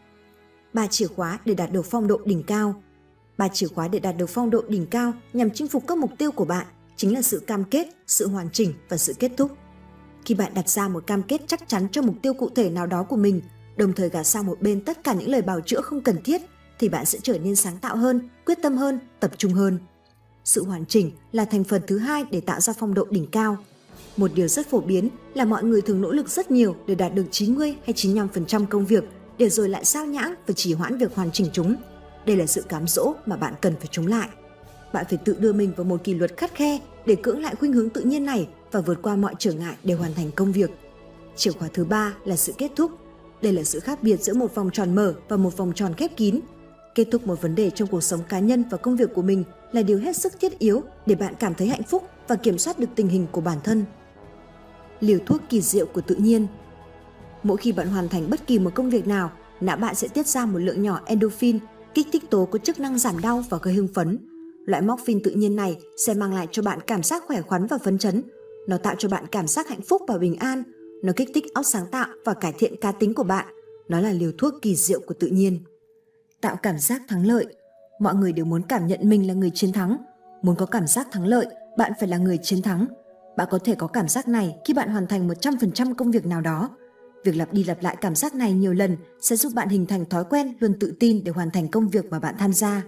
Ba chìa khóa để đạt được phong độ đỉnh cao. Ba chìa khóa để đạt được phong độ đỉnh cao nhằm chinh phục các mục tiêu của bạn chính là sự cam kết, sự hoàn chỉnh và sự kết thúc. Khi bạn đặt ra một cam kết chắc chắn cho mục tiêu cụ thể nào đó của mình, đồng thời gạt sang một bên tất cả những lời bào chữa không cần thiết, thì bạn sẽ trở nên sáng tạo hơn, quyết tâm hơn, tập trung hơn. Sự hoàn chỉnh là thành phần thứ hai để tạo ra phong độ đỉnh cao. Một điều rất phổ biến là mọi người thường nỗ lực rất nhiều để đạt được chín mươi hay chín mươi lăm phần trăm công việc để rồi lại sao nhãng và trì hoãn việc hoàn chỉnh chúng. Đây là sự cám dỗ mà bạn cần phải chống lại. Bạn phải tự đưa mình vào một kỷ luật khắt khe để cưỡng lại khuynh hướng tự nhiên này và vượt qua mọi trở ngại để hoàn thành công việc. Chìa khóa thứ ba là sự kết thúc. Đây là sự khác biệt giữa một vòng tròn mở và một vòng tròn khép kín. Kết thúc một vấn đề trong cuộc sống cá nhân và công việc của mình là điều hết sức thiết yếu để bạn cảm thấy hạnh phúc và kiểm soát được tình hình của bản thân. Liều thuốc kỳ diệu của tự nhiên. Mỗi khi bạn hoàn thành bất kỳ một công việc nào, não bạn sẽ tiết ra một lượng nhỏ endorphin, kích thích tố có chức năng giảm đau và gây hưng phấn. Loại morphine tự nhiên này sẽ mang lại cho bạn cảm giác khỏe khoắn và phấn chấn. Nó tạo cho bạn cảm giác hạnh phúc và bình an. Nó kích thích óc sáng tạo và cải thiện cá tính của bạn. Nó là liều thuốc kỳ diệu của tự nhiên. Tạo cảm giác thắng lợi. Mọi người đều muốn cảm nhận mình là người chiến thắng. Muốn có cảm giác thắng lợi, bạn phải là người chiến thắng. Bạn có thể có cảm giác này khi bạn hoàn thành một trăm phần trăm công việc nào đó. Việc lặp đi lặp lại cảm giác này nhiều lần sẽ giúp bạn hình thành thói quen luôn tự tin để hoàn thành công việc mà bạn tham gia.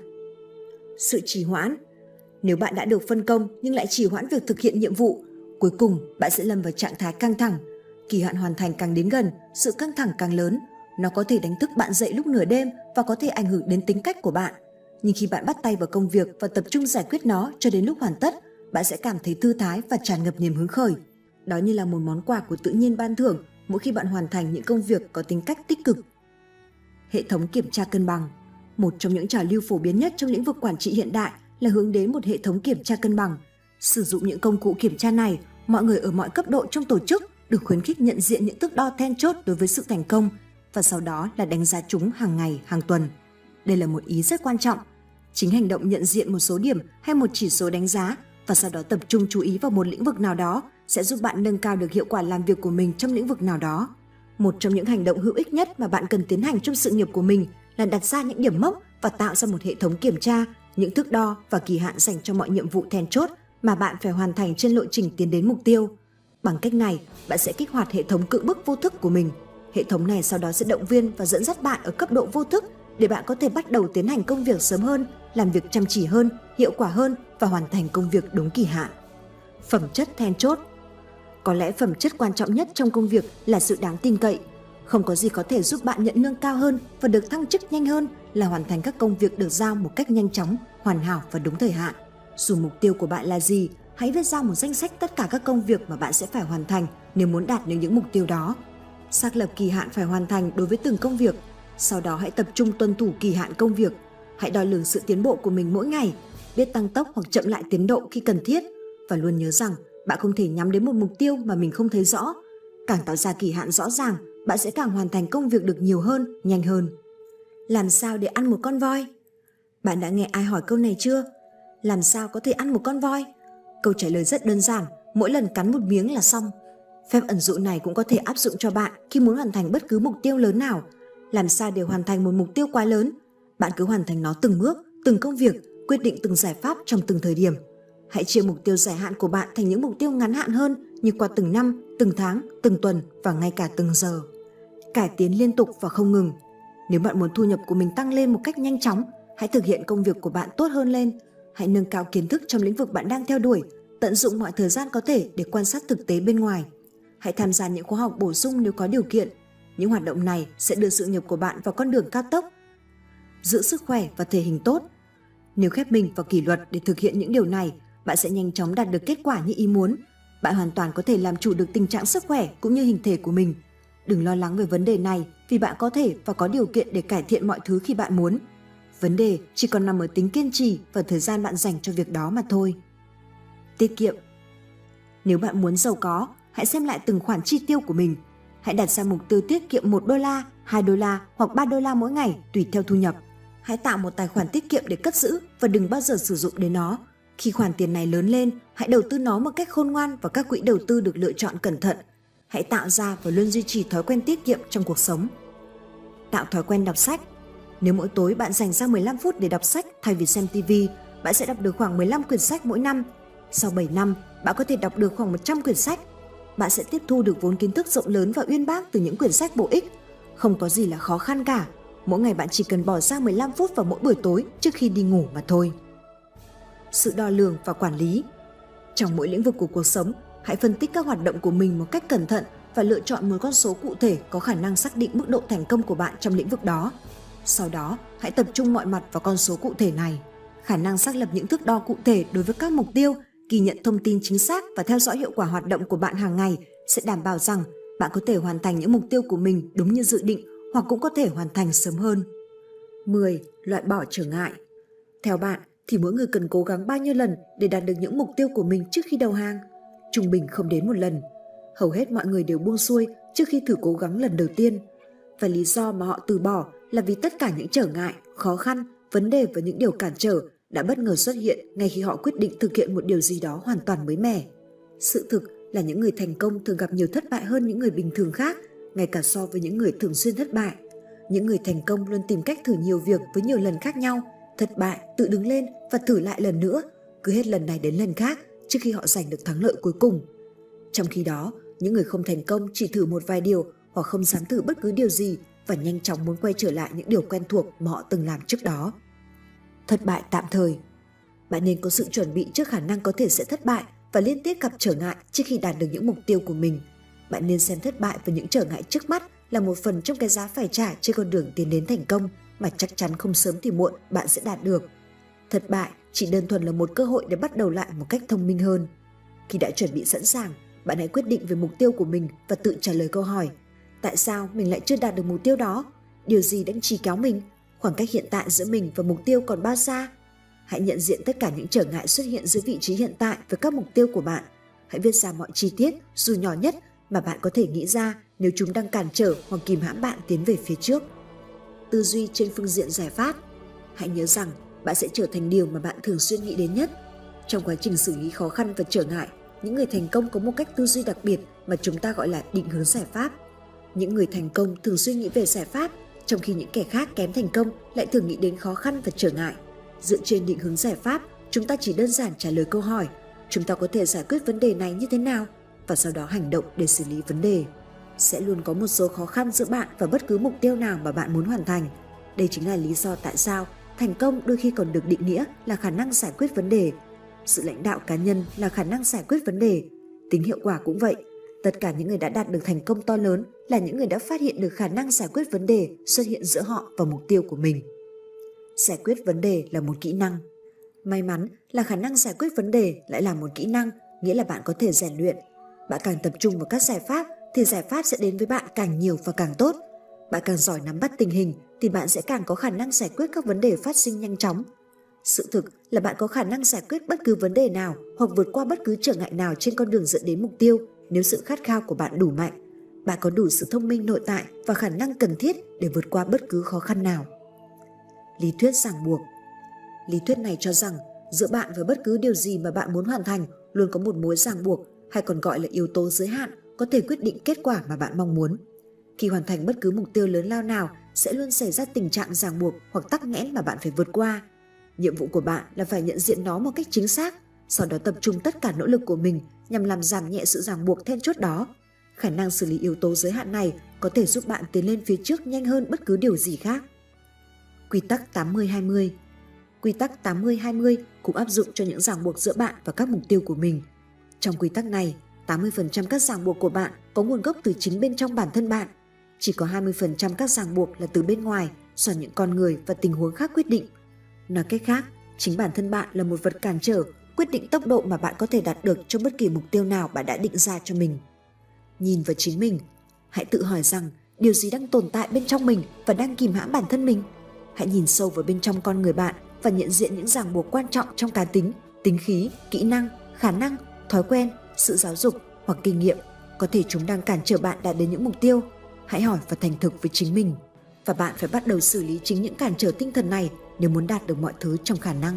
Sự trì hoãn. Nếu bạn đã được phân công nhưng lại trì hoãn việc thực hiện nhiệm vụ, cuối cùng bạn sẽ lâm vào trạng thái căng thẳng. Kỳ hạn hoàn thành càng đến gần, sự căng thẳng càng lớn. Nó có thể đánh thức bạn dậy lúc nửa đêm và có thể ảnh hưởng đến tính cách của bạn. Nhưng khi bạn bắt tay vào công việc và tập trung giải quyết nó cho đến lúc hoàn tất, bạn sẽ cảm thấy thư thái và tràn ngập niềm hứng khởi. Đó như là một món quà của tự nhiên ban thưởng mỗi khi bạn hoàn thành những công việc có tính cách tích cực. Hệ thống kiểm tra cân bằng. Một trong những trào lưu phổ biến nhất trong lĩnh vực quản trị hiện đại là hướng đến một hệ thống kiểm tra cân bằng. Sử dụng những công cụ kiểm tra này, mọi người ở mọi cấp độ trong tổ chức, được khuyến khích nhận diện những thước đo then chốt đối với sự thành công và sau đó là đánh giá chúng hàng ngày, hàng tuần. Đây là một ý rất quan trọng. Chính hành động nhận diện một số điểm hay một chỉ số đánh giá và sau đó tập trung chú ý vào một lĩnh vực nào đó sẽ giúp bạn nâng cao được hiệu quả làm việc của mình trong lĩnh vực nào đó. Một trong những hành động hữu ích nhất mà bạn cần tiến hành trong sự nghiệp của mình là đặt ra những điểm mốc và tạo ra một hệ thống kiểm tra, những thước đo và kỳ hạn dành cho mọi nhiệm vụ then chốt mà bạn phải hoàn thành trên lộ trình tiến đến mục tiêu. Bằng cách này, bạn sẽ kích hoạt hệ thống cưỡng bức vô thức của mình. Hệ thống này sau đó sẽ động viên và dẫn dắt bạn ở cấp độ vô thức để bạn có thể bắt đầu tiến hành công việc sớm hơn, làm việc chăm chỉ hơn, hiệu quả hơn và hoàn thành công việc đúng kỳ hạn. Phẩm chất then chốt. Có lẽ phẩm chất quan trọng nhất trong công việc là sự đáng tin cậy. Không có gì có thể giúp bạn nhận lương cao hơn và được thăng chức nhanh hơn là hoàn thành các công việc được giao một cách nhanh chóng, hoàn hảo và đúng thời hạn. Dù mục tiêu của bạn là gì, hãy viết ra một danh sách tất cả các công việc mà bạn sẽ phải hoàn thành nếu muốn đạt được những mục tiêu đó. Xác lập kỳ hạn phải hoàn thành đối với từng công việc. Sau đó hãy tập trung tuân thủ kỳ hạn công việc. Hãy đo lường sự tiến bộ của mình mỗi ngày, biết tăng tốc hoặc chậm lại tiến độ khi cần thiết. Và luôn nhớ rằng bạn không thể nhắm đến một mục tiêu mà mình không thấy rõ. Càng tạo ra kỳ hạn rõ ràng, bạn sẽ càng hoàn thành công việc được nhiều hơn, nhanh hơn. Làm sao để ăn một con voi? Bạn đã nghe ai hỏi câu này chưa? Làm sao có thể ăn một con voi? Câu trả lời rất đơn giản, mỗi lần cắn một miếng là xong. Phép ẩn dụ này cũng có thể áp dụng cho bạn khi muốn hoàn thành bất cứ mục tiêu lớn nào. Làm sao để hoàn thành một mục tiêu quá lớn? Bạn cứ hoàn thành nó từng bước, từng công việc, quyết định từng giải pháp trong từng thời điểm. Hãy chia mục tiêu dài hạn của bạn thành những mục tiêu ngắn hạn hơn như qua từng năm, từng tháng, từng tuần và ngay cả từng giờ. Cải tiến liên tục và không ngừng. Nếu bạn muốn thu nhập của mình tăng lên một cách nhanh chóng, hãy thực hiện công việc của bạn tốt hơn lên. Hãy nâng cao kiến thức trong lĩnh vực bạn đang theo đuổi, tận dụng mọi thời gian có thể để quan sát thực tế bên ngoài. Hãy tham gia những khóa học bổ sung nếu có điều kiện. Những hoạt động này sẽ đưa sự nghiệp của bạn vào con đường cao tốc. Giữ sức khỏe và thể hình tốt. Nếu khép mình vào kỷ luật để thực hiện những điều này, bạn sẽ nhanh chóng đạt được kết quả như ý muốn. Bạn hoàn toàn có thể làm chủ được tình trạng sức khỏe cũng như hình thể của mình. Đừng lo lắng về vấn đề này vì bạn có thể và có điều kiện để cải thiện mọi thứ khi bạn muốn. Vấn đề chỉ còn nằm ở tính kiên trì và thời gian bạn dành cho việc đó mà thôi. Tiết kiệm. Nếu bạn muốn giàu có, hãy xem lại từng khoản chi tiêu của mình. Hãy đặt ra mục tiêu tiết kiệm một đô la, hai đô la hoặc ba đô la mỗi ngày tùy theo thu nhập. Hãy tạo một tài khoản tiết kiệm để cất giữ và đừng bao giờ sử dụng đến nó. Khi khoản tiền này lớn lên, hãy đầu tư nó một cách khôn ngoan vào các quỹ đầu tư được lựa chọn cẩn thận. Hãy tạo ra và luôn duy trì thói quen tiết kiệm trong cuộc sống. Tạo thói quen đọc sách. Nếu mỗi tối bạn dành ra mười lăm phút để đọc sách thay vì xem ti vi, bạn sẽ đọc được khoảng mười lăm quyển sách mỗi năm. Sau bảy năm, bạn có thể đọc được khoảng một trăm quyển sách. Bạn sẽ tiếp thu được vốn kiến thức rộng lớn và uyên bác từ những quyển sách bổ ích. Không có gì là khó khăn cả. Mỗi ngày bạn chỉ cần bỏ ra mười lăm phút vào mỗi buổi tối trước khi đi ngủ mà thôi. Sự đo lường và quản lý. Trong mỗi lĩnh vực của cuộc sống, hãy phân tích các hoạt động của mình một cách cẩn thận và lựa chọn một con số cụ thể có khả năng xác định mức độ thành công của bạn trong lĩnh vực đó. Sau đó, hãy tập trung mọi mặt vào con số cụ thể này. Khả năng xác lập những thước đo cụ thể đối với các mục tiêu, ghi nhận thông tin chính xác và theo dõi hiệu quả hoạt động của bạn hàng ngày sẽ đảm bảo rằng bạn có thể hoàn thành những mục tiêu của mình đúng như dự định hoặc cũng có thể hoàn thành sớm hơn. mười. Loại bỏ trở ngại. Theo bạn thì mỗi người cần cố gắng bao nhiêu lần để đạt được những mục tiêu của mình trước khi đầu hàng? Trung bình không đến một lần. Hầu hết mọi người đều buông xuôi trước khi thử cố gắng lần đầu tiên. Và lý do mà họ từ bỏ là vì tất cả những trở ngại, khó khăn, vấn đề và những điều cản trở đã bất ngờ xuất hiện ngay khi họ quyết định thực hiện một điều gì đó hoàn toàn mới mẻ. Sự thực là những người thành công thường gặp nhiều thất bại hơn những người bình thường khác, ngay cả so với những người thường xuyên thất bại. Những người thành công luôn tìm cách thử nhiều việc với nhiều lần khác nhau, thất bại, tự đứng lên và thử lại lần nữa, cứ hết lần này đến lần khác trước khi họ giành được thắng lợi cuối cùng. Trong khi đó, những người không thành công chỉ thử một vài điều hoặc không dám thử bất cứ điều gì và nhanh chóng muốn quay trở lại những điều quen thuộc mà họ từng làm trước đó. Thất bại tạm thời. Bạn nên có sự chuẩn bị trước khả năng có thể sẽ thất bại và liên tiếp gặp trở ngại trước khi đạt được những mục tiêu của mình. Bạn nên xem thất bại và những trở ngại trước mắt là một phần trong cái giá phải trả trên con đường tiến đến thành công mà chắc chắn không sớm thì muộn bạn sẽ đạt được. Thất bại chỉ đơn thuần là một cơ hội để bắt đầu lại một cách thông minh hơn. Khi đã chuẩn bị sẵn sàng, bạn hãy quyết định về mục tiêu của mình và tự trả lời câu hỏi: tại sao mình lại chưa đạt được mục tiêu đó? Điều gì đang trì kéo mình? Khoảng cách hiện tại giữa mình và mục tiêu còn bao xa? Hãy nhận diện tất cả những trở ngại xuất hiện giữa vị trí hiện tại với các mục tiêu của bạn. Hãy viết ra mọi chi tiết, dù nhỏ nhất, mà bạn có thể nghĩ ra nếu chúng đang cản trở hoặc kìm hãm bạn tiến về phía trước. Tư duy trên phương diện giải pháp. Hãy nhớ rằng bạn sẽ trở thành điều mà bạn thường xuyên nghĩ đến nhất. Trong quá trình xử lý khó khăn và trở ngại, những người thành công có một cách tư duy đặc biệt mà chúng ta gọi là định hướng giải pháp. Những người thành công thường xuyên nghĩ về giải pháp, trong khi những kẻ khác kém thành công lại thường nghĩ đến khó khăn và trở ngại. Dựa trên định hướng giải pháp, chúng ta chỉ đơn giản trả lời câu hỏi, chúng ta có thể giải quyết vấn đề này như thế nào, và sau đó hành động để xử lý vấn đề. Sẽ luôn có một số khó khăn giữa bạn và bất cứ mục tiêu nào mà bạn muốn hoàn thành. Đây chính là lý do tại sao thành công đôi khi còn được định nghĩa là khả năng giải quyết vấn đề. Sự lãnh đạo cá nhân là khả năng giải quyết vấn đề. Tính hiệu quả cũng vậy. Tất cả những người đã đạt được thành công to lớn là những người đã phát hiện được khả năng giải quyết vấn đề xuất hiện giữa họ và mục tiêu của mình. Giải quyết vấn đề là một kỹ năng. May mắn là khả năng giải quyết vấn đề lại là một kỹ năng, nghĩa là bạn có thể rèn luyện. Bạn càng tập trung vào các giải pháp thì giải pháp sẽ đến với bạn càng nhiều và càng tốt. Bạn càng giỏi nắm bắt tình hình thì bạn sẽ càng có khả năng giải quyết các vấn đề phát sinh nhanh chóng. Sự thực là bạn có khả năng giải quyết bất cứ vấn đề nào hoặc vượt qua bất cứ trở ngại nào trên con đường dẫn đến mục tiêu nếu sự khát khao của bạn đủ mạnh. Bạn có đủ sự thông minh nội tại và khả năng cần thiết để vượt qua bất cứ khó khăn nào. Lý thuyết ràng buộc. Lý thuyết này cho rằng giữa bạn và bất cứ điều gì mà bạn muốn hoàn thành luôn có một mối ràng buộc, hay còn gọi là yếu tố giới hạn, có thể quyết định kết quả mà bạn mong muốn. Khi hoàn thành bất cứ mục tiêu lớn lao nào, sẽ luôn xảy ra tình trạng ràng buộc hoặc tắc nghẽn mà bạn phải vượt qua. Nhiệm vụ của bạn là phải nhận diện nó một cách chính xác, sau đó tập trung tất cả nỗ lực của mình nhằm làm giảm nhẹ sự ràng buộc then chốt đó. Khả năng xử lý yếu tố giới hạn này có thể giúp bạn tiến lên phía trước nhanh hơn bất cứ điều gì khác. Quy tắc tám mươi hai mươi. Quy tắc tám mươi hai mươi cũng áp dụng cho những ràng buộc giữa bạn và các mục tiêu của mình. Trong quy tắc này, tám mươi phần trăm các ràng buộc của bạn có nguồn gốc từ chính bên trong bản thân bạn. Chỉ có hai mươi phần trăm các ràng buộc là từ bên ngoài, do những con người và tình huống khác quyết định. Nói cách khác, chính bản thân bạn là một vật cản trở, quyết định tốc độ mà bạn có thể đạt được cho bất kỳ mục tiêu nào bạn đã định ra cho mình. Nhìn vào chính mình, hãy tự hỏi rằng điều gì đang tồn tại bên trong mình và đang kìm hãm bản thân mình. Hãy nhìn sâu vào bên trong con người bạn và nhận diện những ràng buộc quan trọng trong cá tính, tính khí, kỹ năng, khả năng, thói quen, sự giáo dục hoặc kinh nghiệm. Có thể chúng đang cản trở bạn đạt đến những mục tiêu. Hãy hỏi và thành thực với chính mình. Và bạn phải bắt đầu xử lý chính những cản trở tinh thần này nếu muốn đạt được mọi thứ trong khả năng.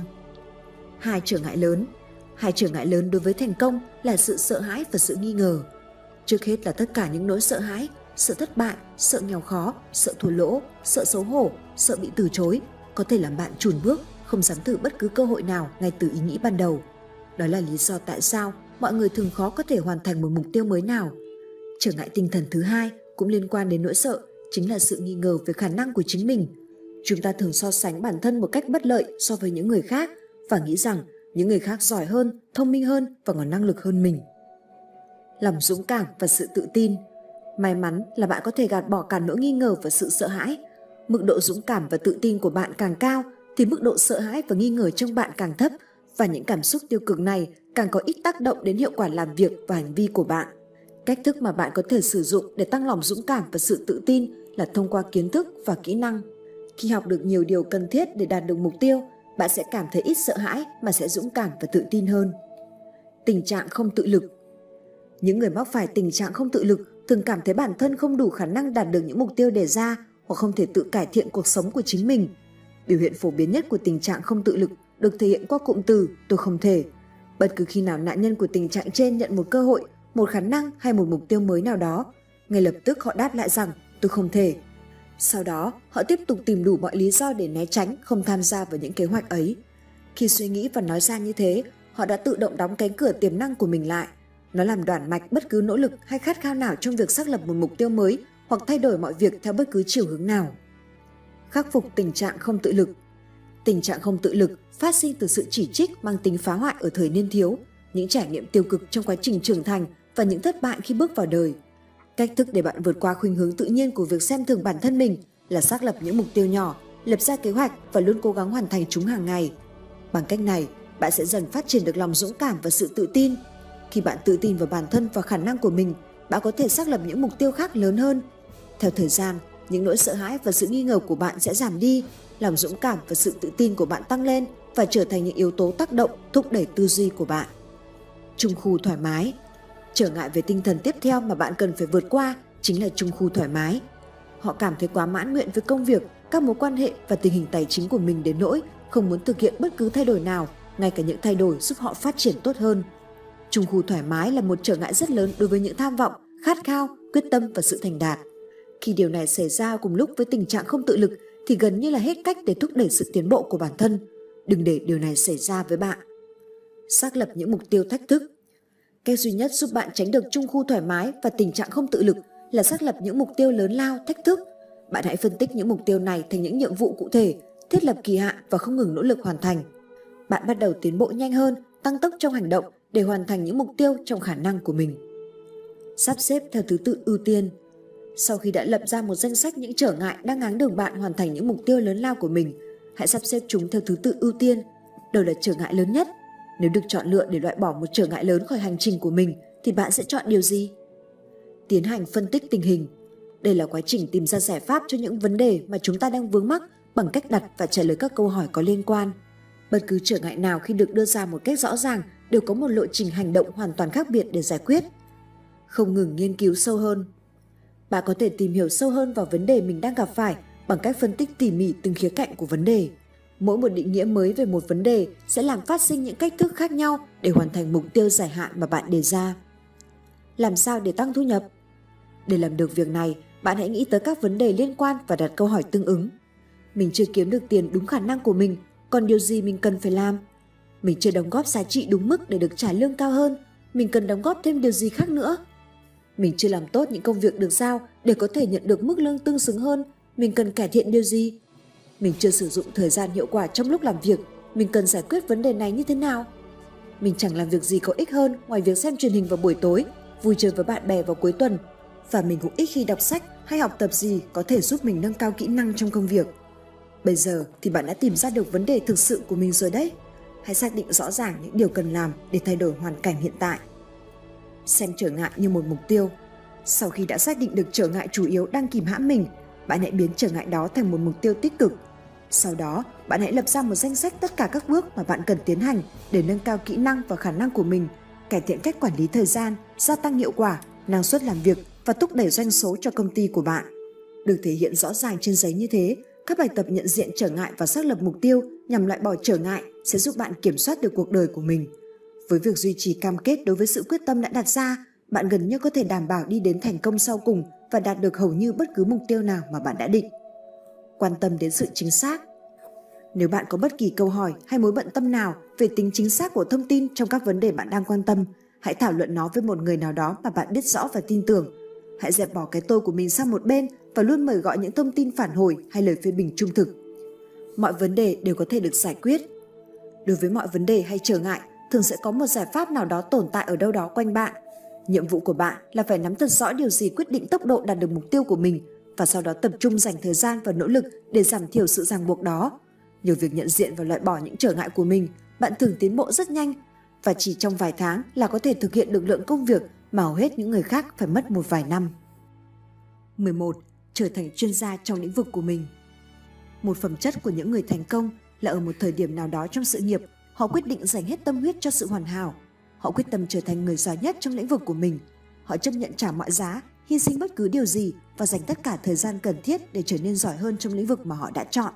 Hai trở ngại lớn. Hai trở ngại lớn đối với thành công là sự sợ hãi và sự nghi ngờ. Trước hết là tất cả những nỗi sợ hãi, sợ thất bại, sợ nghèo khó, sợ thua lỗ, sợ xấu hổ, sợ bị từ chối, có thể làm bạn chùn bước, không dám thử bất cứ cơ hội nào ngay từ ý nghĩ ban đầu. Đó là lý do tại sao mọi người thường khó có thể hoàn thành một mục tiêu mới nào. Trở ngại tinh thần thứ hai cũng liên quan đến nỗi sợ, chính là sự nghi ngờ về khả năng của chính mình. Chúng ta thường so sánh bản thân một cách bất lợi so với những người khác và nghĩ rằng những người khác giỏi hơn, thông minh hơn và có năng lực hơn mình. Lòng dũng cảm và sự tự tin. May mắn là bạn có thể gạt bỏ cả nỗi nghi ngờ và sự sợ hãi. Mức độ dũng cảm và tự tin của bạn càng cao thì mức độ sợ hãi và nghi ngờ trong bạn càng thấp, và những cảm xúc tiêu cực này càng có ít tác động đến hiệu quả làm việc và hành vi của bạn. Cách thức mà bạn có thể sử dụng để tăng lòng dũng cảm và sự tự tin là thông qua kiến thức và kỹ năng. Khi học được nhiều điều cần thiết để đạt được mục tiêu, bạn sẽ cảm thấy ít sợ hãi mà sẽ dũng cảm và tự tin hơn. Tình trạng không tự lực. Những người mắc phải tình trạng không tự lực thường cảm thấy bản thân không đủ khả năng đạt được những mục tiêu đề ra hoặc không thể tự cải thiện cuộc sống của chính mình. Biểu hiện phổ biến nhất của tình trạng không tự lực được thể hiện qua cụm từ tôi không thể. Bất cứ khi nào nạn nhân của tình trạng trên nhận một cơ hội, một khả năng hay một mục tiêu mới nào đó, ngay lập tức họ đáp lại rằng tôi không thể. Sau đó, họ tiếp tục tìm đủ mọi lý do để né tránh, không tham gia vào những kế hoạch ấy. Khi suy nghĩ và nói ra như thế, họ đã tự động đóng cánh cửa tiềm năng của mình lại. Nó làm đoản mạch bất cứ nỗ lực hay khát khao nào trong việc xác lập một mục tiêu mới hoặc thay đổi mọi việc theo bất cứ chiều hướng nào. Khắc phục tình trạng không tự lực. Tình trạng không tự lực phát sinh từ sự chỉ trích mang tính phá hoại ở thời niên thiếu, những trải nghiệm tiêu cực trong quá trình trưởng thành và những thất bại khi bước vào đời. Cách thức để bạn vượt qua khuynh hướng tự nhiên của việc xem thường bản thân mình là xác lập những mục tiêu nhỏ, lập ra kế hoạch và luôn cố gắng hoàn thành chúng hàng ngày. Bằng cách này, bạn sẽ dần phát triển được lòng dũng cảm và sự tự tin. Khi bạn tự tin vào bản thân và khả năng của mình, bạn có thể xác lập những mục tiêu khác lớn hơn. Theo thời gian, những nỗi sợ hãi và sự nghi ngờ của bạn sẽ giảm đi, lòng dũng cảm và sự tự tin của bạn tăng lên và trở thành những yếu tố tác động thúc đẩy tư duy của bạn. Trung khu thoải mái. Trở ngại về tinh thần tiếp theo mà bạn cần phải vượt qua chính là trung khu thoải mái. Họ cảm thấy quá mãn nguyện với công việc, các mối quan hệ và tình hình tài chính của mình đến nỗi không muốn thực hiện bất cứ thay đổi nào, ngay cả những thay đổi giúp họ phát triển tốt hơn. Trung khu thoải mái là một trở ngại rất lớn đối với những tham vọng, khát khao, quyết tâm và sự thành đạt. Khi điều này xảy ra cùng lúc với tình trạng không tự lực thì gần như là hết cách để thúc đẩy sự tiến bộ của bản thân. Đừng để điều này xảy ra với bạn. Xác lập những mục tiêu thách thức. Cách duy nhất giúp bạn tránh được trung khu thoải mái và tình trạng không tự lực là xác lập những mục tiêu lớn lao, thách thức. Bạn hãy phân tích những mục tiêu này thành những nhiệm vụ cụ thể, thiết lập kỳ hạn và không ngừng nỗ lực hoàn thành. Bạn bắt đầu tiến bộ nhanh hơn, tăng tốc trong hành động để hoàn thành những mục tiêu trong khả năng của mình. Sắp xếp theo thứ tự ưu tiên. Sau khi đã lập ra một danh sách những trở ngại đang ngáng đường bạn hoàn thành những mục tiêu lớn lao của mình, hãy sắp xếp chúng theo thứ tự ưu tiên. Đâu là trở ngại lớn nhất? Nếu được chọn lựa để loại bỏ một trở ngại lớn khỏi hành trình của mình thì bạn sẽ chọn điều gì? Tiến hành phân tích tình hình. Đây là quá trình tìm ra giải pháp cho những vấn đề mà chúng ta đang vướng mắc bằng cách đặt và trả lời các câu hỏi có liên quan. Bất cứ trở ngại nào khi được đưa ra một cách rõ ràng đều có một lộ trình hành động hoàn toàn khác biệt để giải quyết. Không ngừng nghiên cứu sâu hơn. Bạn có thể tìm hiểu sâu hơn vào vấn đề mình đang gặp phải bằng cách phân tích tỉ mỉ từng khía cạnh của vấn đề. Mỗi một định nghĩa mới về một vấn đề sẽ làm phát sinh những cách thức khác nhau để hoàn thành mục tiêu dài hạn mà bạn đề ra. Làm sao để tăng thu nhập? Để làm được việc này, bạn hãy nghĩ tới các vấn đề liên quan và đặt câu hỏi tương ứng. Mình chưa kiếm được tiền đúng khả năng của mình, còn điều gì mình cần phải làm? Mình chưa đóng góp giá trị đúng mức để được trả lương cao hơn, mình cần đóng góp thêm điều gì khác nữa? Mình chưa làm tốt những công việc được giao để có thể nhận được mức lương tương xứng hơn, mình cần cải thiện điều gì? Mình chưa sử dụng thời gian hiệu quả trong lúc làm việc, mình cần giải quyết vấn đề này như thế nào? Mình chẳng làm việc gì có ích hơn ngoài việc xem truyền hình vào buổi tối, vui chơi với bạn bè vào cuối tuần, và mình cũng ít khi đọc sách hay học tập gì có thể giúp mình nâng cao kỹ năng trong công việc. Bây giờ thì bạn đã tìm ra được vấn đề thực sự của mình rồi đấy. Hãy xác định rõ ràng những điều cần làm để thay đổi hoàn cảnh hiện tại. Xem trở ngại như một mục tiêu. Sau khi đã xác định được trở ngại chủ yếu đang kìm hãm mình, bạn hãy biến trở ngại đó thành một mục tiêu tích cực. Sau đó, bạn hãy lập ra một danh sách tất cả các bước mà bạn cần tiến hành để nâng cao kỹ năng và khả năng của mình, cải thiện cách quản lý thời gian, gia tăng hiệu quả, năng suất làm việc và thúc đẩy doanh số cho công ty của bạn. Được thể hiện rõ ràng trên giấy như thế, các bài tập nhận diện trở ngại và xác lập mục tiêu nhằm loại bỏ trở ngại sẽ giúp bạn kiểm soát được cuộc đời của mình. Với việc duy trì cam kết đối với sự quyết tâm đã đặt ra, bạn gần như có thể đảm bảo đi đến thành công sau cùng và đạt được hầu như bất cứ mục tiêu nào mà bạn đã định. Quan tâm đến sự chính xác. Nếu bạn có bất kỳ câu hỏi hay mối bận tâm nào về tính chính xác của thông tin trong các vấn đề bạn đang quan tâm, hãy thảo luận nó với một người nào đó mà bạn biết rõ và tin tưởng. Hãy dẹp bỏ cái tôi của mình sang một bên và luôn mời gọi những thông tin phản hồi hay lời phê bình trung thực. Mọi vấn đề đều có thể được giải quyết. Đối với mọi vấn đề hay trở ngại, thường sẽ có một giải pháp nào đó tồn tại ở đâu đó quanh bạn. Nhiệm vụ của bạn là phải nắm thật rõ điều gì quyết định tốc độ đạt được mục tiêu của mình và sau đó tập trung dành thời gian và nỗ lực để giảm thiểu sự ràng buộc đó. Nhờ việc nhận diện và loại bỏ những trở ngại của mình, bạn thường tiến bộ rất nhanh và chỉ trong vài tháng là có thể thực hiện được lượng công việc mà hầu hết những người khác phải mất một vài năm. mười một. Trở thành chuyên gia trong lĩnh vực của mình. Một phẩm chất của những người thành công là ở một thời điểm nào đó trong sự nghiệp, họ quyết định dành hết tâm huyết cho sự hoàn hảo. Họ quyết tâm trở thành người giỏi nhất trong lĩnh vực của mình. Họ chấp nhận trả mọi giá, hy sinh bất cứ điều gì và dành tất cả thời gian cần thiết để trở nên giỏi hơn trong lĩnh vực mà họ đã chọn.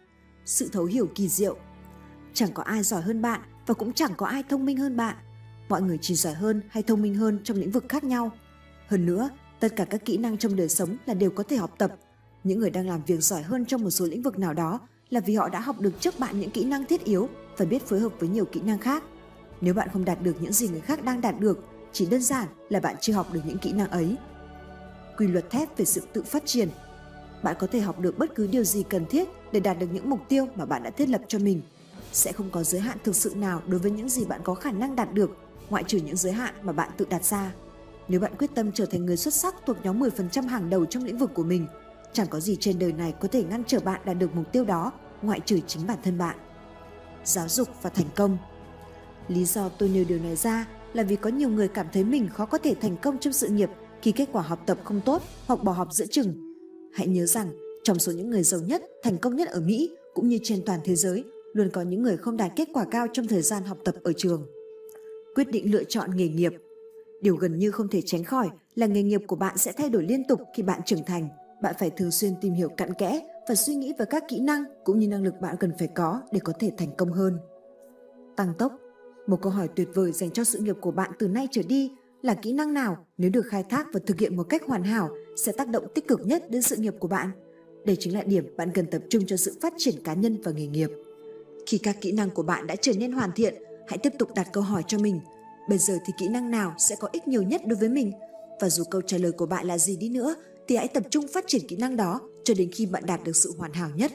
Sự thấu hiểu kỳ diệu. Chẳng có ai giỏi hơn bạn và cũng chẳng có ai thông minh hơn bạn. Mọi người chỉ giỏi hơn hay thông minh hơn trong lĩnh vực khác nhau. Hơn nữa, tất cả các kỹ năng trong đời sống là đều có thể học tập. Những người đang làm việc giỏi hơn trong một số lĩnh vực nào đó là vì họ đã học được trước bạn những kỹ năng thiết yếu và biết phối hợp với nhiều kỹ năng khác. Nếu bạn không đạt được những gì người khác đang đạt được, chỉ đơn giản là bạn chưa học được những kỹ năng ấy. Quy luật thép về sự tự phát triển. Bạn có thể học được bất cứ điều gì cần thiết để đạt được những mục tiêu mà bạn đã thiết lập cho mình. Sẽ không có giới hạn thực sự nào đối với những gì bạn có khả năng đạt được, ngoại trừ những giới hạn mà bạn tự đặt ra. Nếu bạn quyết tâm trở thành người xuất sắc thuộc nhóm mười phần trăm hàng đầu trong lĩnh vực của mình, chẳng có gì trên đời này có thể ngăn trở bạn đạt được mục tiêu đó, ngoại trừ chính bản thân bạn. Giáo dục và thành công. Lý do tôi nêu điều này ra là vì có nhiều người cảm thấy mình khó có thể thành công trong sự nghiệp khi kết quả học tập không tốt hoặc bỏ học giữa chừng. Hãy nhớ rằng, trong số những người giàu nhất, thành công nhất ở Mỹ cũng như trên toàn thế giới, luôn có những người không đạt kết quả cao trong thời gian học tập ở trường. Quyết định lựa chọn nghề nghiệp. Điều gần như không thể tránh khỏi là nghề nghiệp của bạn sẽ thay đổi liên tục khi bạn trưởng thành. Bạn phải thường xuyên tìm hiểu cặn kẽ và suy nghĩ về các kỹ năng cũng như năng lực bạn cần phải có để có thể thành công hơn. Tăng tốc. Một câu hỏi tuyệt vời dành cho sự nghiệp của bạn từ nay trở đi là kỹ năng nào nếu được khai thác và thực hiện một cách hoàn hảo sẽ tác động tích cực nhất đến sự nghiệp của bạn. Đây chính là điểm bạn cần tập trung cho sự phát triển cá nhân và nghề nghiệp. Khi các kỹ năng của bạn đã trở nên hoàn thiện, hãy tiếp tục đặt câu hỏi cho mình. Bây giờ thì kỹ năng nào sẽ có ích nhiều nhất đối với mình? Và dù câu trả lời của bạn là gì đi nữa, thì hãy tập trung phát triển kỹ năng đó cho đến khi bạn đạt được sự hoàn hảo nhất.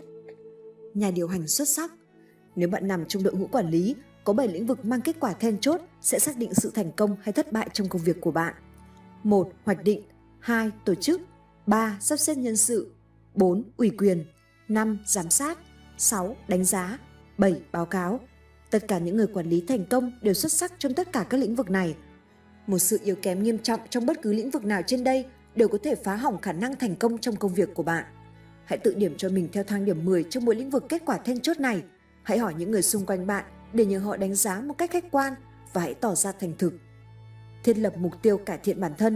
Nhà điều hành xuất sắc. Nếu bạn nằm trong đội ngũ quản lý, có bảy lĩnh vực mang kết quả then chốt sẽ xác định sự thành công hay thất bại trong công việc của bạn. một. Hoạch định. hai. Tổ chức. ba. Sắp xếp nhân sự. bốn. Ủy quyền. năm. Giám sát. sáu. Đánh giá. bảy. Báo cáo. Tất cả những người quản lý thành công đều xuất sắc trong tất cả các lĩnh vực này. Một sự yếu kém nghiêm trọng trong bất cứ lĩnh vực nào trên đây đều có thể phá hỏng khả năng thành công trong công việc của bạn. Hãy tự điểm cho mình theo thang điểm mười trong mỗi lĩnh vực kết quả then chốt này. Hãy hỏi những người xung quanh bạn để nhờ họ đánh giá một cách khách quan và hãy tỏ ra thành thực. Thiết lập mục tiêu cải thiện bản thân.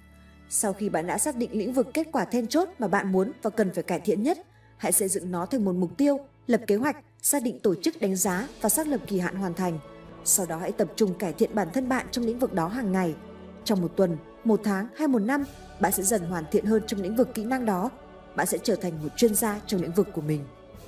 Sau khi bạn đã xác định lĩnh vực kết quả then chốt mà bạn muốn và cần phải cải thiện nhất, hãy xây dựng nó thành một mục tiêu, lập kế hoạch, xác định tổ chức đánh giá và xác lập kỳ hạn hoàn thành. Sau đó hãy tập trung cải thiện bản thân bạn trong lĩnh vực đó hàng ngày. Trong một tuần, một tháng hay một năm, bạn sẽ dần hoàn thiện hơn trong lĩnh vực kỹ năng đó. Bạn sẽ trở thành một chuyên gia trong lĩnh vực của mình.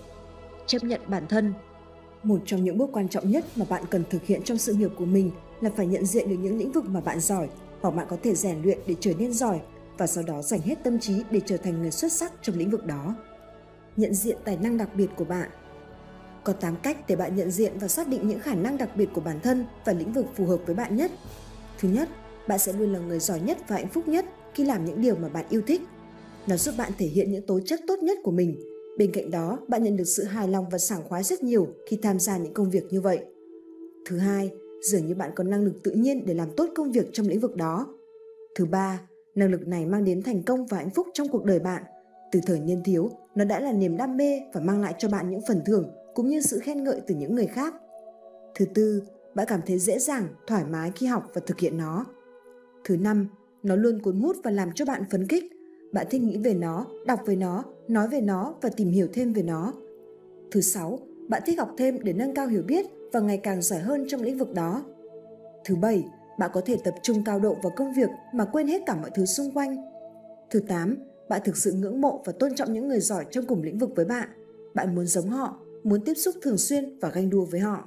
Chấp nhận bản thân. Một trong những bước quan trọng nhất mà bạn cần thực hiện trong sự nghiệp của mình là phải nhận diện được những lĩnh vực mà bạn giỏi hoặc bạn có thể rèn luyện để trở nên giỏi và sau đó dành hết tâm trí để trở thành người xuất sắc trong lĩnh vực đó. Nhận diện tài năng đặc biệt của bạn. Có tám cách để bạn nhận diện và xác định những khả năng đặc biệt của bản thân và lĩnh vực phù hợp với bạn nhất. Thứ nhất, bạn sẽ luôn là người giỏi nhất và hạnh phúc nhất khi làm những điều mà bạn yêu thích. Nó giúp bạn thể hiện những tố chất tốt nhất của mình. Bên cạnh đó, bạn nhận được sự hài lòng và sảng khoái rất nhiều khi tham gia những công việc như vậy. Thứ hai, dường như bạn có năng lực tự nhiên để làm tốt công việc trong lĩnh vực đó. Thứ ba, năng lực này mang đến thành công và hạnh phúc trong cuộc đời bạn. Từ thời niên thiếu, nó đã là niềm đam mê và mang lại cho bạn những phần thưởng cũng như sự khen ngợi từ những người khác. Thứ tư, bạn cảm thấy dễ dàng, thoải mái khi học và thực hiện nó. Thứ năm, nó luôn cuốn hút và làm cho bạn phấn khích. Bạn thích nghĩ về nó, đọc về nó, nói về nó và tìm hiểu thêm về nó. Thứ sáu, bạn thích học thêm để nâng cao hiểu biết và ngày càng giỏi hơn trong lĩnh vực đó. Thứ bảy, bạn có thể tập trung cao độ vào công việc mà quên hết cả mọi thứ xung quanh. Thứ tám, bạn thực sự ngưỡng mộ và tôn trọng những người giỏi trong cùng lĩnh vực với bạn. Bạn muốn giống họ, muốn tiếp xúc thường xuyên và ganh đua với họ.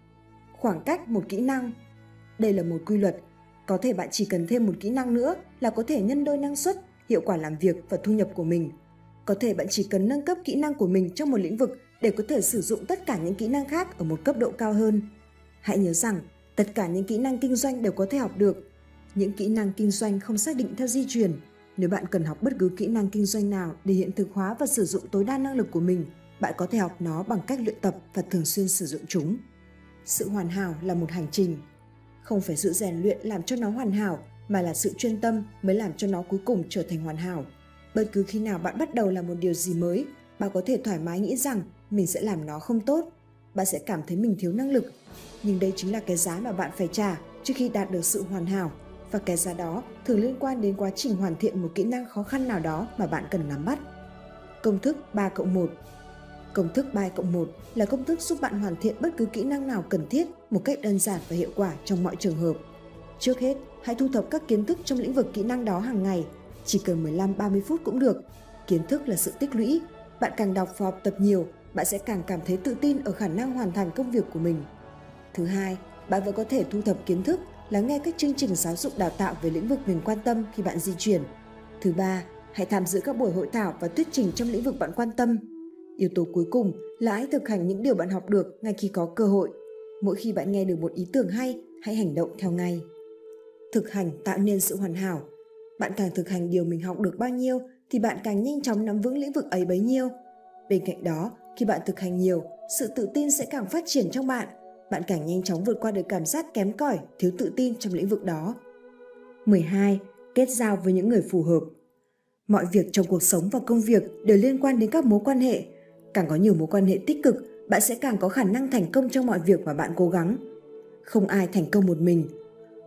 Khoảng cách một kỹ năng. Đây là một quy luật. Có thể bạn chỉ cần thêm một kỹ năng nữa là có thể nhân đôi năng suất, hiệu quả làm việc và thu nhập của mình. Có thể bạn chỉ cần nâng cấp kỹ năng của mình trong một lĩnh vực để có thể sử dụng tất cả những kỹ năng khác ở một cấp độ cao hơn. Hãy nhớ rằng, tất cả những kỹ năng kinh doanh đều có thể học được. Những kỹ năng kinh doanh không xác định theo di truyền. Nếu bạn cần học bất cứ kỹ năng kinh doanh nào để hiện thực hóa và sử dụng tối đa năng lực của mình, bạn có thể học nó bằng cách luyện tập và thường xuyên sử dụng chúng. Sự hoàn hảo là một hành trình. Không phải sự rèn luyện làm cho nó hoàn hảo, mà là sự chuyên tâm mới làm cho nó cuối cùng trở thành hoàn hảo. Bất cứ khi nào bạn bắt đầu làm một điều gì mới, bạn có thể thoải mái nghĩ rằng mình sẽ làm nó không tốt. Bạn sẽ cảm thấy mình thiếu năng lực. Nhưng đây chính là cái giá mà bạn phải trả trước khi đạt được sự hoàn hảo. Và cái giá đó thường liên quan đến quá trình hoàn thiện một kỹ năng khó khăn nào đó mà bạn cần nắm bắt. Công thức ba cộng một. Công thức ba cộng một là công thức giúp bạn hoàn thiện bất cứ kỹ năng nào cần thiết một cách đơn giản và hiệu quả trong mọi trường hợp. Trước hết, hãy thu thập các kiến thức trong lĩnh vực kỹ năng đó hàng ngày. Chỉ cần mười lăm đến ba mươi phút cũng được. Kiến thức là sự tích lũy. Bạn càng đọc và học tập nhiều, bạn sẽ càng cảm thấy tự tin ở khả năng hoàn thành công việc của mình. Thứ hai, bạn vẫn có thể thu thập kiến thức, lắng nghe các chương trình giáo dục đào tạo về lĩnh vực mình quan tâm khi bạn di chuyển. Thứ ba, hãy tham dự các buổi hội thảo và thuyết trình trong lĩnh vực bạn quan tâm. Yếu tố cuối cùng là hãy thực hành những điều bạn học được ngay khi có cơ hội. Mỗi khi bạn nghe được một ý tưởng hay, hãy hành động theo ngay. Thực hành tạo nên sự hoàn hảo. Bạn càng thực hành điều mình học được bao nhiêu thì bạn càng nhanh chóng nắm vững lĩnh vực ấy bấy nhiêu. Bên cạnh đó, khi bạn thực hành nhiều, sự tự tin sẽ càng phát triển trong bạn. Bạn càng nhanh chóng vượt qua được cảm giác kém cỏi, thiếu tự tin trong lĩnh vực đó. mười hai. Kết giao với những người phù hợp. Mọi việc trong cuộc sống và công việc đều liên quan đến các mối quan hệ. Càng có nhiều mối quan hệ tích cực, bạn sẽ càng có khả năng thành công trong mọi việc mà bạn cố gắng. Không ai thành công một mình.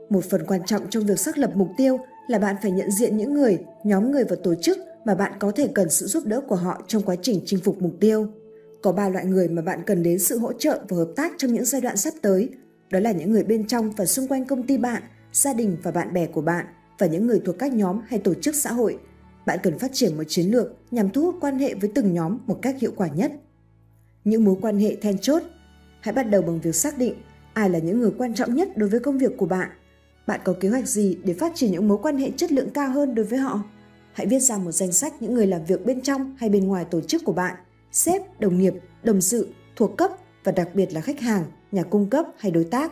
Một phần quan trọng trong việc xác lập mục tiêu là bạn phải nhận diện những người, nhóm người và tổ chức mà bạn có thể cần sự giúp đỡ của họ trong quá trình chinh phục mục tiêu. Có ba loại người mà bạn cần đến sự hỗ trợ và hợp tác trong những giai đoạn sắp tới. Đó là những người bên trong và xung quanh công ty bạn, gia đình và bạn bè của bạn, và những người thuộc các nhóm hay tổ chức xã hội. Bạn cần phát triển một chiến lược nhằm thu hút quan hệ với từng nhóm một cách hiệu quả nhất. Những mối quan hệ then chốt. Hãy bắt đầu bằng việc xác định ai là những người quan trọng nhất đối với công việc của bạn. Bạn có kế hoạch gì để phát triển những mối quan hệ chất lượng cao hơn đối với họ? Hãy viết ra một danh sách những người làm việc bên trong hay bên ngoài tổ chức của bạn, sếp, đồng nghiệp, đồng sự, thuộc cấp và đặc biệt là khách hàng, nhà cung cấp hay đối tác.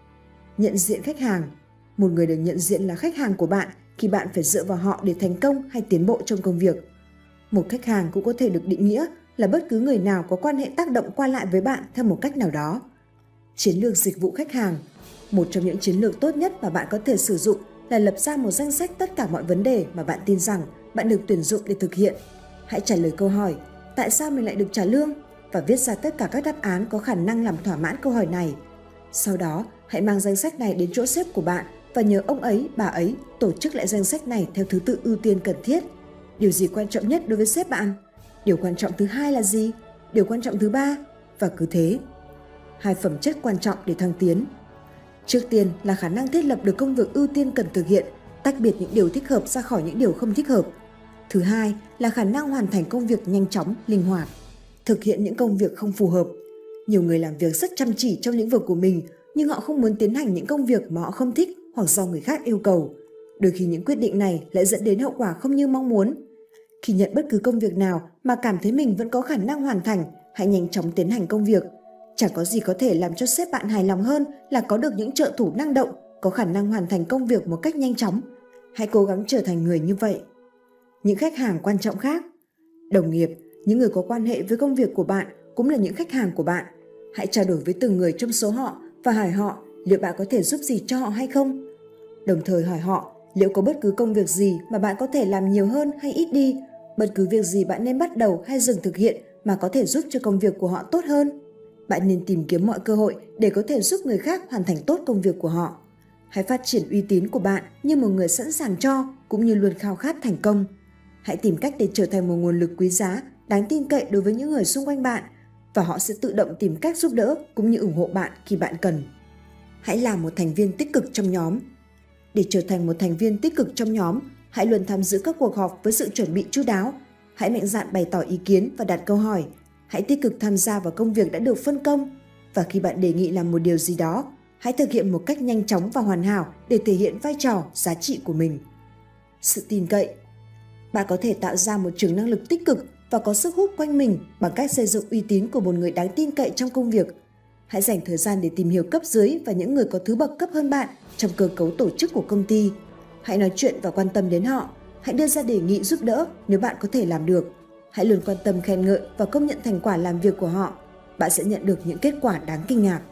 Nhận diện khách hàng. Một người được nhận diện là khách hàng của bạn khi bạn phải dựa vào họ để thành công hay tiến bộ trong công việc. Một khách hàng cũng có thể được định nghĩa là bất cứ người nào có quan hệ tác động qua lại với bạn theo một cách nào đó. Chiến lược dịch vụ khách hàng. Một trong những chiến lược tốt nhất mà bạn có thể sử dụng là lập ra một danh sách tất cả mọi vấn đề mà bạn tin rằng bạn được tuyển dụng để thực hiện. Hãy trả lời câu hỏi tại sao mình lại được trả lương và viết ra tất cả các đáp án có khả năng làm thỏa mãn câu hỏi này. Sau đó, hãy mang danh sách này đến chỗ sếp của bạn và nhờ ông ấy, bà ấy tổ chức lại danh sách này theo thứ tự ưu tiên cần thiết. Điều gì quan trọng nhất đối với sếp bạn? Điều quan trọng thứ hai là gì? Điều quan trọng thứ ba? Và cứ thế. Hai phẩm chất quan trọng để thăng tiến. Trước tiên là khả năng thiết lập được công việc ưu tiên cần thực hiện, tách biệt những điều thích hợp ra khỏi những điều không thích hợp. Thứ hai là khả năng hoàn thành công việc nhanh chóng, linh hoạt. Thực hiện những công việc không phù hợp. Nhiều người làm việc rất chăm chỉ trong lĩnh vực của mình, nhưng họ không muốn tiến hành những công việc mà họ không thích hoặc do người khác yêu cầu. Đôi khi những quyết định này lại dẫn đến hậu quả không như mong muốn. Khi nhận bất cứ công việc nào mà cảm thấy mình vẫn có khả năng hoàn thành, hãy nhanh chóng tiến hành công việc. Chẳng có gì có thể làm cho sếp bạn hài lòng hơn là có được những trợ thủ năng động, có khả năng hoàn thành công việc một cách nhanh chóng. Hãy cố gắng trở thành người như vậy. Những khách hàng quan trọng khác. Đồng nghiệp, những người có quan hệ với công việc của bạn cũng là những khách hàng của bạn. Hãy trao đổi với từng người trong số họ và hỏi họ liệu bạn có thể giúp gì cho họ hay không. Đồng thời hỏi họ liệu có bất cứ công việc gì mà bạn có thể làm nhiều hơn hay ít đi, bất cứ việc gì bạn nên bắt đầu hay dừng thực hiện mà có thể giúp cho công việc của họ tốt hơn. Bạn nên tìm kiếm mọi cơ hội để có thể giúp người khác hoàn thành tốt công việc của họ. Hãy phát triển uy tín của bạn như một người sẵn sàng cho cũng như luôn khao khát thành công. Hãy tìm cách để trở thành một nguồn lực quý giá, đáng tin cậy đối với những người xung quanh bạn và họ sẽ tự động tìm cách giúp đỡ cũng như ủng hộ bạn khi bạn cần. Hãy là một thành viên tích cực trong nhóm. Để trở thành một thành viên tích cực trong nhóm, hãy luôn tham dự các cuộc họp với sự chuẩn bị chu đáo. Hãy mạnh dạn bày tỏ ý kiến và đặt câu hỏi. Hãy tích cực tham gia vào công việc đã được phân công. Và khi bạn đề nghị làm một điều gì đó, hãy thực hiện một cách nhanh chóng và hoàn hảo để thể hiện vai trò, giá trị của mình. Sự tin cậy. Bạn có thể tạo ra một trường năng lực tích cực và có sức hút quanh mình bằng cách xây dựng uy tín của một người đáng tin cậy trong công việc. Hãy dành thời gian để tìm hiểu cấp dưới và những người có thứ bậc cấp hơn bạn trong cơ cấu tổ chức của công ty. Hãy nói chuyện và quan tâm đến họ. Hãy đưa ra đề nghị giúp đỡ nếu bạn có thể làm được. Hãy luôn quan tâm khen ngợi và công nhận thành quả làm việc của họ. Bạn sẽ nhận được những kết quả đáng kinh ngạc.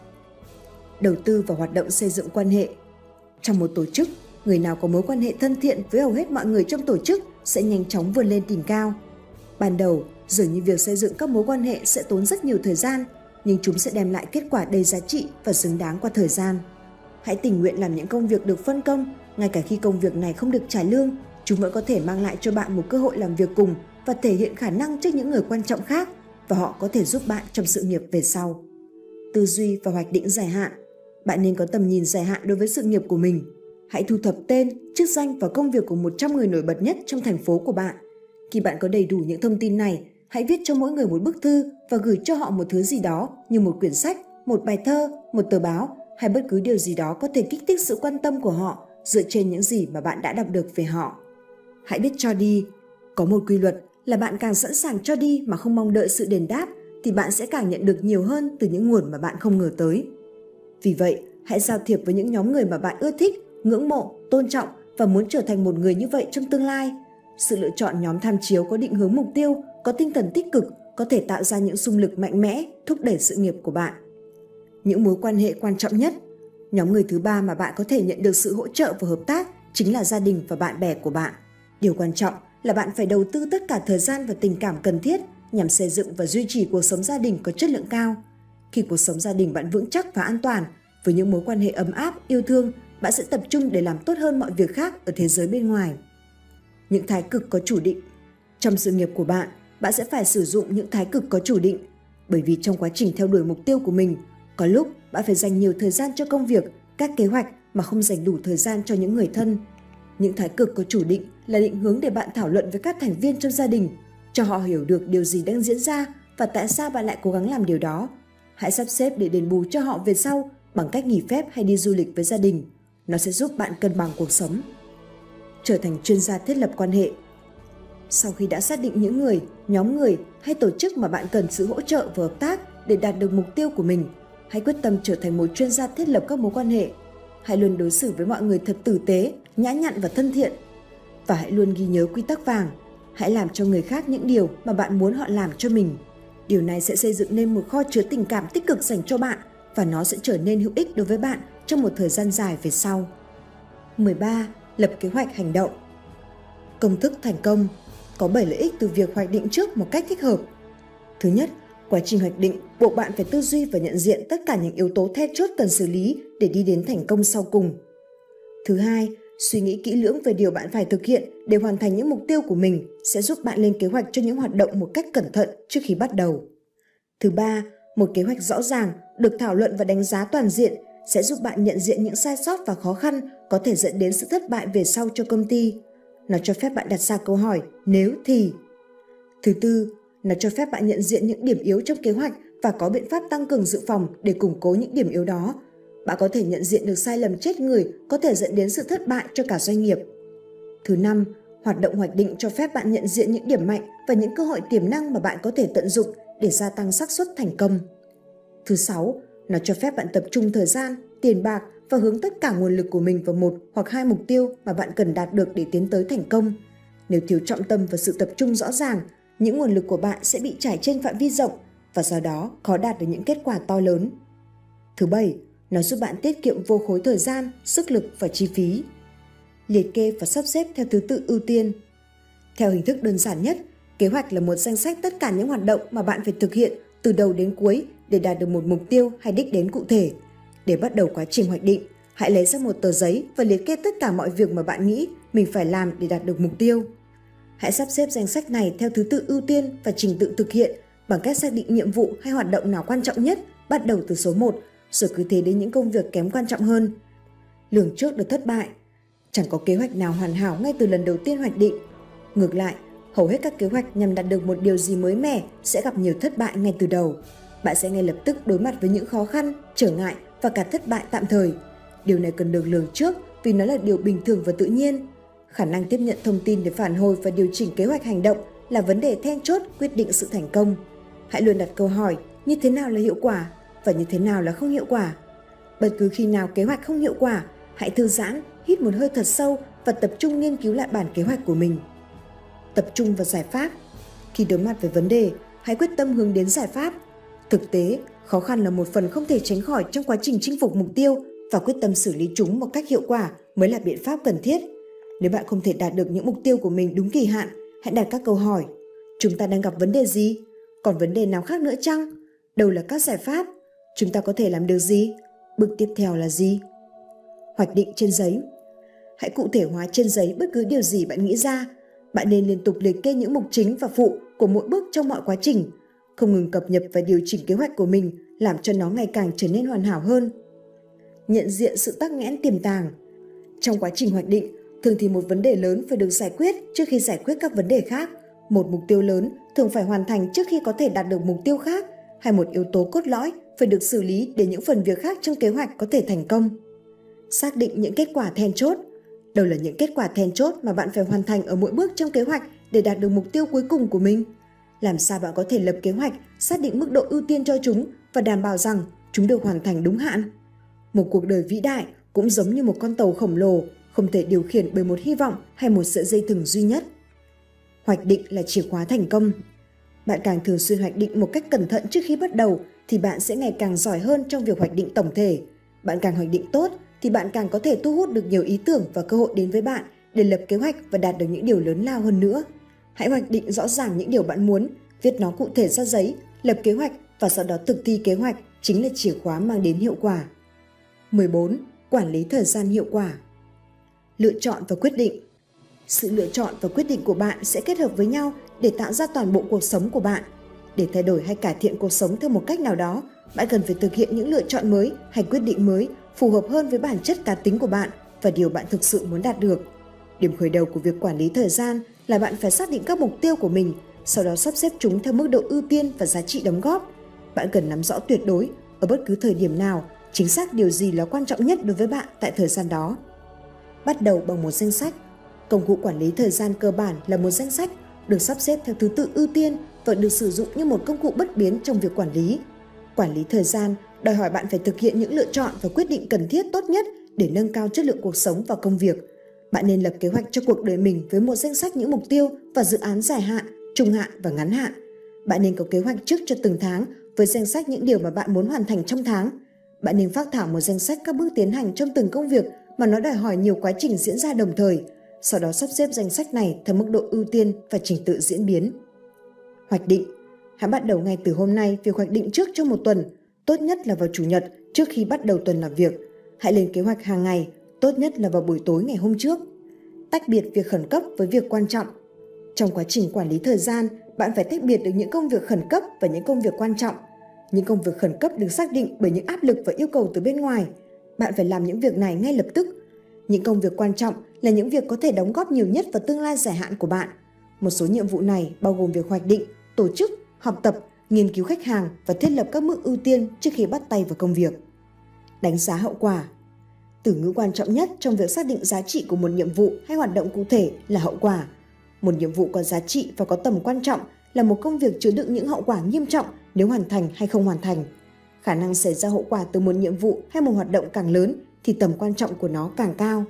Đầu tư vào hoạt động xây dựng quan hệ. Trong một tổ chức, người nào có mối quan hệ thân thiện với hầu hết mọi người trong tổ chức sẽ nhanh chóng vươn lên đỉnh cao. Ban đầu, dường như việc xây dựng các mối quan hệ sẽ tốn rất nhiều thời gian, nhưng chúng sẽ đem lại kết quả đầy giá trị và xứng đáng qua thời gian. Hãy tình nguyện làm những công việc được phân công, ngay cả khi công việc này không được trả lương, chúng vẫn có thể mang lại cho bạn một cơ hội làm việc cùng và thể hiện khả năng trước những người quan trọng khác, và họ có thể giúp bạn trong sự nghiệp về sau. Tư duy và hoạch định dài hạn. Bạn nên có tầm nhìn dài hạn đối với sự nghiệp của mình. Hãy thu thập tên, chức danh và công việc của một trăm người nổi bật nhất trong thành phố của bạn. Khi bạn có đầy đủ những thông tin này, hãy viết cho mỗi người một bức thư và gửi cho họ một thứ gì đó như một quyển sách, một bài thơ, một tờ báo hay bất cứ điều gì đó có thể kích thích sự quan tâm của họ dựa trên những gì mà bạn đã đọc được về họ. Hãy biết cho đi. Có một quy luật là bạn càng sẵn sàng cho đi mà không mong đợi sự đền đáp thì bạn sẽ càng nhận được nhiều hơn từ những nguồn mà bạn không ngờ tới. Vì vậy, hãy giao thiệp với những nhóm người mà bạn ưa thích, ngưỡng mộ, tôn trọng và muốn trở thành một người như vậy trong tương lai. Sự lựa chọn nhóm tham chiếu có định hướng mục tiêu, có tinh thần tích cực có thể tạo ra những xung lực mạnh mẽ, thúc đẩy sự nghiệp của bạn. Những mối quan hệ quan trọng nhất. Nhóm người thứ ba mà bạn có thể nhận được sự hỗ trợ và hợp tác chính là gia đình và bạn bè của bạn. Điều quan trọng là bạn phải đầu tư tất cả thời gian và tình cảm cần thiết nhằm xây dựng và duy trì cuộc sống gia đình có chất lượng cao. Khi cuộc sống gia đình bạn vững chắc và an toàn, với những mối quan hệ ấm áp, yêu thương, bạn sẽ tập trung để làm tốt hơn mọi việc khác ở thế giới bên ngoài. Những thái cực có chủ định. Trong sự nghiệp của bạn, bạn sẽ phải sử dụng những thái cực có chủ định, bởi vì trong quá trình theo đuổi mục tiêu của mình, có lúc bạn phải dành nhiều thời gian cho công việc, các kế hoạch mà không dành đủ thời gian cho những người thân. Những thái cực có chủ định là định hướng để bạn thảo luận với các thành viên trong gia đình, cho họ hiểu được điều gì đang diễn ra và tại sao bạn lại cố gắng làm điều đó. Hãy sắp xếp để đền bù cho họ về sau bằng cách nghỉ phép hay đi du lịch với gia đình. Nó sẽ giúp bạn cân bằng cuộc sống. Trở thành chuyên gia thiết lập quan hệ. Sau khi đã xác định những người, nhóm người hay tổ chức mà bạn cần sự hỗ trợ và hợp tác để đạt được mục tiêu của mình, hãy quyết tâm trở thành một chuyên gia thiết lập các mối quan hệ. Hãy luôn đối xử với mọi người thật tử tế, nhã nhặn và thân thiện. Và hãy luôn ghi nhớ quy tắc vàng. Hãy làm cho người khác những điều mà bạn muốn họ làm cho mình. Điều này sẽ xây dựng nên một kho chứa tình cảm tích cực dành cho bạn và nó sẽ trở nên hữu ích đối với bạn trong một thời gian dài về sau. mười ba. Lập kế hoạch hành động. Công thức thành công. Có bảy lợi ích từ việc hoạch định trước một cách thích hợp. Thứ nhất, quá trình hoạch định buộc bạn phải tư duy và nhận diện tất cả những yếu tố then chốt cần xử lý để đi đến thành công sau cùng. Thứ hai, suy nghĩ kỹ lưỡng về điều bạn phải thực hiện để hoàn thành những mục tiêu của mình sẽ giúp bạn lên kế hoạch cho những hoạt động một cách cẩn thận trước khi bắt đầu. Thứ ba, một kế hoạch rõ ràng, được thảo luận và đánh giá toàn diện sẽ giúp bạn nhận diện những sai sót và khó khăn có thể dẫn đến sự thất bại về sau cho công ty. Nó cho phép bạn đặt ra câu hỏi nếu thì. Thứ tư, nó cho phép bạn nhận diện những điểm yếu trong kế hoạch và có biện pháp tăng cường dự phòng để củng cố những điểm yếu đó. Bạn có thể nhận diện được sai lầm chết người có thể dẫn đến sự thất bại cho cả doanh nghiệp. Thứ năm, hoạt động hoạch định cho phép bạn nhận diện những điểm mạnh và những cơ hội tiềm năng mà bạn có thể tận dụng để gia tăng xác suất thành công. Thứ sáu, nó cho phép bạn tập trung thời gian, tiền bạc và hướng tất cả nguồn lực của mình vào một hoặc hai mục tiêu mà bạn cần đạt được để tiến tới thành công. Nếu thiếu trọng tâm và sự tập trung rõ ràng, những nguồn lực của bạn sẽ bị trải trên phạm vi rộng và do đó khó đạt được những kết quả to lớn. Thứ bảy, nó giúp bạn tiết kiệm vô khối thời gian, sức lực và chi phí. Liệt kê và sắp xếp theo thứ tự ưu tiên. Theo hình thức đơn giản nhất, kế hoạch là một danh sách tất cả những hoạt động mà bạn phải thực hiện từ đầu đến cuối để đạt được một mục tiêu hay đích đến cụ thể. Để bắt đầu quá trình hoạch định, hãy lấy ra một tờ giấy và liệt kê tất cả mọi việc mà bạn nghĩ mình phải làm để đạt được mục tiêu. Hãy sắp xếp danh sách này theo thứ tự ưu tiên và trình tự thực hiện bằng cách xác định nhiệm vụ hay hoạt động nào quan trọng nhất bắt đầu từ số một, rồi cứ thế đến những công việc kém quan trọng hơn. Lường trước được thất bại. Chẳng có kế hoạch nào hoàn hảo ngay từ lần đầu tiên hoạch định. Ngược lại, hầu hết các kế hoạch nhằm đạt được một điều gì mới mẻ sẽ gặp nhiều thất bại ngay từ đầu. Bạn sẽ ngay lập tức đối mặt với những khó khăn, trở ngại và cả thất bại tạm thời. Điều này cần được lường trước vì nó là điều bình thường và tự nhiên. Khả năng tiếp nhận thông tin để phản hồi và điều chỉnh kế hoạch hành động là vấn đề then chốt quyết định sự thành công. Hãy luôn đặt câu hỏi như thế nào là hiệu quả và như thế nào là không hiệu quả. Bất cứ khi nào kế hoạch không hiệu quả, hãy thư giãn, hít một hơi thật sâu và tập trung nghiên cứu lại bản kế hoạch của mình. Tập trung vào giải pháp. Khi đối mặt với vấn đề, hãy quyết tâm hướng đến giải pháp. Thực tế, khó khăn là một phần không thể tránh khỏi trong quá trình chinh phục mục tiêu và quyết tâm xử lý chúng một cách hiệu quả mới là biện pháp cần thiết. Nếu bạn không thể đạt được những mục tiêu của mình đúng kỳ hạn, hãy đặt các câu hỏi. Chúng ta đang gặp vấn đề gì? Còn vấn đề nào khác nữa chăng? Đâu là các giải pháp? Chúng ta có thể làm được gì? Bước tiếp theo là gì? Hoạch định trên giấy. Hãy cụ thể hóa trên giấy bất cứ điều gì bạn nghĩ ra. Bạn nên liên tục liệt kê những mục chính và phụ của mỗi bước trong mọi quá trình, không ngừng cập nhật và điều chỉnh kế hoạch của mình làm cho nó ngày càng trở nên hoàn hảo hơn. Nhận diện sự tắc nghẽn tiềm tàng. Trong quá trình hoạch định, thường thì một vấn đề lớn phải được giải quyết trước khi giải quyết các vấn đề khác. Một mục tiêu lớn thường phải hoàn thành trước khi có thể đạt được mục tiêu khác, hay một yếu tố cốt lõi phải được xử lý để những phần việc khác trong kế hoạch có thể thành công. Xác định những kết quả then chốt. Đâu là những kết quả then chốt mà bạn phải hoàn thành ở mỗi bước trong kế hoạch để đạt được mục tiêu cuối cùng của mình? Làm sao bạn có thể lập kế hoạch, xác định mức độ ưu tiên cho chúng và đảm bảo rằng chúng được hoàn thành đúng hạn? Một cuộc đời vĩ đại cũng giống như một con tàu khổng lồ, không thể điều khiển bởi một hy vọng hay một sợi dây thừng duy nhất. Hoạch định là chìa khóa thành công. Bạn càng thường xuyên hoạch định một cách cẩn thận trước khi bắt đầu thì bạn sẽ ngày càng giỏi hơn trong việc hoạch định tổng thể. Bạn càng hoạch định tốt thì bạn càng có thể thu hút được nhiều ý tưởng và cơ hội đến với bạn để lập kế hoạch và đạt được những điều lớn lao hơn nữa. Hãy hoạch định rõ ràng những điều bạn muốn, viết nó cụ thể ra giấy, lập kế hoạch và sau đó thực thi kế hoạch chính là chìa khóa mang đến hiệu quả. mười bốn. Quản lý thời gian hiệu quả. Lựa chọn và quyết định. Sự lựa chọn và quyết định của bạn sẽ kết hợp với nhau để tạo ra toàn bộ cuộc sống của bạn. Để thay đổi hay cải thiện cuộc sống theo một cách nào đó, bạn cần phải thực hiện những lựa chọn mới hay quyết định mới phù hợp hơn với bản chất cá tính của bạn và điều bạn thực sự muốn đạt được. Điểm khởi đầu của việc quản lý thời gian là bạn phải xác định các mục tiêu của mình, sau đó sắp xếp chúng theo mức độ ưu tiên và giá trị đóng góp. Bạn cần nắm rõ tuyệt đối, ở bất cứ thời điểm nào, chính xác điều gì là quan trọng nhất đối với bạn tại thời gian đó. Bắt đầu bằng một danh sách. Công cụ quản lý thời gian cơ bản là một danh sách được sắp xếp theo thứ tự ưu tiên và được sử dụng như một công cụ bất biến trong việc quản lý. Quản lý thời gian đòi hỏi bạn phải thực hiện những lựa chọn và quyết định cần thiết tốt nhất để nâng cao chất lượng cuộc sống và công việc. Bạn nên lập kế hoạch cho cuộc đời mình với một danh sách những mục tiêu và dự án dài hạn, trung hạn và ngắn hạn. Bạn nên có kế hoạch trước cho từng tháng với danh sách những điều mà bạn muốn hoàn thành trong tháng. Bạn nên phác thảo một danh sách các bước tiến hành trong từng công việc mà nó đòi hỏi nhiều quá trình diễn ra đồng thời. Sau đó sắp xếp danh sách này theo mức độ ưu tiên và trình tự diễn biến. Hoạch định. Hãy bắt đầu ngay từ hôm nay việc hoạch định trước cho một tuần, tốt nhất là vào Chủ nhật trước khi bắt đầu tuần làm việc. Hãy lên kế hoạch hàng ngày, tốt nhất là vào buổi tối ngày hôm trước. Tách biệt việc khẩn cấp với việc quan trọng. Trong quá trình quản lý thời gian, bạn phải tách biệt được những công việc khẩn cấp và những công việc quan trọng. Những công việc khẩn cấp được xác định bởi những áp lực và yêu cầu từ bên ngoài. Bạn phải làm những việc này ngay lập tức. Những công việc quan trọng là những việc có thể đóng góp nhiều nhất vào tương lai dài hạn của bạn. Một số nhiệm vụ này bao gồm việc hoạch định, tổ chức, học tập, nghiên cứu khách hàng và thiết lập các mức ưu tiên trước khi bắt tay vào công việc. Đánh giá hậu quả. Từ ngữ quan trọng nhất trong việc xác định giá trị của một nhiệm vụ hay hoạt động cụ thể là hậu quả. Một nhiệm vụ có giá trị và có tầm quan trọng là một công việc chứa đựng những hậu quả nghiêm trọng nếu hoàn thành hay không hoàn thành. Khả năng xảy ra hậu quả từ một nhiệm vụ hay một hoạt động càng lớn thì tầm quan trọng của nó càng cao.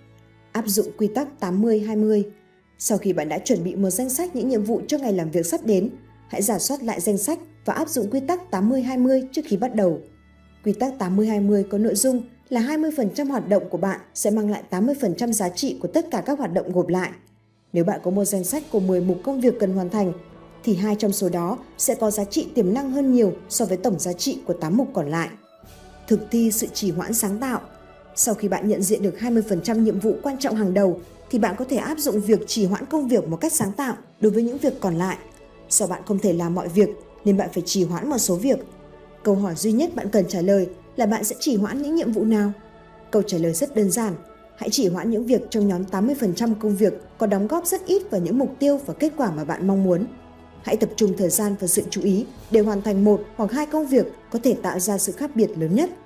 Áp dụng quy tắc tám mươi hai mươi. Sau khi bạn đã chuẩn bị một danh sách những nhiệm vụ cho ngày làm việc sắp đến, hãy rà soát lại danh sách và áp dụng quy tắc tám mươi hai mươi trước khi bắt đầu. Quy tắc tám mươi hai mươi có nội dung là hai mươi phần trăm hoạt động của bạn sẽ mang lại tám mươi phần trăm giá trị của tất cả các hoạt động gộp lại. Nếu bạn có một danh sách của mười mục công việc cần hoàn thành, thì hai trong số đó sẽ có giá trị tiềm năng hơn nhiều so với tổng giá trị của tám mục còn lại. Thực thi sự trì hoãn sáng tạo. Sau khi bạn nhận diện được hai mươi phần trăm nhiệm vụ quan trọng hàng đầu, thì bạn có thể áp dụng việc trì hoãn công việc một cách sáng tạo đối với những việc còn lại. Do bạn không thể làm mọi việc, nên bạn phải trì hoãn một số việc. Câu hỏi duy nhất bạn cần trả lời là bạn sẽ trì hoãn những nhiệm vụ nào? Câu trả lời rất đơn giản. Hãy trì hoãn những việc trong nhóm tám mươi phần trăm công việc có đóng góp rất ít vào những mục tiêu và kết quả mà bạn mong muốn. Hãy tập trung thời gian và sự chú ý để hoàn thành một hoặc hai công việc có thể tạo ra sự khác biệt lớn nhất.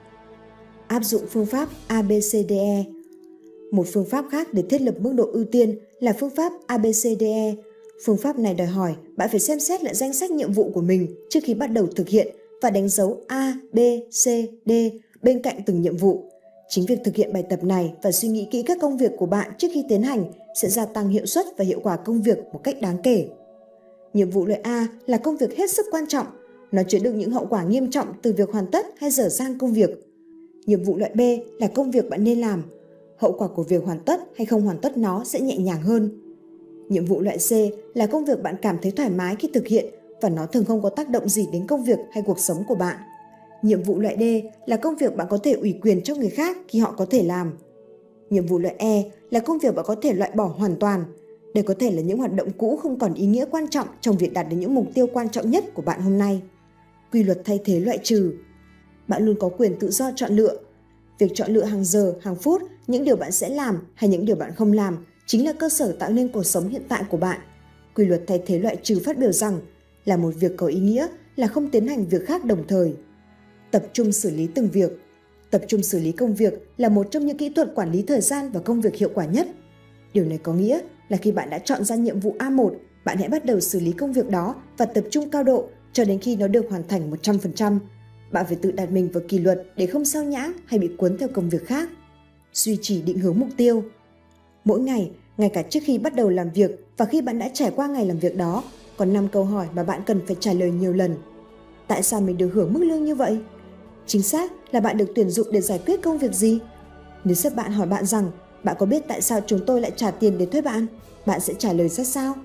Áp dụng phương pháp a bê xê đê e. Một phương pháp khác để thiết lập mức độ ưu tiên là phương pháp a bê xê đê e. Phương pháp này đòi hỏi bạn phải xem xét lại danh sách nhiệm vụ của mình trước khi bắt đầu thực hiện và đánh dấu A, B, C, D bên cạnh từng nhiệm vụ. Chính việc thực hiện bài tập này và suy nghĩ kỹ các công việc của bạn trước khi tiến hành sẽ gia tăng hiệu suất và hiệu quả công việc một cách đáng kể. Nhiệm vụ loại A là công việc hết sức quan trọng. Nó chứa đựng những hậu quả nghiêm trọng từ việc hoàn tất hay dở dang công việc. Nhiệm vụ loại B là công việc bạn nên làm. Hậu quả của việc hoàn tất hay không hoàn tất nó sẽ nhẹ nhàng hơn. Nhiệm vụ loại C là công việc bạn cảm thấy thoải mái khi thực hiện và nó thường không có tác động gì đến công việc hay cuộc sống của bạn. Nhiệm vụ loại D là công việc bạn có thể ủy quyền cho người khác khi họ có thể làm. Nhiệm vụ loại E là công việc bạn có thể loại bỏ hoàn toàn. Đây có thể là những hoạt động cũ không còn ý nghĩa quan trọng trong việc đạt đến những mục tiêu quan trọng nhất của bạn hôm nay. Quy luật thay thế loại trừ. Bạn luôn có quyền tự do chọn lựa. Việc chọn lựa hàng giờ, hàng phút, những điều bạn sẽ làm hay những điều bạn không làm chính là cơ sở tạo nên cuộc sống hiện tại của bạn. Quy luật thay thế loại trừ phát biểu rằng là một việc có ý nghĩa là không tiến hành việc khác đồng thời. Tập trung xử lý từng việc. Tập trung xử lý công việc là một trong những kỹ thuật quản lý thời gian và công việc hiệu quả nhất. Điều này có nghĩa là khi bạn đã chọn ra nhiệm vụ A một, bạn hãy bắt đầu xử lý công việc đó và tập trung cao độ cho đến khi nó được hoàn thành một trăm phần trăm. Bạn phải tự đặt mình vào kỷ luật để không sao nhãng hay bị cuốn theo công việc khác. Duy trì định hướng mục tiêu. Mỗi ngày, ngay cả trước khi bắt đầu làm việc và khi bạn đã trải qua ngày làm việc đó, có năm câu hỏi mà bạn cần phải trả lời nhiều lần. Tại sao mình được hưởng mức lương như vậy? Chính xác là bạn được tuyển dụng để giải quyết công việc gì? Nếu sếp bạn hỏi bạn rằng, bạn có biết tại sao chúng tôi lại trả tiền để thuê bạn? Bạn sẽ trả lời ra sao?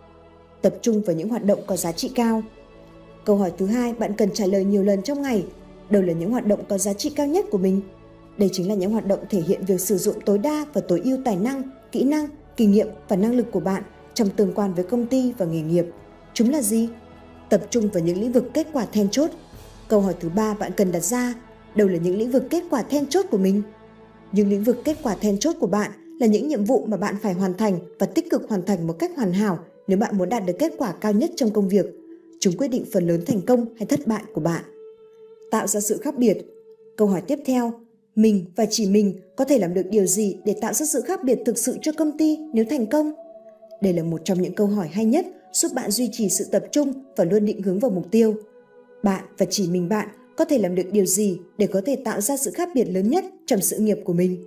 Tập trung vào những hoạt động có giá trị cao. Câu hỏi thứ hai bạn cần trả lời nhiều lần trong ngày. Đâu là những hoạt động có giá trị cao nhất của mình? Đây chính là những hoạt động thể hiện việc sử dụng tối đa và tối ưu tài năng, kỹ năng, kinh nghiệm và năng lực của bạn trong tương quan với công ty và nghề nghiệp. Chúng là gì? Tập trung vào những lĩnh vực kết quả then chốt. Câu hỏi thứ ba bạn cần đặt ra, đâu là những lĩnh vực kết quả then chốt của mình? Những lĩnh vực kết quả then chốt của bạn là những nhiệm vụ mà bạn phải hoàn thành và tích cực hoàn thành một cách hoàn hảo nếu bạn muốn đạt được kết quả cao nhất trong công việc. Chúng quyết định phần lớn thành công hay thất bại của bạn. Tạo ra sự khác biệt. Câu hỏi tiếp theo, mình và chỉ mình có thể làm được điều gì để tạo ra sự khác biệt thực sự cho công ty nếu thành công? Đây là một trong những câu hỏi hay nhất giúp bạn duy trì sự tập trung và luôn định hướng vào mục tiêu. Bạn và chỉ mình bạn có thể làm được điều gì để có thể tạo ra sự khác biệt lớn nhất trong sự nghiệp của mình?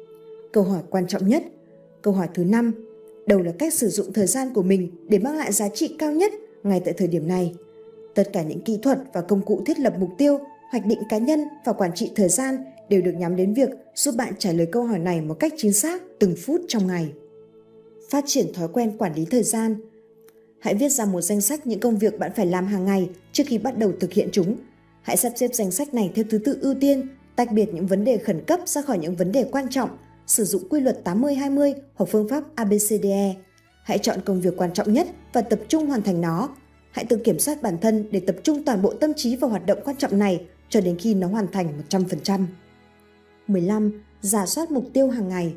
Câu hỏi quan trọng nhất. Câu hỏi thứ năm, đâu là cách sử dụng thời gian của mình để mang lại giá trị cao nhất ngay tại thời điểm này? Tất cả những kỹ thuật và công cụ thiết lập mục tiêu, hoạch định cá nhân và quản trị thời gian đều được nhắm đến việc giúp bạn trả lời câu hỏi này một cách chính xác từng phút trong ngày. Phát triển thói quen quản lý thời gian. Hãy viết ra một danh sách những công việc bạn phải làm hàng ngày trước khi bắt đầu thực hiện chúng. Hãy sắp xếp danh sách này theo thứ tự ưu tiên, tách biệt những vấn đề khẩn cấp ra khỏi những vấn đề quan trọng, sử dụng quy luật tám mươi hai mươi hoặc phương pháp A B C D E. Hãy chọn công việc quan trọng nhất và tập trung hoàn thành nó. Hãy tự kiểm soát bản thân để tập trung toàn bộ tâm trí vào hoạt động quan trọng này cho đến khi nó hoàn thành một trăm phần trăm. mười lăm. Rà soát mục tiêu hàng ngày.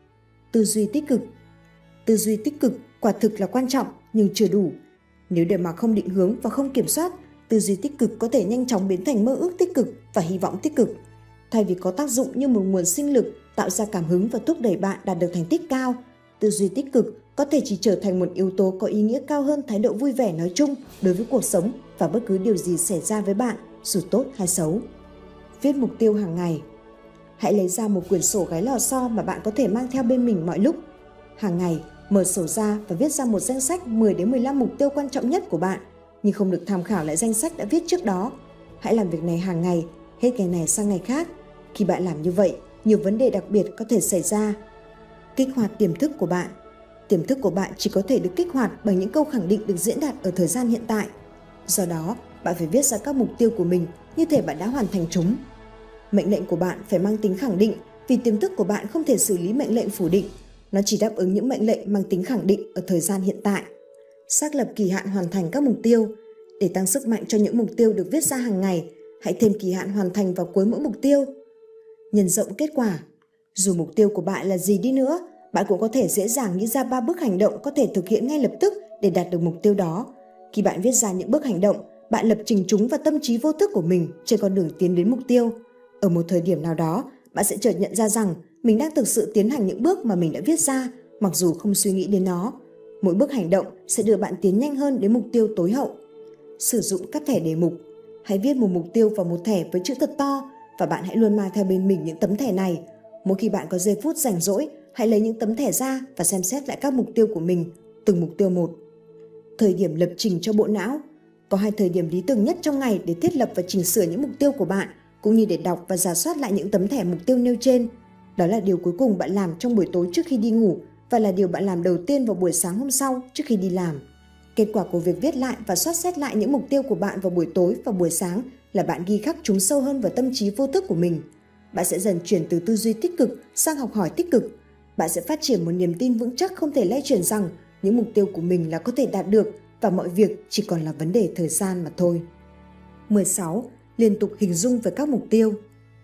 Tư duy tích cực. Tư duy tích cực quả thực là quan trọng nhưng chưa đủ. Nếu để mà không định hướng và không kiểm soát, tư duy tích cực có thể nhanh chóng biến thành mơ ước tích cực và hy vọng tích cực. Thay vì có tác dụng như một nguồn sinh lực, tạo ra cảm hứng và thúc đẩy bạn đạt được thành tích cao, tư duy tích cực có thể chỉ trở thành một yếu tố có ý nghĩa cao hơn thái độ vui vẻ nói chung đối với cuộc sống và bất cứ điều gì xảy ra với bạn, dù tốt hay xấu. Viết mục tiêu hàng ngày. Hãy lấy ra một quyển sổ gái lò xo mà bạn có thể mang theo bên mình mọi lúc. Hàng ngày, mở sổ ra và viết ra một danh sách mười đến mười lăm mục tiêu quan trọng nhất của bạn, nhưng không được tham khảo lại danh sách đã viết trước đó. Hãy làm việc này hàng ngày, hết ngày này sang ngày khác. Khi bạn làm như vậy, nhiều vấn đề đặc biệt có thể xảy ra. Kích hoạt tiềm thức của bạn. Tiềm thức của bạn chỉ có thể được kích hoạt bằng những câu khẳng định được diễn đạt ở thời gian hiện tại. Do đó, bạn phải viết ra các mục tiêu của mình như thể bạn đã hoàn thành chúng. Mệnh lệnh của bạn phải mang tính khẳng định vì tiềm thức của bạn không thể xử lý mệnh lệnh phủ định. Nó chỉ đáp ứng những mệnh lệnh mang tính khẳng định ở thời gian hiện tại. Xác lập kỳ hạn hoàn thành các mục tiêu. Để tăng sức mạnh cho những mục tiêu được viết ra hàng ngày, hãy thêm kỳ hạn hoàn thành vào cuối mỗi mục tiêu. Nhân rộng kết quả. Dù mục tiêu của bạn là gì đi nữa, bạn cũng có thể dễ dàng nghĩ ra ba bước hành động có thể thực hiện ngay lập tức để đạt được mục tiêu đó. Khi bạn viết ra những bước hành động, bạn lập trình chúng vào tâm trí vô thức của mình trên con đường tiến đến mục tiêu. Ở một thời điểm nào đó, bạn sẽ chợt nhận ra rằng mình đang thực sự tiến hành những bước mà mình đã viết ra, mặc dù không suy nghĩ đến nó. Mỗi bước hành động sẽ đưa bạn tiến nhanh hơn đến mục tiêu tối hậu. Sử dụng các thẻ đề mục. Hãy viết một mục tiêu vào một thẻ với chữ thật to và bạn hãy luôn mang theo bên mình những tấm thẻ này. Mỗi khi bạn có giây phút rảnh rỗi, hãy lấy những tấm thẻ ra và xem xét lại các mục tiêu của mình, từng mục tiêu một. Thời điểm lập trình cho bộ não. Có hai thời điểm lý tưởng nhất trong ngày để thiết lập và chỉnh sửa những mục tiêu của bạn, cũng như để đọc và rà soát lại những tấm thẻ mục tiêu nêu trên. Đó là điều cuối cùng bạn làm trong buổi tối trước khi đi ngủ và là điều bạn làm đầu tiên vào buổi sáng hôm sau trước khi đi làm. Kết quả của việc viết lại và soát xét lại những mục tiêu của bạn vào buổi tối và buổi sáng là bạn ghi khắc chúng sâu hơn vào tâm trí vô thức của mình. Bạn sẽ dần chuyển từ tư duy tích cực sang học hỏi tích cực. Bạn sẽ phát triển một niềm tin vững chắc không thể lay chuyển rằng những mục tiêu của mình là có thể đạt được và mọi việc chỉ còn là vấn đề thời gian mà thôi. mười sáu. Liên tục hình dung về các mục tiêu.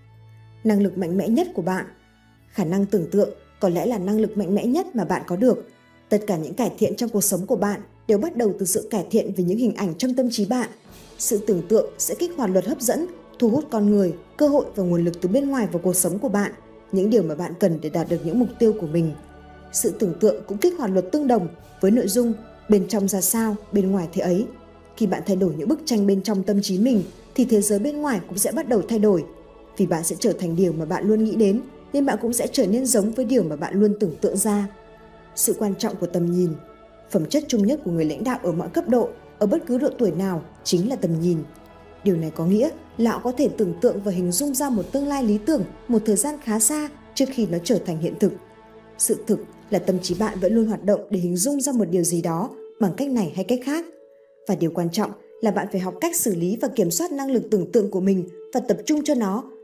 Năng lực mạnh mẽ nhất của bạn. Khả năng tưởng tượng có lẽ là năng lực mạnh mẽ nhất mà bạn có được. Tất cả những cải thiện trong cuộc sống của bạn đều bắt đầu từ sự cải thiện về những hình ảnh trong tâm trí bạn. Sự tưởng tượng sẽ kích hoạt luật hấp dẫn, thu hút con người, cơ hội và nguồn lực từ bên ngoài vào cuộc sống của bạn, những điều mà bạn cần để đạt được những mục tiêu của mình. Sự tưởng tượng cũng kích hoạt luật tương đồng với nội dung bên trong ra sao, bên ngoài thế ấy. Khi bạn thay đổi những bức tranh bên trong tâm trí mình, thì thế giới bên ngoài cũng sẽ bắt đầu thay đổi. Vì bạn sẽ trở thành điều mà bạn luôn nghĩ đến, nên bạn cũng sẽ trở nên giống với điều mà bạn luôn tưởng tượng ra. Sự quan trọng của tầm nhìn. Phẩm chất chung nhất của người lãnh đạo ở mọi cấp độ, ở bất cứ độ tuổi nào, chính là tầm nhìn. Điều này có nghĩa là họ có thể tưởng tượng và hình dung ra một tương lai lý tưởng một thời gian khá xa trước khi nó trở thành hiện thực. Sự thực là tâm trí bạn vẫn luôn hoạt động để hình dung ra một điều gì đó bằng cách này hay cách khác. Và điều quan trọng là bạn phải học cách xử lý và kiểm soát năng lực tưởng tượng của mình và tập trung cho nó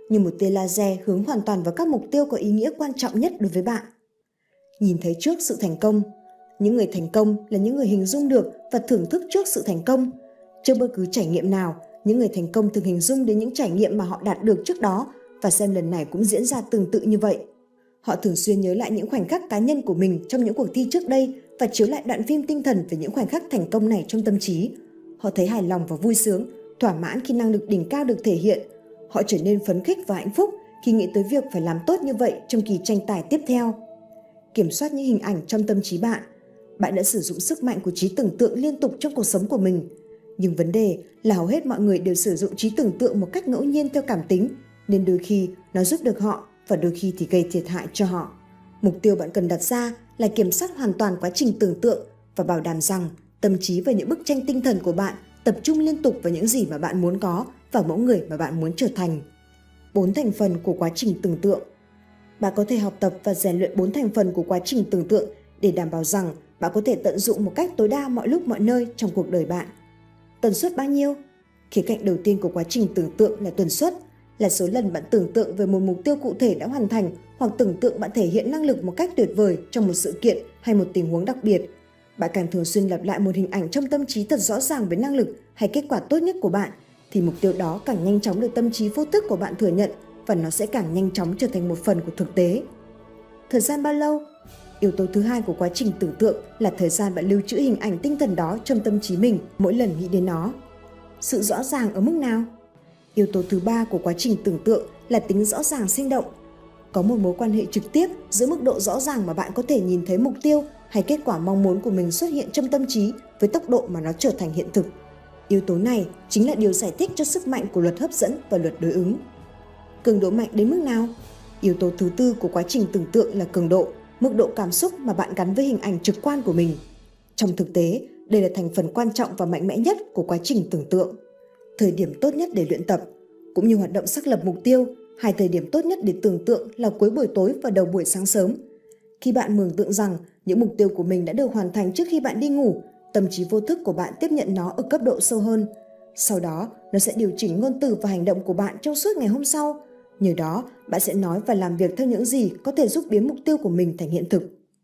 như một tia laser hướng hoàn toàn vào các mục tiêu có ý nghĩa quan trọng nhất đối với bạn. Nhìn thấy trước sự thành công. Những người thành công là những người hình dung được và thưởng thức trước sự thành công. Trước bất cứ trải nghiệm nào, những người thành công thường hình dung đến những trải nghiệm mà họ đạt được trước đó và xem lần này cũng diễn ra tương tự như vậy. Họ thường xuyên nhớ lại những khoảnh khắc cá nhân của mình trong những cuộc thi trước đây và chiếu lại đoạn phim tinh thần về những khoảnh khắc thành công này trong tâm trí. Họ thấy hài lòng và vui sướng, thỏa mãn khi năng lực đỉnh cao được thể hiện. Họ trở nên phấn khích và hạnh phúc khi nghĩ tới việc phải làm tốt như vậy trong kỳ tranh tài tiếp theo. Kiểm soát những hình ảnh trong tâm trí bạn. Bạn đã sử dụng sức mạnh của trí tưởng tượng liên tục trong cuộc sống của mình. Nhưng vấn đề là hầu hết mọi người đều sử dụng trí tưởng tượng một cách ngẫu nhiên theo cảm tính, nên đôi khi nó giúp được họ và đôi khi thì gây thiệt hại cho họ. Mục tiêu bạn cần đặt ra là kiểm soát hoàn toàn quá trình tưởng tượng và bảo đảm rằng tâm trí và những bức tranh tinh thần của bạn tập trung liên tục vào những gì mà bạn muốn có và mẫu người mà bạn muốn trở thành. Bốn thành phần của quá trình tưởng tượng. Bạn có thể học tập và rèn luyện bốn thành phần của quá trình tưởng tượng để đảm bảo rằng bạn có thể tận dụng một cách tối đa mọi lúc mọi nơi trong cuộc đời bạn. Tần suất bao nhiêu? Khía cạnh đầu tiên của quá trình tưởng tượng là tần suất, là số lần bạn tưởng tượng về một mục tiêu cụ thể đã hoàn thành hoặc tưởng tượng bạn thể hiện năng lực một cách tuyệt vời trong một sự kiện hay một tình huống đặc biệt. Bạn càng thường xuyên lặp lại một hình ảnh trong tâm trí thật rõ ràng về năng lực hay kết quả tốt nhất của bạn, thì mục tiêu đó càng nhanh chóng được tâm trí vô thức của bạn thừa nhận và nó sẽ càng nhanh chóng trở thành một phần của thực tế. Thời gian bao lâu? Yếu tố thứ hai của quá trình tưởng tượng là thời gian bạn lưu trữ hình ảnh tinh thần đó trong tâm trí mình mỗi lần nghĩ đến nó. Sự rõ ràng ở mức nào? Yếu tố thứ ba của quá trình tưởng tượng là tính rõ ràng sinh động. Có một mối quan hệ trực tiếp giữa mức độ rõ ràng mà bạn có thể nhìn thấy mục tiêu hay kết quả mong muốn của mình xuất hiện trong tâm trí với tốc độ mà nó trở thành hiện thực. Yếu tố này chính là điều giải thích cho sức mạnh của luật hấp dẫn và luật đối ứng. Cường độ mạnh đến mức nào? Yếu tố thứ tư của quá trình tưởng tượng là cường độ, mức độ cảm xúc mà bạn gắn với hình ảnh trực quan của mình. Trong thực tế, đây là thành phần quan trọng và mạnh mẽ nhất của quá trình tưởng tượng. Thời điểm tốt nhất để luyện tập, cũng như hoạt động xác lập mục tiêu, hai thời điểm tốt nhất để tưởng tượng là cuối buổi tối và đầu buổi sáng sớm. Khi bạn mường tượng rằng những mục tiêu của mình đã được hoàn thành trước khi bạn đi ngủ, tâm trí vô thức của bạn tiếp nhận nó ở cấp độ sâu hơn. Sau đó, nó sẽ điều chỉnh ngôn từ và hành động của bạn trong suốt ngày hôm sau. Nhờ đó, bạn sẽ nói và làm việc theo những gì có thể giúp biến mục tiêu của mình thành hiện thực.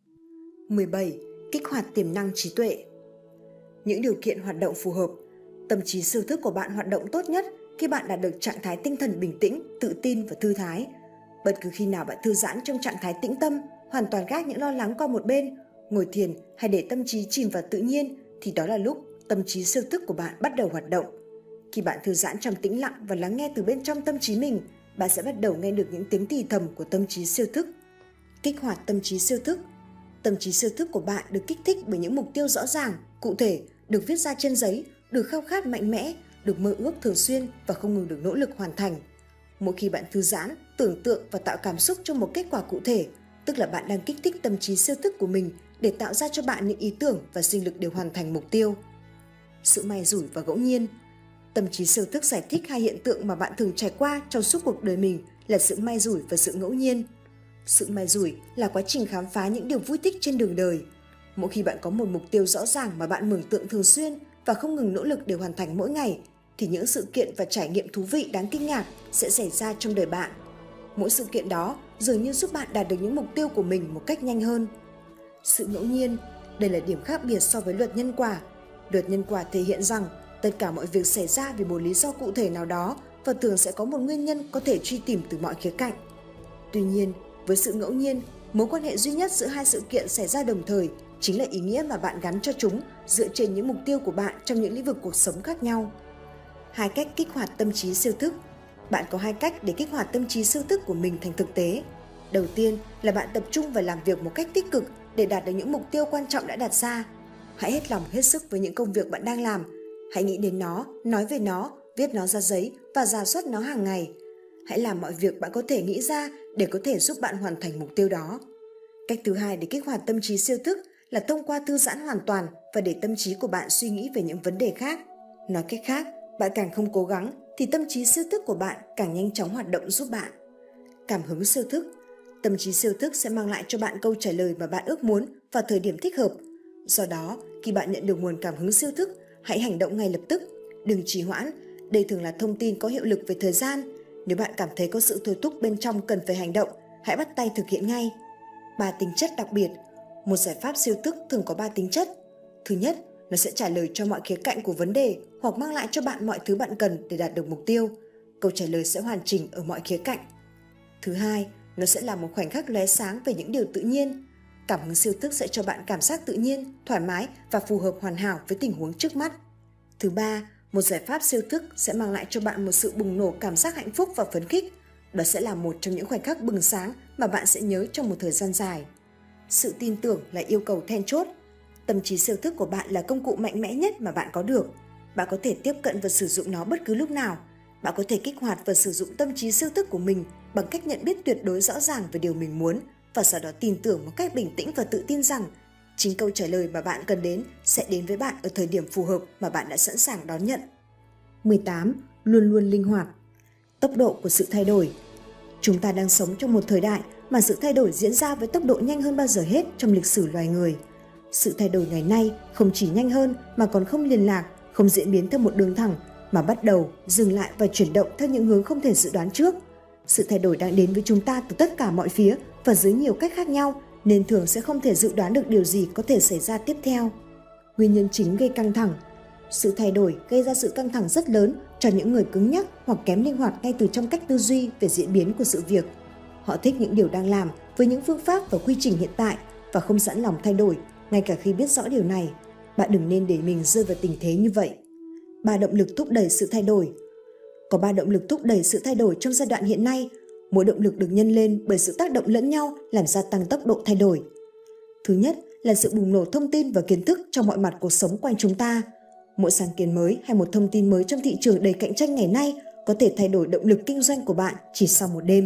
mười bảy. Kích hoạt tiềm năng trí tuệ. Những điều kiện hoạt động phù hợp. Tâm trí siêu thức của bạn hoạt động tốt nhất khi bạn đạt được trạng thái tinh thần bình tĩnh, tự tin và thư thái. Bất cứ khi nào bạn thư giãn trong trạng thái tĩnh tâm, hoàn toàn gác những lo lắng qua một bên, ngồi thiền hay để tâm trí chìm vào tự nhiên, thì đó là lúc tâm trí siêu thức của bạn bắt đầu hoạt động. Khi bạn thư giãn trong tĩnh lặng và lắng nghe từ bên trong tâm trí mình, bạn sẽ bắt đầu nghe được những tiếng thì thầm của tâm trí siêu thức. Kích hoạt tâm trí siêu thức. Tâm trí siêu thức của bạn được kích thích bởi những mục tiêu rõ ràng, cụ thể, được viết ra trên giấy, được khao khát mạnh mẽ, được mơ ước thường xuyên và không ngừng được nỗ lực hoàn thành. Mỗi khi bạn thư giãn, tưởng tượng và tạo cảm xúc trong một kết quả cụ thể, tức là bạn đang kích thích tâm trí siêu thức của mình để tạo ra cho bạn những ý tưởng và sinh lực để hoàn thành mục tiêu. Sự may rủi và ngẫu nhiên. Tâm trí siêu thức giải thích hai hiện tượng mà bạn thường trải qua trong suốt cuộc đời mình là sự may rủi và sự ngẫu nhiên. Sự may rủi là quá trình khám phá những điều vui thích trên đường đời. Mỗi khi bạn có một mục tiêu rõ ràng mà bạn mường tượng thường xuyên và không ngừng nỗ lực để hoàn thành mỗi ngày, thì những sự kiện và trải nghiệm thú vị đáng kinh ngạc sẽ xảy ra trong đời bạn. Mỗi sự kiện đó dường như giúp bạn đạt được những mục tiêu của mình một cách nhanh hơn. Sự ngẫu nhiên, đây là điểm khác biệt so với luật nhân quả. Luật nhân quả thể hiện rằng tất cả mọi việc xảy ra vì một lý do cụ thể nào đó và thường sẽ có một nguyên nhân có thể truy tìm từ mọi khía cạnh. Tuy nhiên, với sự ngẫu nhiên, mối quan hệ duy nhất giữa hai sự kiện xảy ra đồng thời chính là ý nghĩa mà bạn gắn cho chúng dựa trên những mục tiêu của bạn trong những lĩnh vực cuộc sống khác nhau. Hai cách kích hoạt tâm trí siêu thức. Bạn có hai cách để kích hoạt tâm trí siêu thức của mình thành thực tế. Đầu tiên là bạn tập trung và làm việc một cách tích cực để đạt được những mục tiêu quan trọng đã đặt ra. Hãy hết lòng hết sức với những công việc bạn đang làm. Hãy nghĩ đến nó, nói về nó, viết nó ra giấy và rà soát nó hàng ngày. Hãy làm mọi việc bạn có thể nghĩ ra để có thể giúp bạn hoàn thành mục tiêu đó. Cách thứ hai để kích hoạt tâm trí siêu thức là thông qua thư giãn hoàn toàn và để tâm trí của bạn suy nghĩ về những vấn đề khác. Nói cách khác, bạn càng không cố gắng thì tâm trí siêu thức của bạn càng nhanh chóng hoạt động giúp bạn. Cảm hứng siêu thức. Tâm trí siêu thức sẽ mang lại cho bạn câu trả lời mà bạn ước muốn vào thời điểm thích hợp. Do đó, khi bạn nhận được nguồn cảm hứng siêu thức, hãy hành động ngay lập tức, đừng trì hoãn. Đây thường là thông tin có hiệu lực về thời gian. Nếu bạn cảm thấy có sự thôi thúc bên trong cần phải hành động, hãy bắt tay thực hiện ngay. Ba tính chất đặc biệt. Một giải pháp siêu thức thường có ba tính chất. Thứ nhất, nó sẽ trả lời cho mọi khía cạnh của vấn đề hoặc mang lại cho bạn mọi thứ bạn cần để đạt được mục tiêu. Câu trả lời sẽ hoàn chỉnh ở mọi khía cạnh. Thứ hai, nó sẽ là một khoảnh khắc lóe sáng về những điều tự nhiên. Cảm hứng siêu thức sẽ cho bạn cảm giác tự nhiên, thoải mái và phù hợp hoàn hảo với tình huống trước mắt. Thứ ba, một giải pháp siêu thức sẽ mang lại cho bạn một sự bùng nổ cảm giác hạnh phúc và phấn khích. Đó sẽ là một trong những khoảnh khắc bừng sáng mà bạn sẽ nhớ trong một thời gian dài. Sự tin tưởng là yêu cầu then chốt. Tâm trí siêu thức của bạn là công cụ mạnh mẽ nhất mà bạn có được. Bạn có thể tiếp cận và sử dụng nó bất cứ lúc nào. Bạn có thể kích hoạt và sử dụng tâm trí siêu thức của mình bằng cách nhận biết tuyệt đối rõ ràng về điều mình muốn và sau đó tin tưởng một cách bình tĩnh và tự tin rằng chính câu trả lời mà bạn cần đến sẽ đến với bạn ở thời điểm phù hợp mà bạn đã sẵn sàng đón nhận. mười tám. Luôn luôn linh hoạt. Tốc độ của sự thay đổi. Chúng ta đang sống trong một thời đại mà sự thay đổi diễn ra với tốc độ nhanh hơn bao giờ hết trong lịch sử loài người. Sự thay đổi ngày nay không chỉ nhanh hơn mà còn không liên lạc, không diễn biến theo một đường thẳng mà bắt đầu, dừng lại và chuyển động theo những hướng không thể dự đoán trước. Sự thay đổi đang đến với chúng ta từ tất cả mọi phía và dưới nhiều cách khác nhau nên thường sẽ không thể dự đoán được điều gì có thể xảy ra tiếp theo. Nguyên nhân chính gây căng thẳng. Sự thay đổi gây ra sự căng thẳng rất lớn cho những người cứng nhắc hoặc kém linh hoạt ngay từ trong cách tư duy về diễn biến của sự việc. Họ thích những điều đang làm với những phương pháp và quy trình hiện tại và không sẵn lòng thay đổi, ngay cả khi biết rõ điều này. Bạn đừng nên để mình rơi vào tình thế như vậy. Ba động lực thúc đẩy sự thay đổi. Có ba động lực thúc đẩy sự thay đổi trong giai đoạn hiện nay. Mỗi động lực được nhân lên bởi sự tác động lẫn nhau làm gia tăng tốc độ thay đổi. Thứ nhất là sự bùng nổ thông tin và kiến thức trong mọi mặt cuộc sống quanh chúng ta. Mỗi sáng kiến mới hay một thông tin mới trong thị trường đầy cạnh tranh ngày nay có thể thay đổi động lực kinh doanh của bạn chỉ sau một đêm.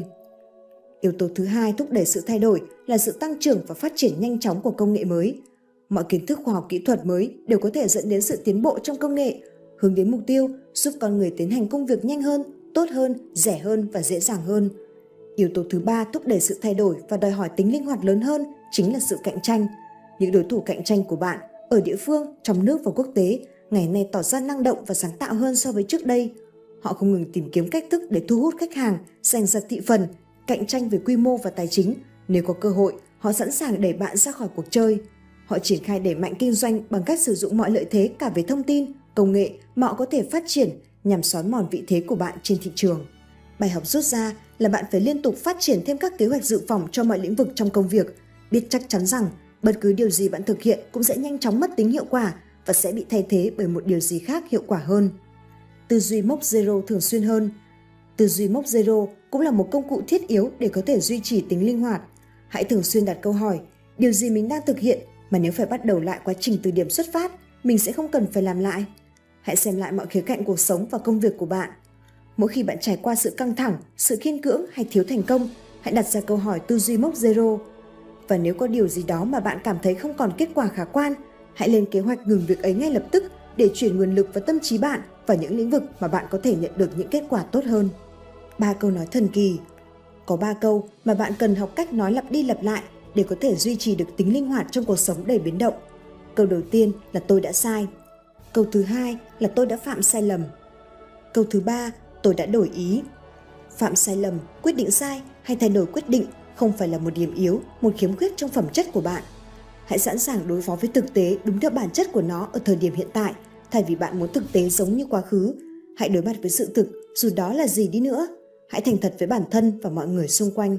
Yếu tố thứ hai thúc đẩy sự thay đổi là sự tăng trưởng và phát triển nhanh chóng của công nghệ mới. Mọi kiến thức khoa học kỹ thuật mới đều có thể dẫn đến sự tiến bộ trong công nghệ, hướng đến mục tiêu giúp con người tiến hành công việc nhanh hơn, tốt hơn, rẻ hơn và dễ dàng hơn. Yếu tố thứ ba thúc đẩy sự thay đổi và đòi hỏi tính linh hoạt lớn hơn chính là sự cạnh tranh. Những đối thủ cạnh tranh của bạn ở địa phương, trong nước và quốc tế ngày nay tỏ ra năng động và sáng tạo hơn so với trước đây. Họ không ngừng tìm kiếm cách thức để thu hút khách hàng, giành giật thị phần, cạnh tranh về quy mô và tài chính. Nếu có cơ hội, họ sẵn sàng đẩy bạn ra khỏi cuộc chơi. Họ triển khai đẩy mạnh kinh doanh bằng cách sử dụng mọi lợi thế cả về thông tin, công nghệ mà họ có thể phát triển nhằm xóa mòn vị thế của bạn trên thị trường. Bài học rút ra là bạn phải liên tục phát triển thêm các kế hoạch dự phòng cho mọi lĩnh vực trong công việc, biết chắc chắn rằng bất cứ điều gì bạn thực hiện cũng sẽ nhanh chóng mất tính hiệu quả và sẽ bị thay thế bởi một điều gì khác hiệu quả hơn. Tư duy mốc zero thường xuyên hơn. Tư duy mốc zero cũng là một công cụ thiết yếu để có thể duy trì tính linh hoạt. Hãy thường xuyên đặt câu hỏi, điều gì mình đang thực hiện mà nếu phải bắt đầu lại quá trình từ điểm xuất phát, mình sẽ không cần phải làm lại. Hãy xem lại mọi khía cạnh cuộc sống và công việc của bạn. Mỗi khi bạn trải qua sự căng thẳng, sự khiên cưỡng hay thiếu thành công, hãy đặt ra câu hỏi tư duy mốc zero. Và nếu có điều gì đó mà bạn cảm thấy không còn kết quả khả quan, hãy lên kế hoạch ngừng việc ấy ngay lập tức để chuyển nguồn lực và tâm trí bạn vào những lĩnh vực mà bạn có thể nhận được những kết quả tốt hơn. Ba câu nói thần kỳ. Có ba câu mà bạn cần học cách nói lặp đi lặp lại để có thể duy trì được tính linh hoạt trong cuộc sống đầy biến động. Câu đầu tiên là tôi đã sai. Câu thứ hai là tôi đã phạm sai lầm. Câu thứ ba, tôi đã đổi ý. Phạm sai lầm, quyết định sai hay thay đổi quyết định không phải là một điểm yếu, một khiếm khuyết trong phẩm chất của bạn. Hãy sẵn sàng đối phó với thực tế đúng theo bản chất của nó ở thời điểm hiện tại, thay vì bạn muốn thực tế giống như quá khứ. Hãy đối mặt với sự thực, dù đó là gì đi nữa. Hãy thành thật với bản thân và mọi người xung quanh.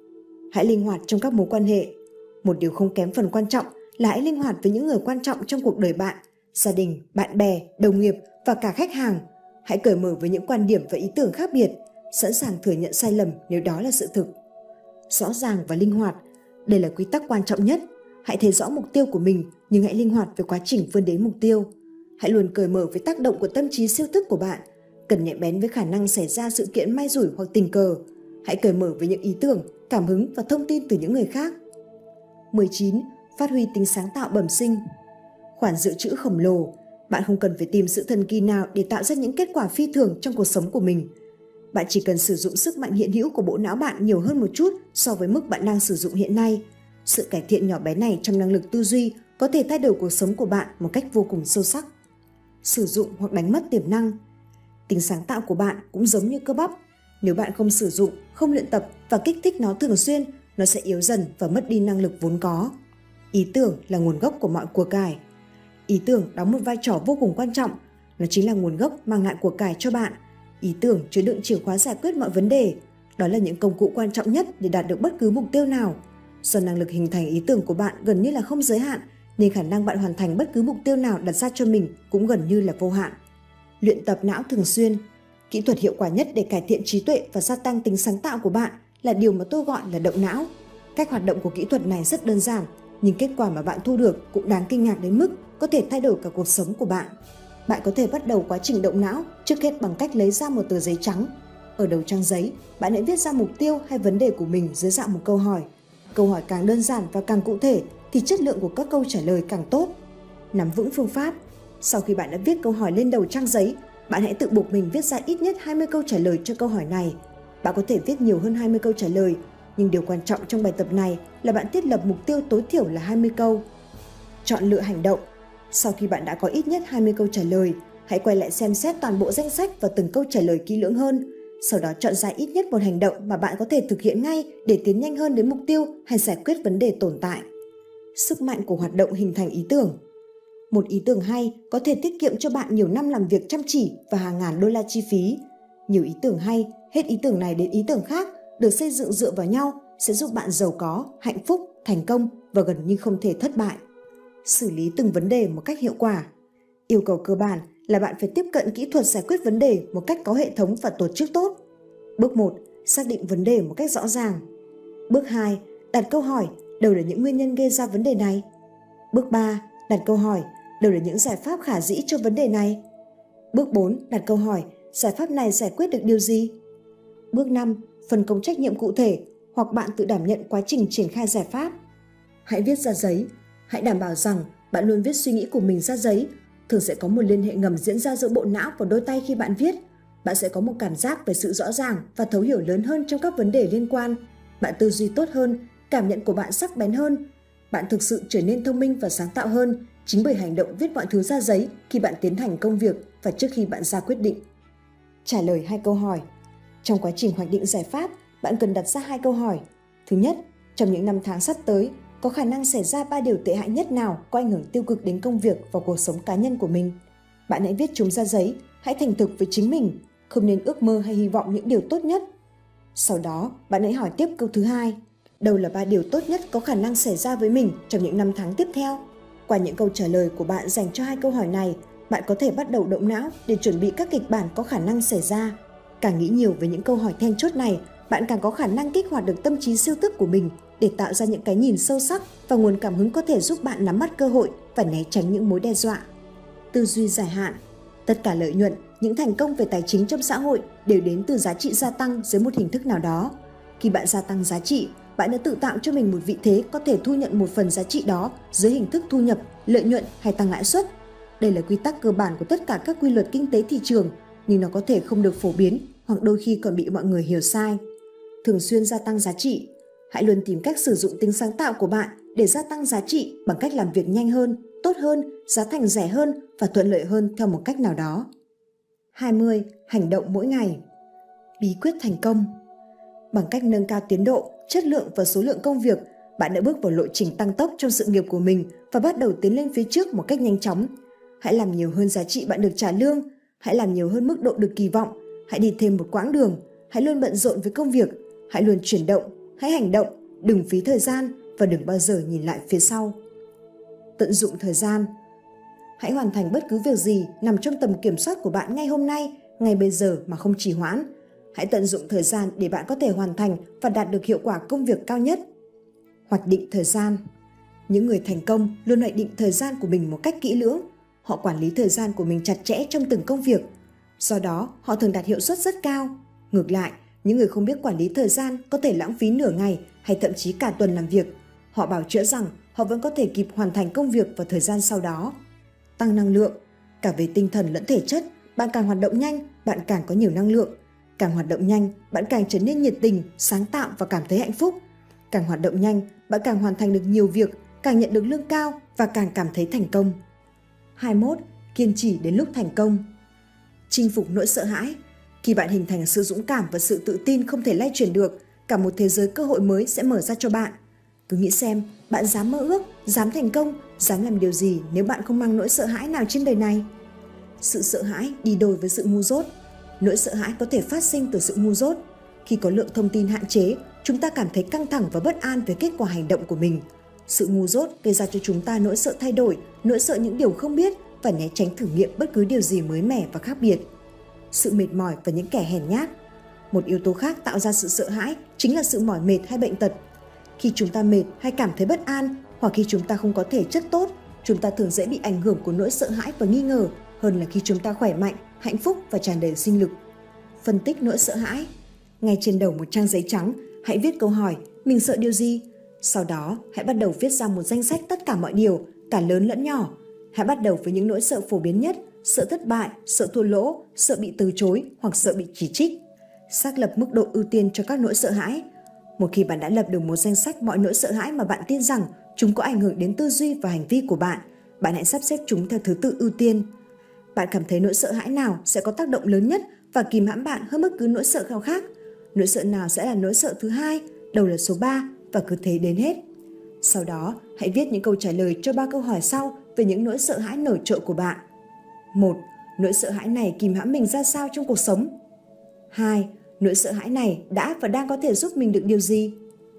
Hãy linh hoạt trong các mối quan hệ. Một điều không kém phần quan trọng là hãy linh hoạt với những người quan trọng trong cuộc đời bạn, gia đình, bạn bè, đồng nghiệp và cả khách hàng. Hãy cởi mở với những quan điểm và ý tưởng khác biệt, sẵn sàng thừa nhận sai lầm nếu đó là sự thực. Rõ ràng và linh hoạt, đây là quy tắc quan trọng nhất. Hãy thấy rõ mục tiêu của mình nhưng hãy linh hoạt với quá trình vươn đến mục tiêu. Hãy luôn cởi mở với tác động của tâm trí siêu thức của bạn. Cần nhạy bén với khả năng xảy ra sự kiện may rủi hoặc tình cờ. Hãy cởi mở với những ý tưởng, cảm hứng và thông tin từ những người khác. mười chín. Phát huy tính sáng tạo bẩm sinh. Khoản dự trữ khổng lồ. Bạn không cần phải tìm sự thần kỳ nào để tạo ra những kết quả phi thường trong cuộc sống của mình. Bạn chỉ cần sử dụng sức mạnh hiện hữu của bộ não bạn nhiều hơn một chút so với mức bạn đang sử dụng hiện nay. Sự cải thiện nhỏ bé này trong năng lực tư duy có thể thay đổi cuộc sống của bạn một cách vô cùng sâu sắc. Sử dụng hoặc đánh mất tiềm năng. Tính sáng tạo của bạn cũng giống như cơ bắp. Nếu bạn không sử dụng, không luyện tập và kích thích nó thường xuyên, nó sẽ yếu dần và mất đi năng lực vốn có. Ý tưởng là nguồn gốc của mọi của cải. Ý tưởng đóng một vai trò vô cùng quan trọng. Nó chính là nguồn gốc mang lại của cải cho bạn. Ý tưởng chứa đựng chìa khóa giải quyết mọi vấn đề. Đó là những công cụ quan trọng nhất để đạt được bất cứ mục tiêu nào. Do năng lực hình thành ý tưởng của bạn gần như là không giới hạn, nên khả năng bạn hoàn thành bất cứ mục tiêu nào đặt ra cho mình cũng gần như là vô hạn. Luyện tập não thường xuyên. Kỹ thuật hiệu quả nhất để cải thiện trí tuệ và gia tăng tính sáng tạo của bạn là điều mà tôi gọi là động não. Cách hoạt động của kỹ thuật này rất đơn giản, nhưng kết quả mà bạn thu được cũng đáng kinh ngạc đến mức có thể thay đổi cả cuộc sống của bạn. Bạn có thể bắt đầu quá trình động não trước hết bằng cách lấy ra một tờ giấy trắng. Ở đầu trang giấy, bạn hãy viết ra mục tiêu hay vấn đề của mình dưới dạng một câu hỏi. Câu hỏi càng đơn giản và càng cụ thể thì chất lượng của các câu trả lời càng tốt. Nắm vững phương pháp. Sau khi bạn đã viết câu hỏi lên đầu trang giấy, bạn hãy tự buộc mình viết ra ít nhất hai mươi câu trả lời cho câu hỏi này. Bạn có thể viết nhiều hơn hai mươi câu trả lời, nhưng điều quan trọng trong bài tập này là bạn thiết lập mục tiêu tối thiểu là hai mươi câu. Chọn lựa hành động. Sau khi bạn đã có ít nhất hai mươi câu trả lời, hãy quay lại xem xét toàn bộ danh sách và từng câu trả lời kỹ lưỡng hơn. Sau đó chọn ra ít nhất một hành động mà bạn có thể thực hiện ngay để tiến nhanh hơn đến mục tiêu hay giải quyết vấn đề tồn tại. Sức mạnh của hoạt động hình thành ý tưởng. Một ý tưởng hay có thể tiết kiệm cho bạn nhiều năm làm việc chăm chỉ và hàng ngàn đô la chi phí. Nhiều ý tưởng hay, hết ý tưởng này đến ý tưởng khác, được xây dựng dựa vào nhau sẽ giúp bạn giàu có, hạnh phúc, thành công và gần như không thể thất bại. Xử lý từng vấn đề một cách hiệu quả. Yêu cầu cơ bản là bạn phải tiếp cận kỹ thuật giải quyết vấn đề một cách có hệ thống và tổ chức tốt. Bước một. Xác định vấn đề một cách rõ ràng. Bước hai. Đặt câu hỏi đâu là những nguyên nhân gây ra vấn đề này. Bước ba. Đặt câu hỏi đâu là những giải pháp khả dĩ cho vấn đề này. Bước bốn. Đặt câu hỏi giải pháp này giải quyết được điều gì. Bước năm. Phân công trách nhiệm cụ thể hoặc bạn tự đảm nhận quá trình triển khai giải pháp. Hãy viết ra giấy. Hãy đảm bảo rằng bạn luôn viết suy nghĩ của mình ra giấy. Thường sẽ có một liên hệ ngầm diễn ra giữa bộ não và đôi tay khi bạn viết. Bạn sẽ có một cảm giác về sự rõ ràng và thấu hiểu lớn hơn trong các vấn đề liên quan. Bạn tư duy tốt hơn, cảm nhận của bạn sắc bén hơn. Bạn thực sự trở nên thông minh và sáng tạo hơn chính bởi hành động viết mọi thứ ra giấy khi bạn tiến hành công việc và trước khi bạn ra quyết định. Trả lời hai câu hỏi. Trong quá trình hoạch định giải pháp, bạn cần đặt ra hai câu hỏi. Thứ nhất, trong những năm tháng sắp tới, có khả năng xảy ra ba điều tệ hại nhất nào có ảnh hưởng tiêu cực đến công việc và cuộc sống cá nhân của mình. Bạn hãy viết chúng ra giấy, hãy thành thực với chính mình, không nên ước mơ hay hy vọng những điều tốt nhất. Sau đó, bạn hãy hỏi tiếp câu thứ hai. Đâu là ba điều tốt nhất có khả năng xảy ra với mình trong những năm tháng tiếp theo? Qua những câu trả lời của bạn dành cho hai câu hỏi này, bạn có thể bắt đầu động não để chuẩn bị các kịch bản có khả năng xảy ra. Càng nghĩ nhiều về những câu hỏi then chốt này, bạn càng có khả năng kích hoạt được tâm trí siêu thức của mình để tạo ra những cái nhìn sâu sắc và nguồn cảm hứng có thể giúp bạn nắm bắt cơ hội và né tránh những mối đe dọa. Tư duy dài hạn. Tất cả lợi nhuận, những thành công về tài chính trong xã hội đều đến từ giá trị gia tăng dưới một hình thức nào đó. Khi bạn gia tăng giá trị, bạn đã tự tạo cho mình một vị thế có thể thu nhận một phần giá trị đó dưới hình thức thu nhập, lợi nhuận hay tăng lãi suất. Đây là quy tắc cơ bản của tất cả các quy luật kinh tế thị trường, nhưng nó có thể không được phổ biến hoặc đôi khi còn bị mọi người hiểu sai. Thường xuyên gia tăng giá trị. Hãy luôn tìm cách sử dụng tính sáng tạo của bạn để gia tăng giá trị bằng cách làm việc nhanh hơn, tốt hơn, giá thành rẻ hơn và thuận lợi hơn theo một cách nào đó. hai mươi. Hành động mỗi ngày. Bí quyết thành công. Bằng cách nâng cao tiến độ, chất lượng và số lượng công việc, bạn đã bước vào lộ trình tăng tốc trong sự nghiệp của mình và bắt đầu tiến lên phía trước một cách nhanh chóng. Hãy làm nhiều hơn giá trị bạn được trả lương, hãy làm nhiều hơn mức độ được kỳ vọng, hãy đi thêm một quãng đường, hãy luôn bận rộn với công việc, hãy luôn chuyển động, hãy hành động, đừng phí thời gian và đừng bao giờ nhìn lại phía sau. Tận dụng thời gian. Hãy hoàn thành bất cứ việc gì nằm trong tầm kiểm soát của bạn ngay hôm nay, ngay bây giờ mà không trì hoãn. Hãy tận dụng thời gian để bạn có thể hoàn thành và đạt được hiệu quả công việc cao nhất. Hoạch định thời gian. Những người thành công luôn hoạch định thời gian của mình một cách kỹ lưỡng. Họ quản lý thời gian của mình chặt chẽ trong từng công việc. Do đó, họ thường đạt hiệu suất rất cao. Ngược lại, những người không biết quản lý thời gian có thể lãng phí nửa ngày hay thậm chí cả tuần làm việc. Họ bảo chữa rằng họ vẫn có thể kịp hoàn thành công việc vào thời gian sau đó. Tăng năng lượng. Cả về tinh thần lẫn thể chất, bạn càng hoạt động nhanh, bạn càng có nhiều năng lượng. Càng hoạt động nhanh, bạn càng trở nên nhiệt tình, sáng tạo và cảm thấy hạnh phúc. Càng hoạt động nhanh, bạn càng hoàn thành được nhiều việc, càng nhận được lương cao và càng cảm thấy thành công. hai mươi mốt. Kiên trì đến lúc thành công. Chinh phục nỗi sợ hãi. Khi bạn hình thành sự dũng cảm và sự tự tin không thể lay chuyển được, cả một thế giới cơ hội mới sẽ mở ra cho bạn. Cứ nghĩ xem, bạn dám mơ ước, dám thành công, dám làm điều gì nếu bạn không mang nỗi sợ hãi nào trên đời này? Sự sợ hãi đi đôi với sự ngu dốt. Nỗi sợ hãi có thể phát sinh từ sự ngu dốt. Khi có lượng thông tin hạn chế, chúng ta cảm thấy căng thẳng và bất an về kết quả hành động của mình. Sự ngu dốt gây ra cho chúng ta nỗi sợ thay đổi, nỗi sợ những điều không biết và né tránh thử nghiệm bất cứ điều gì mới mẻ và khác biệt. Sự mệt mỏi và những kẻ hèn nhát. Một yếu tố khác tạo ra sự sợ hãi chính là sự mỏi mệt hay bệnh tật. Khi chúng ta mệt hay cảm thấy bất an, hoặc khi chúng ta không có thể chất tốt, chúng ta thường dễ bị ảnh hưởng của nỗi sợ hãi và nghi ngờ hơn là khi chúng ta khỏe mạnh, hạnh phúc và tràn đầy sinh lực. Phân tích nỗi sợ hãi. Ngay trên đầu một trang giấy trắng, hãy viết câu hỏi mình sợ điều gì. Sau đó, hãy bắt đầu viết ra một danh sách tất cả mọi điều, cả lớn lẫn nhỏ. Hãy bắt đầu với những nỗi sợ phổ biến nhất, sợ thất bại, sợ thua lỗ, sợ bị từ chối hoặc sợ bị chỉ trích. Xác lập mức độ ưu tiên cho các nỗi sợ hãi. Một khi bạn đã lập được một danh sách mọi nỗi sợ hãi mà bạn tin rằng chúng có ảnh hưởng đến tư duy và hành vi của bạn, bạn hãy sắp xếp chúng theo thứ tự ưu tiên. Bạn cảm thấy nỗi sợ hãi nào sẽ có tác động lớn nhất và kìm hãm bạn hơn bất cứ nỗi sợ nào khác? Nỗi sợ nào sẽ là nỗi sợ thứ hai, đầu là số ba và cứ thế đến hết. Sau đó, hãy viết những câu trả lời cho ba câu hỏi sau về những nỗi sợ hãi nổi trội của bạn. một. Nỗi sợ hãi này kìm hãm mình ra sao trong cuộc sống? hai. Nỗi sợ hãi này đã và đang có thể giúp mình được điều gì?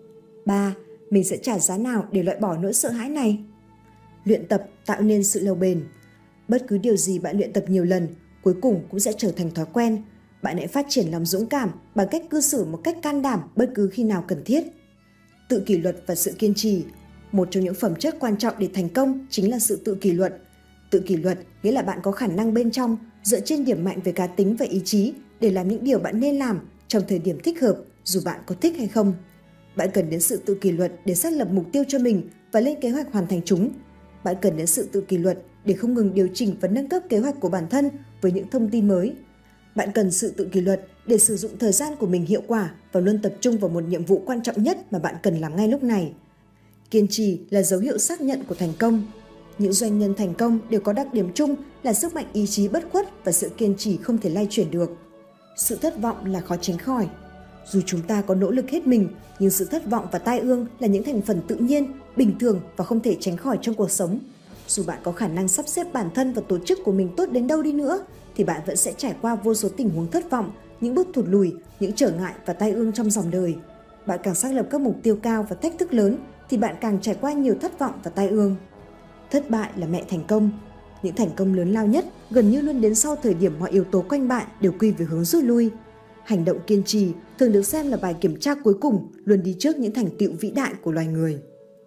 ba. Mình sẽ trả giá nào để loại bỏ nỗi sợ hãi này? Luyện tập tạo nên sự lâu bền. Bất cứ điều gì bạn luyện tập nhiều lần, cuối cùng cũng sẽ trở thành thói quen. Bạn hãy phát triển lòng dũng cảm bằng cách cư xử một cách can đảm bất cứ khi nào cần thiết. Tự kỷ luật và sự kiên trì. Một trong những phẩm chất quan trọng để thành công chính là sự tự kỷ luật. Tự kỷ luật nghĩa là bạn có khả năng bên trong, dựa trên điểm mạnh về cá tính và ý chí để làm những điều bạn nên làm trong thời điểm thích hợp, dù bạn có thích hay không. Bạn cần đến sự tự kỷ luật để xác lập mục tiêu cho mình và lên kế hoạch hoàn thành chúng. Bạn cần đến sự tự kỷ luật để không ngừng điều chỉnh và nâng cấp kế hoạch của bản thân với những thông tin mới. Bạn cần sự tự kỷ luật để sử dụng thời gian của mình hiệu quả và luôn tập trung vào một nhiệm vụ quan trọng nhất mà bạn cần làm ngay lúc này. Kiên trì là dấu hiệu xác nhận của thành công. Những doanh nhân thành công đều có đặc điểm chung là sức mạnh ý chí bất khuất và sự kiên trì không thể lay chuyển được. Sự thất vọng là khó tránh khỏi. Dù chúng ta có nỗ lực hết mình, nhưng sự thất vọng và tai ương là những thành phần tự nhiên, bình thường và không thể tránh khỏi trong cuộc sống. Dù bạn có khả năng sắp xếp bản thân và tổ chức của mình tốt đến đâu đi nữa, thì bạn vẫn sẽ trải qua vô số tình huống thất vọng, những bước thụt lùi, những trở ngại và tai ương trong dòng đời. Bạn càng xác lập các mục tiêu cao và thách thức lớn, thì bạn càng trải qua nhiều thất vọng và tai ương. Thất bại là mẹ thành công. Những thành công lớn lao nhất gần như luôn đến sau thời điểm mọi yếu tố quanh bạn đều quy về hướng rút lui. Hành động kiên trì thường được xem là bài kiểm tra cuối cùng, luôn đi trước những thành tựu vĩ đại của loài người.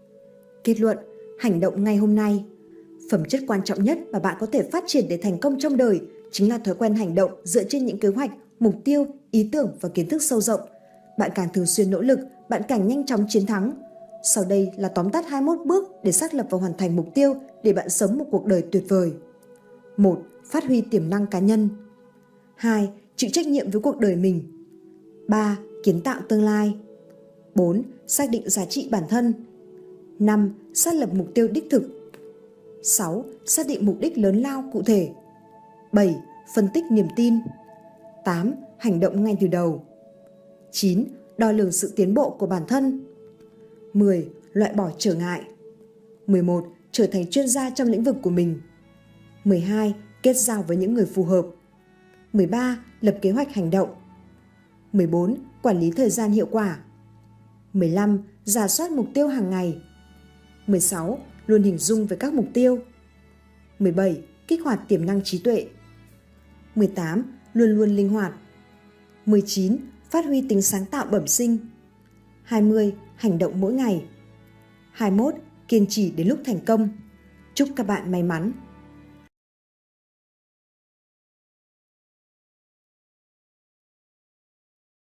Kết luận, hành động ngay hôm nay. Phẩm chất quan trọng nhất mà bạn có thể phát triển để thành công trong đời chính là thói quen hành động dựa trên những kế hoạch, mục tiêu, ý tưởng và kiến thức sâu rộng. Bạn càng thường xuyên nỗ lực, bạn càng nhanh chóng chiến thắng. Sau đây là tóm tắt hai mươi mốt bước để xác lập và hoàn thành mục tiêu để bạn sống một cuộc đời tuyệt vời. một. Phát huy tiềm năng cá nhân. hai. Chịu trách nhiệm với cuộc đời mình. ba. Kiến tạo tương lai. bốn. Xác định giá trị bản thân. năm. Xác lập mục tiêu đích thực. sáu. Xác định mục đích lớn lao cụ thể. bảy. Phân tích niềm tin. tám. Hành động ngay từ đầu. chín. Đo lường sự tiến bộ của bản thân. mười. Loại bỏ trở ngại. mười một. Trở thành chuyên gia trong lĩnh vực của mình. mười hai. Kết giao với những người phù hợp. mười ba. Lập kế hoạch hành động. mười bốn. Quản lý thời gian hiệu quả. mười lăm. Rà soát mục tiêu hàng ngày. mười sáu. Luôn hình dung về các mục tiêu. mười bảy. Kích hoạt tiềm năng trí tuệ. mười tám. Luôn luôn linh hoạt. mười chín. Phát huy tính sáng tạo bẩm sinh. hai mươi. Hành động mỗi ngày. hai mươi mốt. Kiên trì đến lúc thành công. Chúc các bạn may mắn!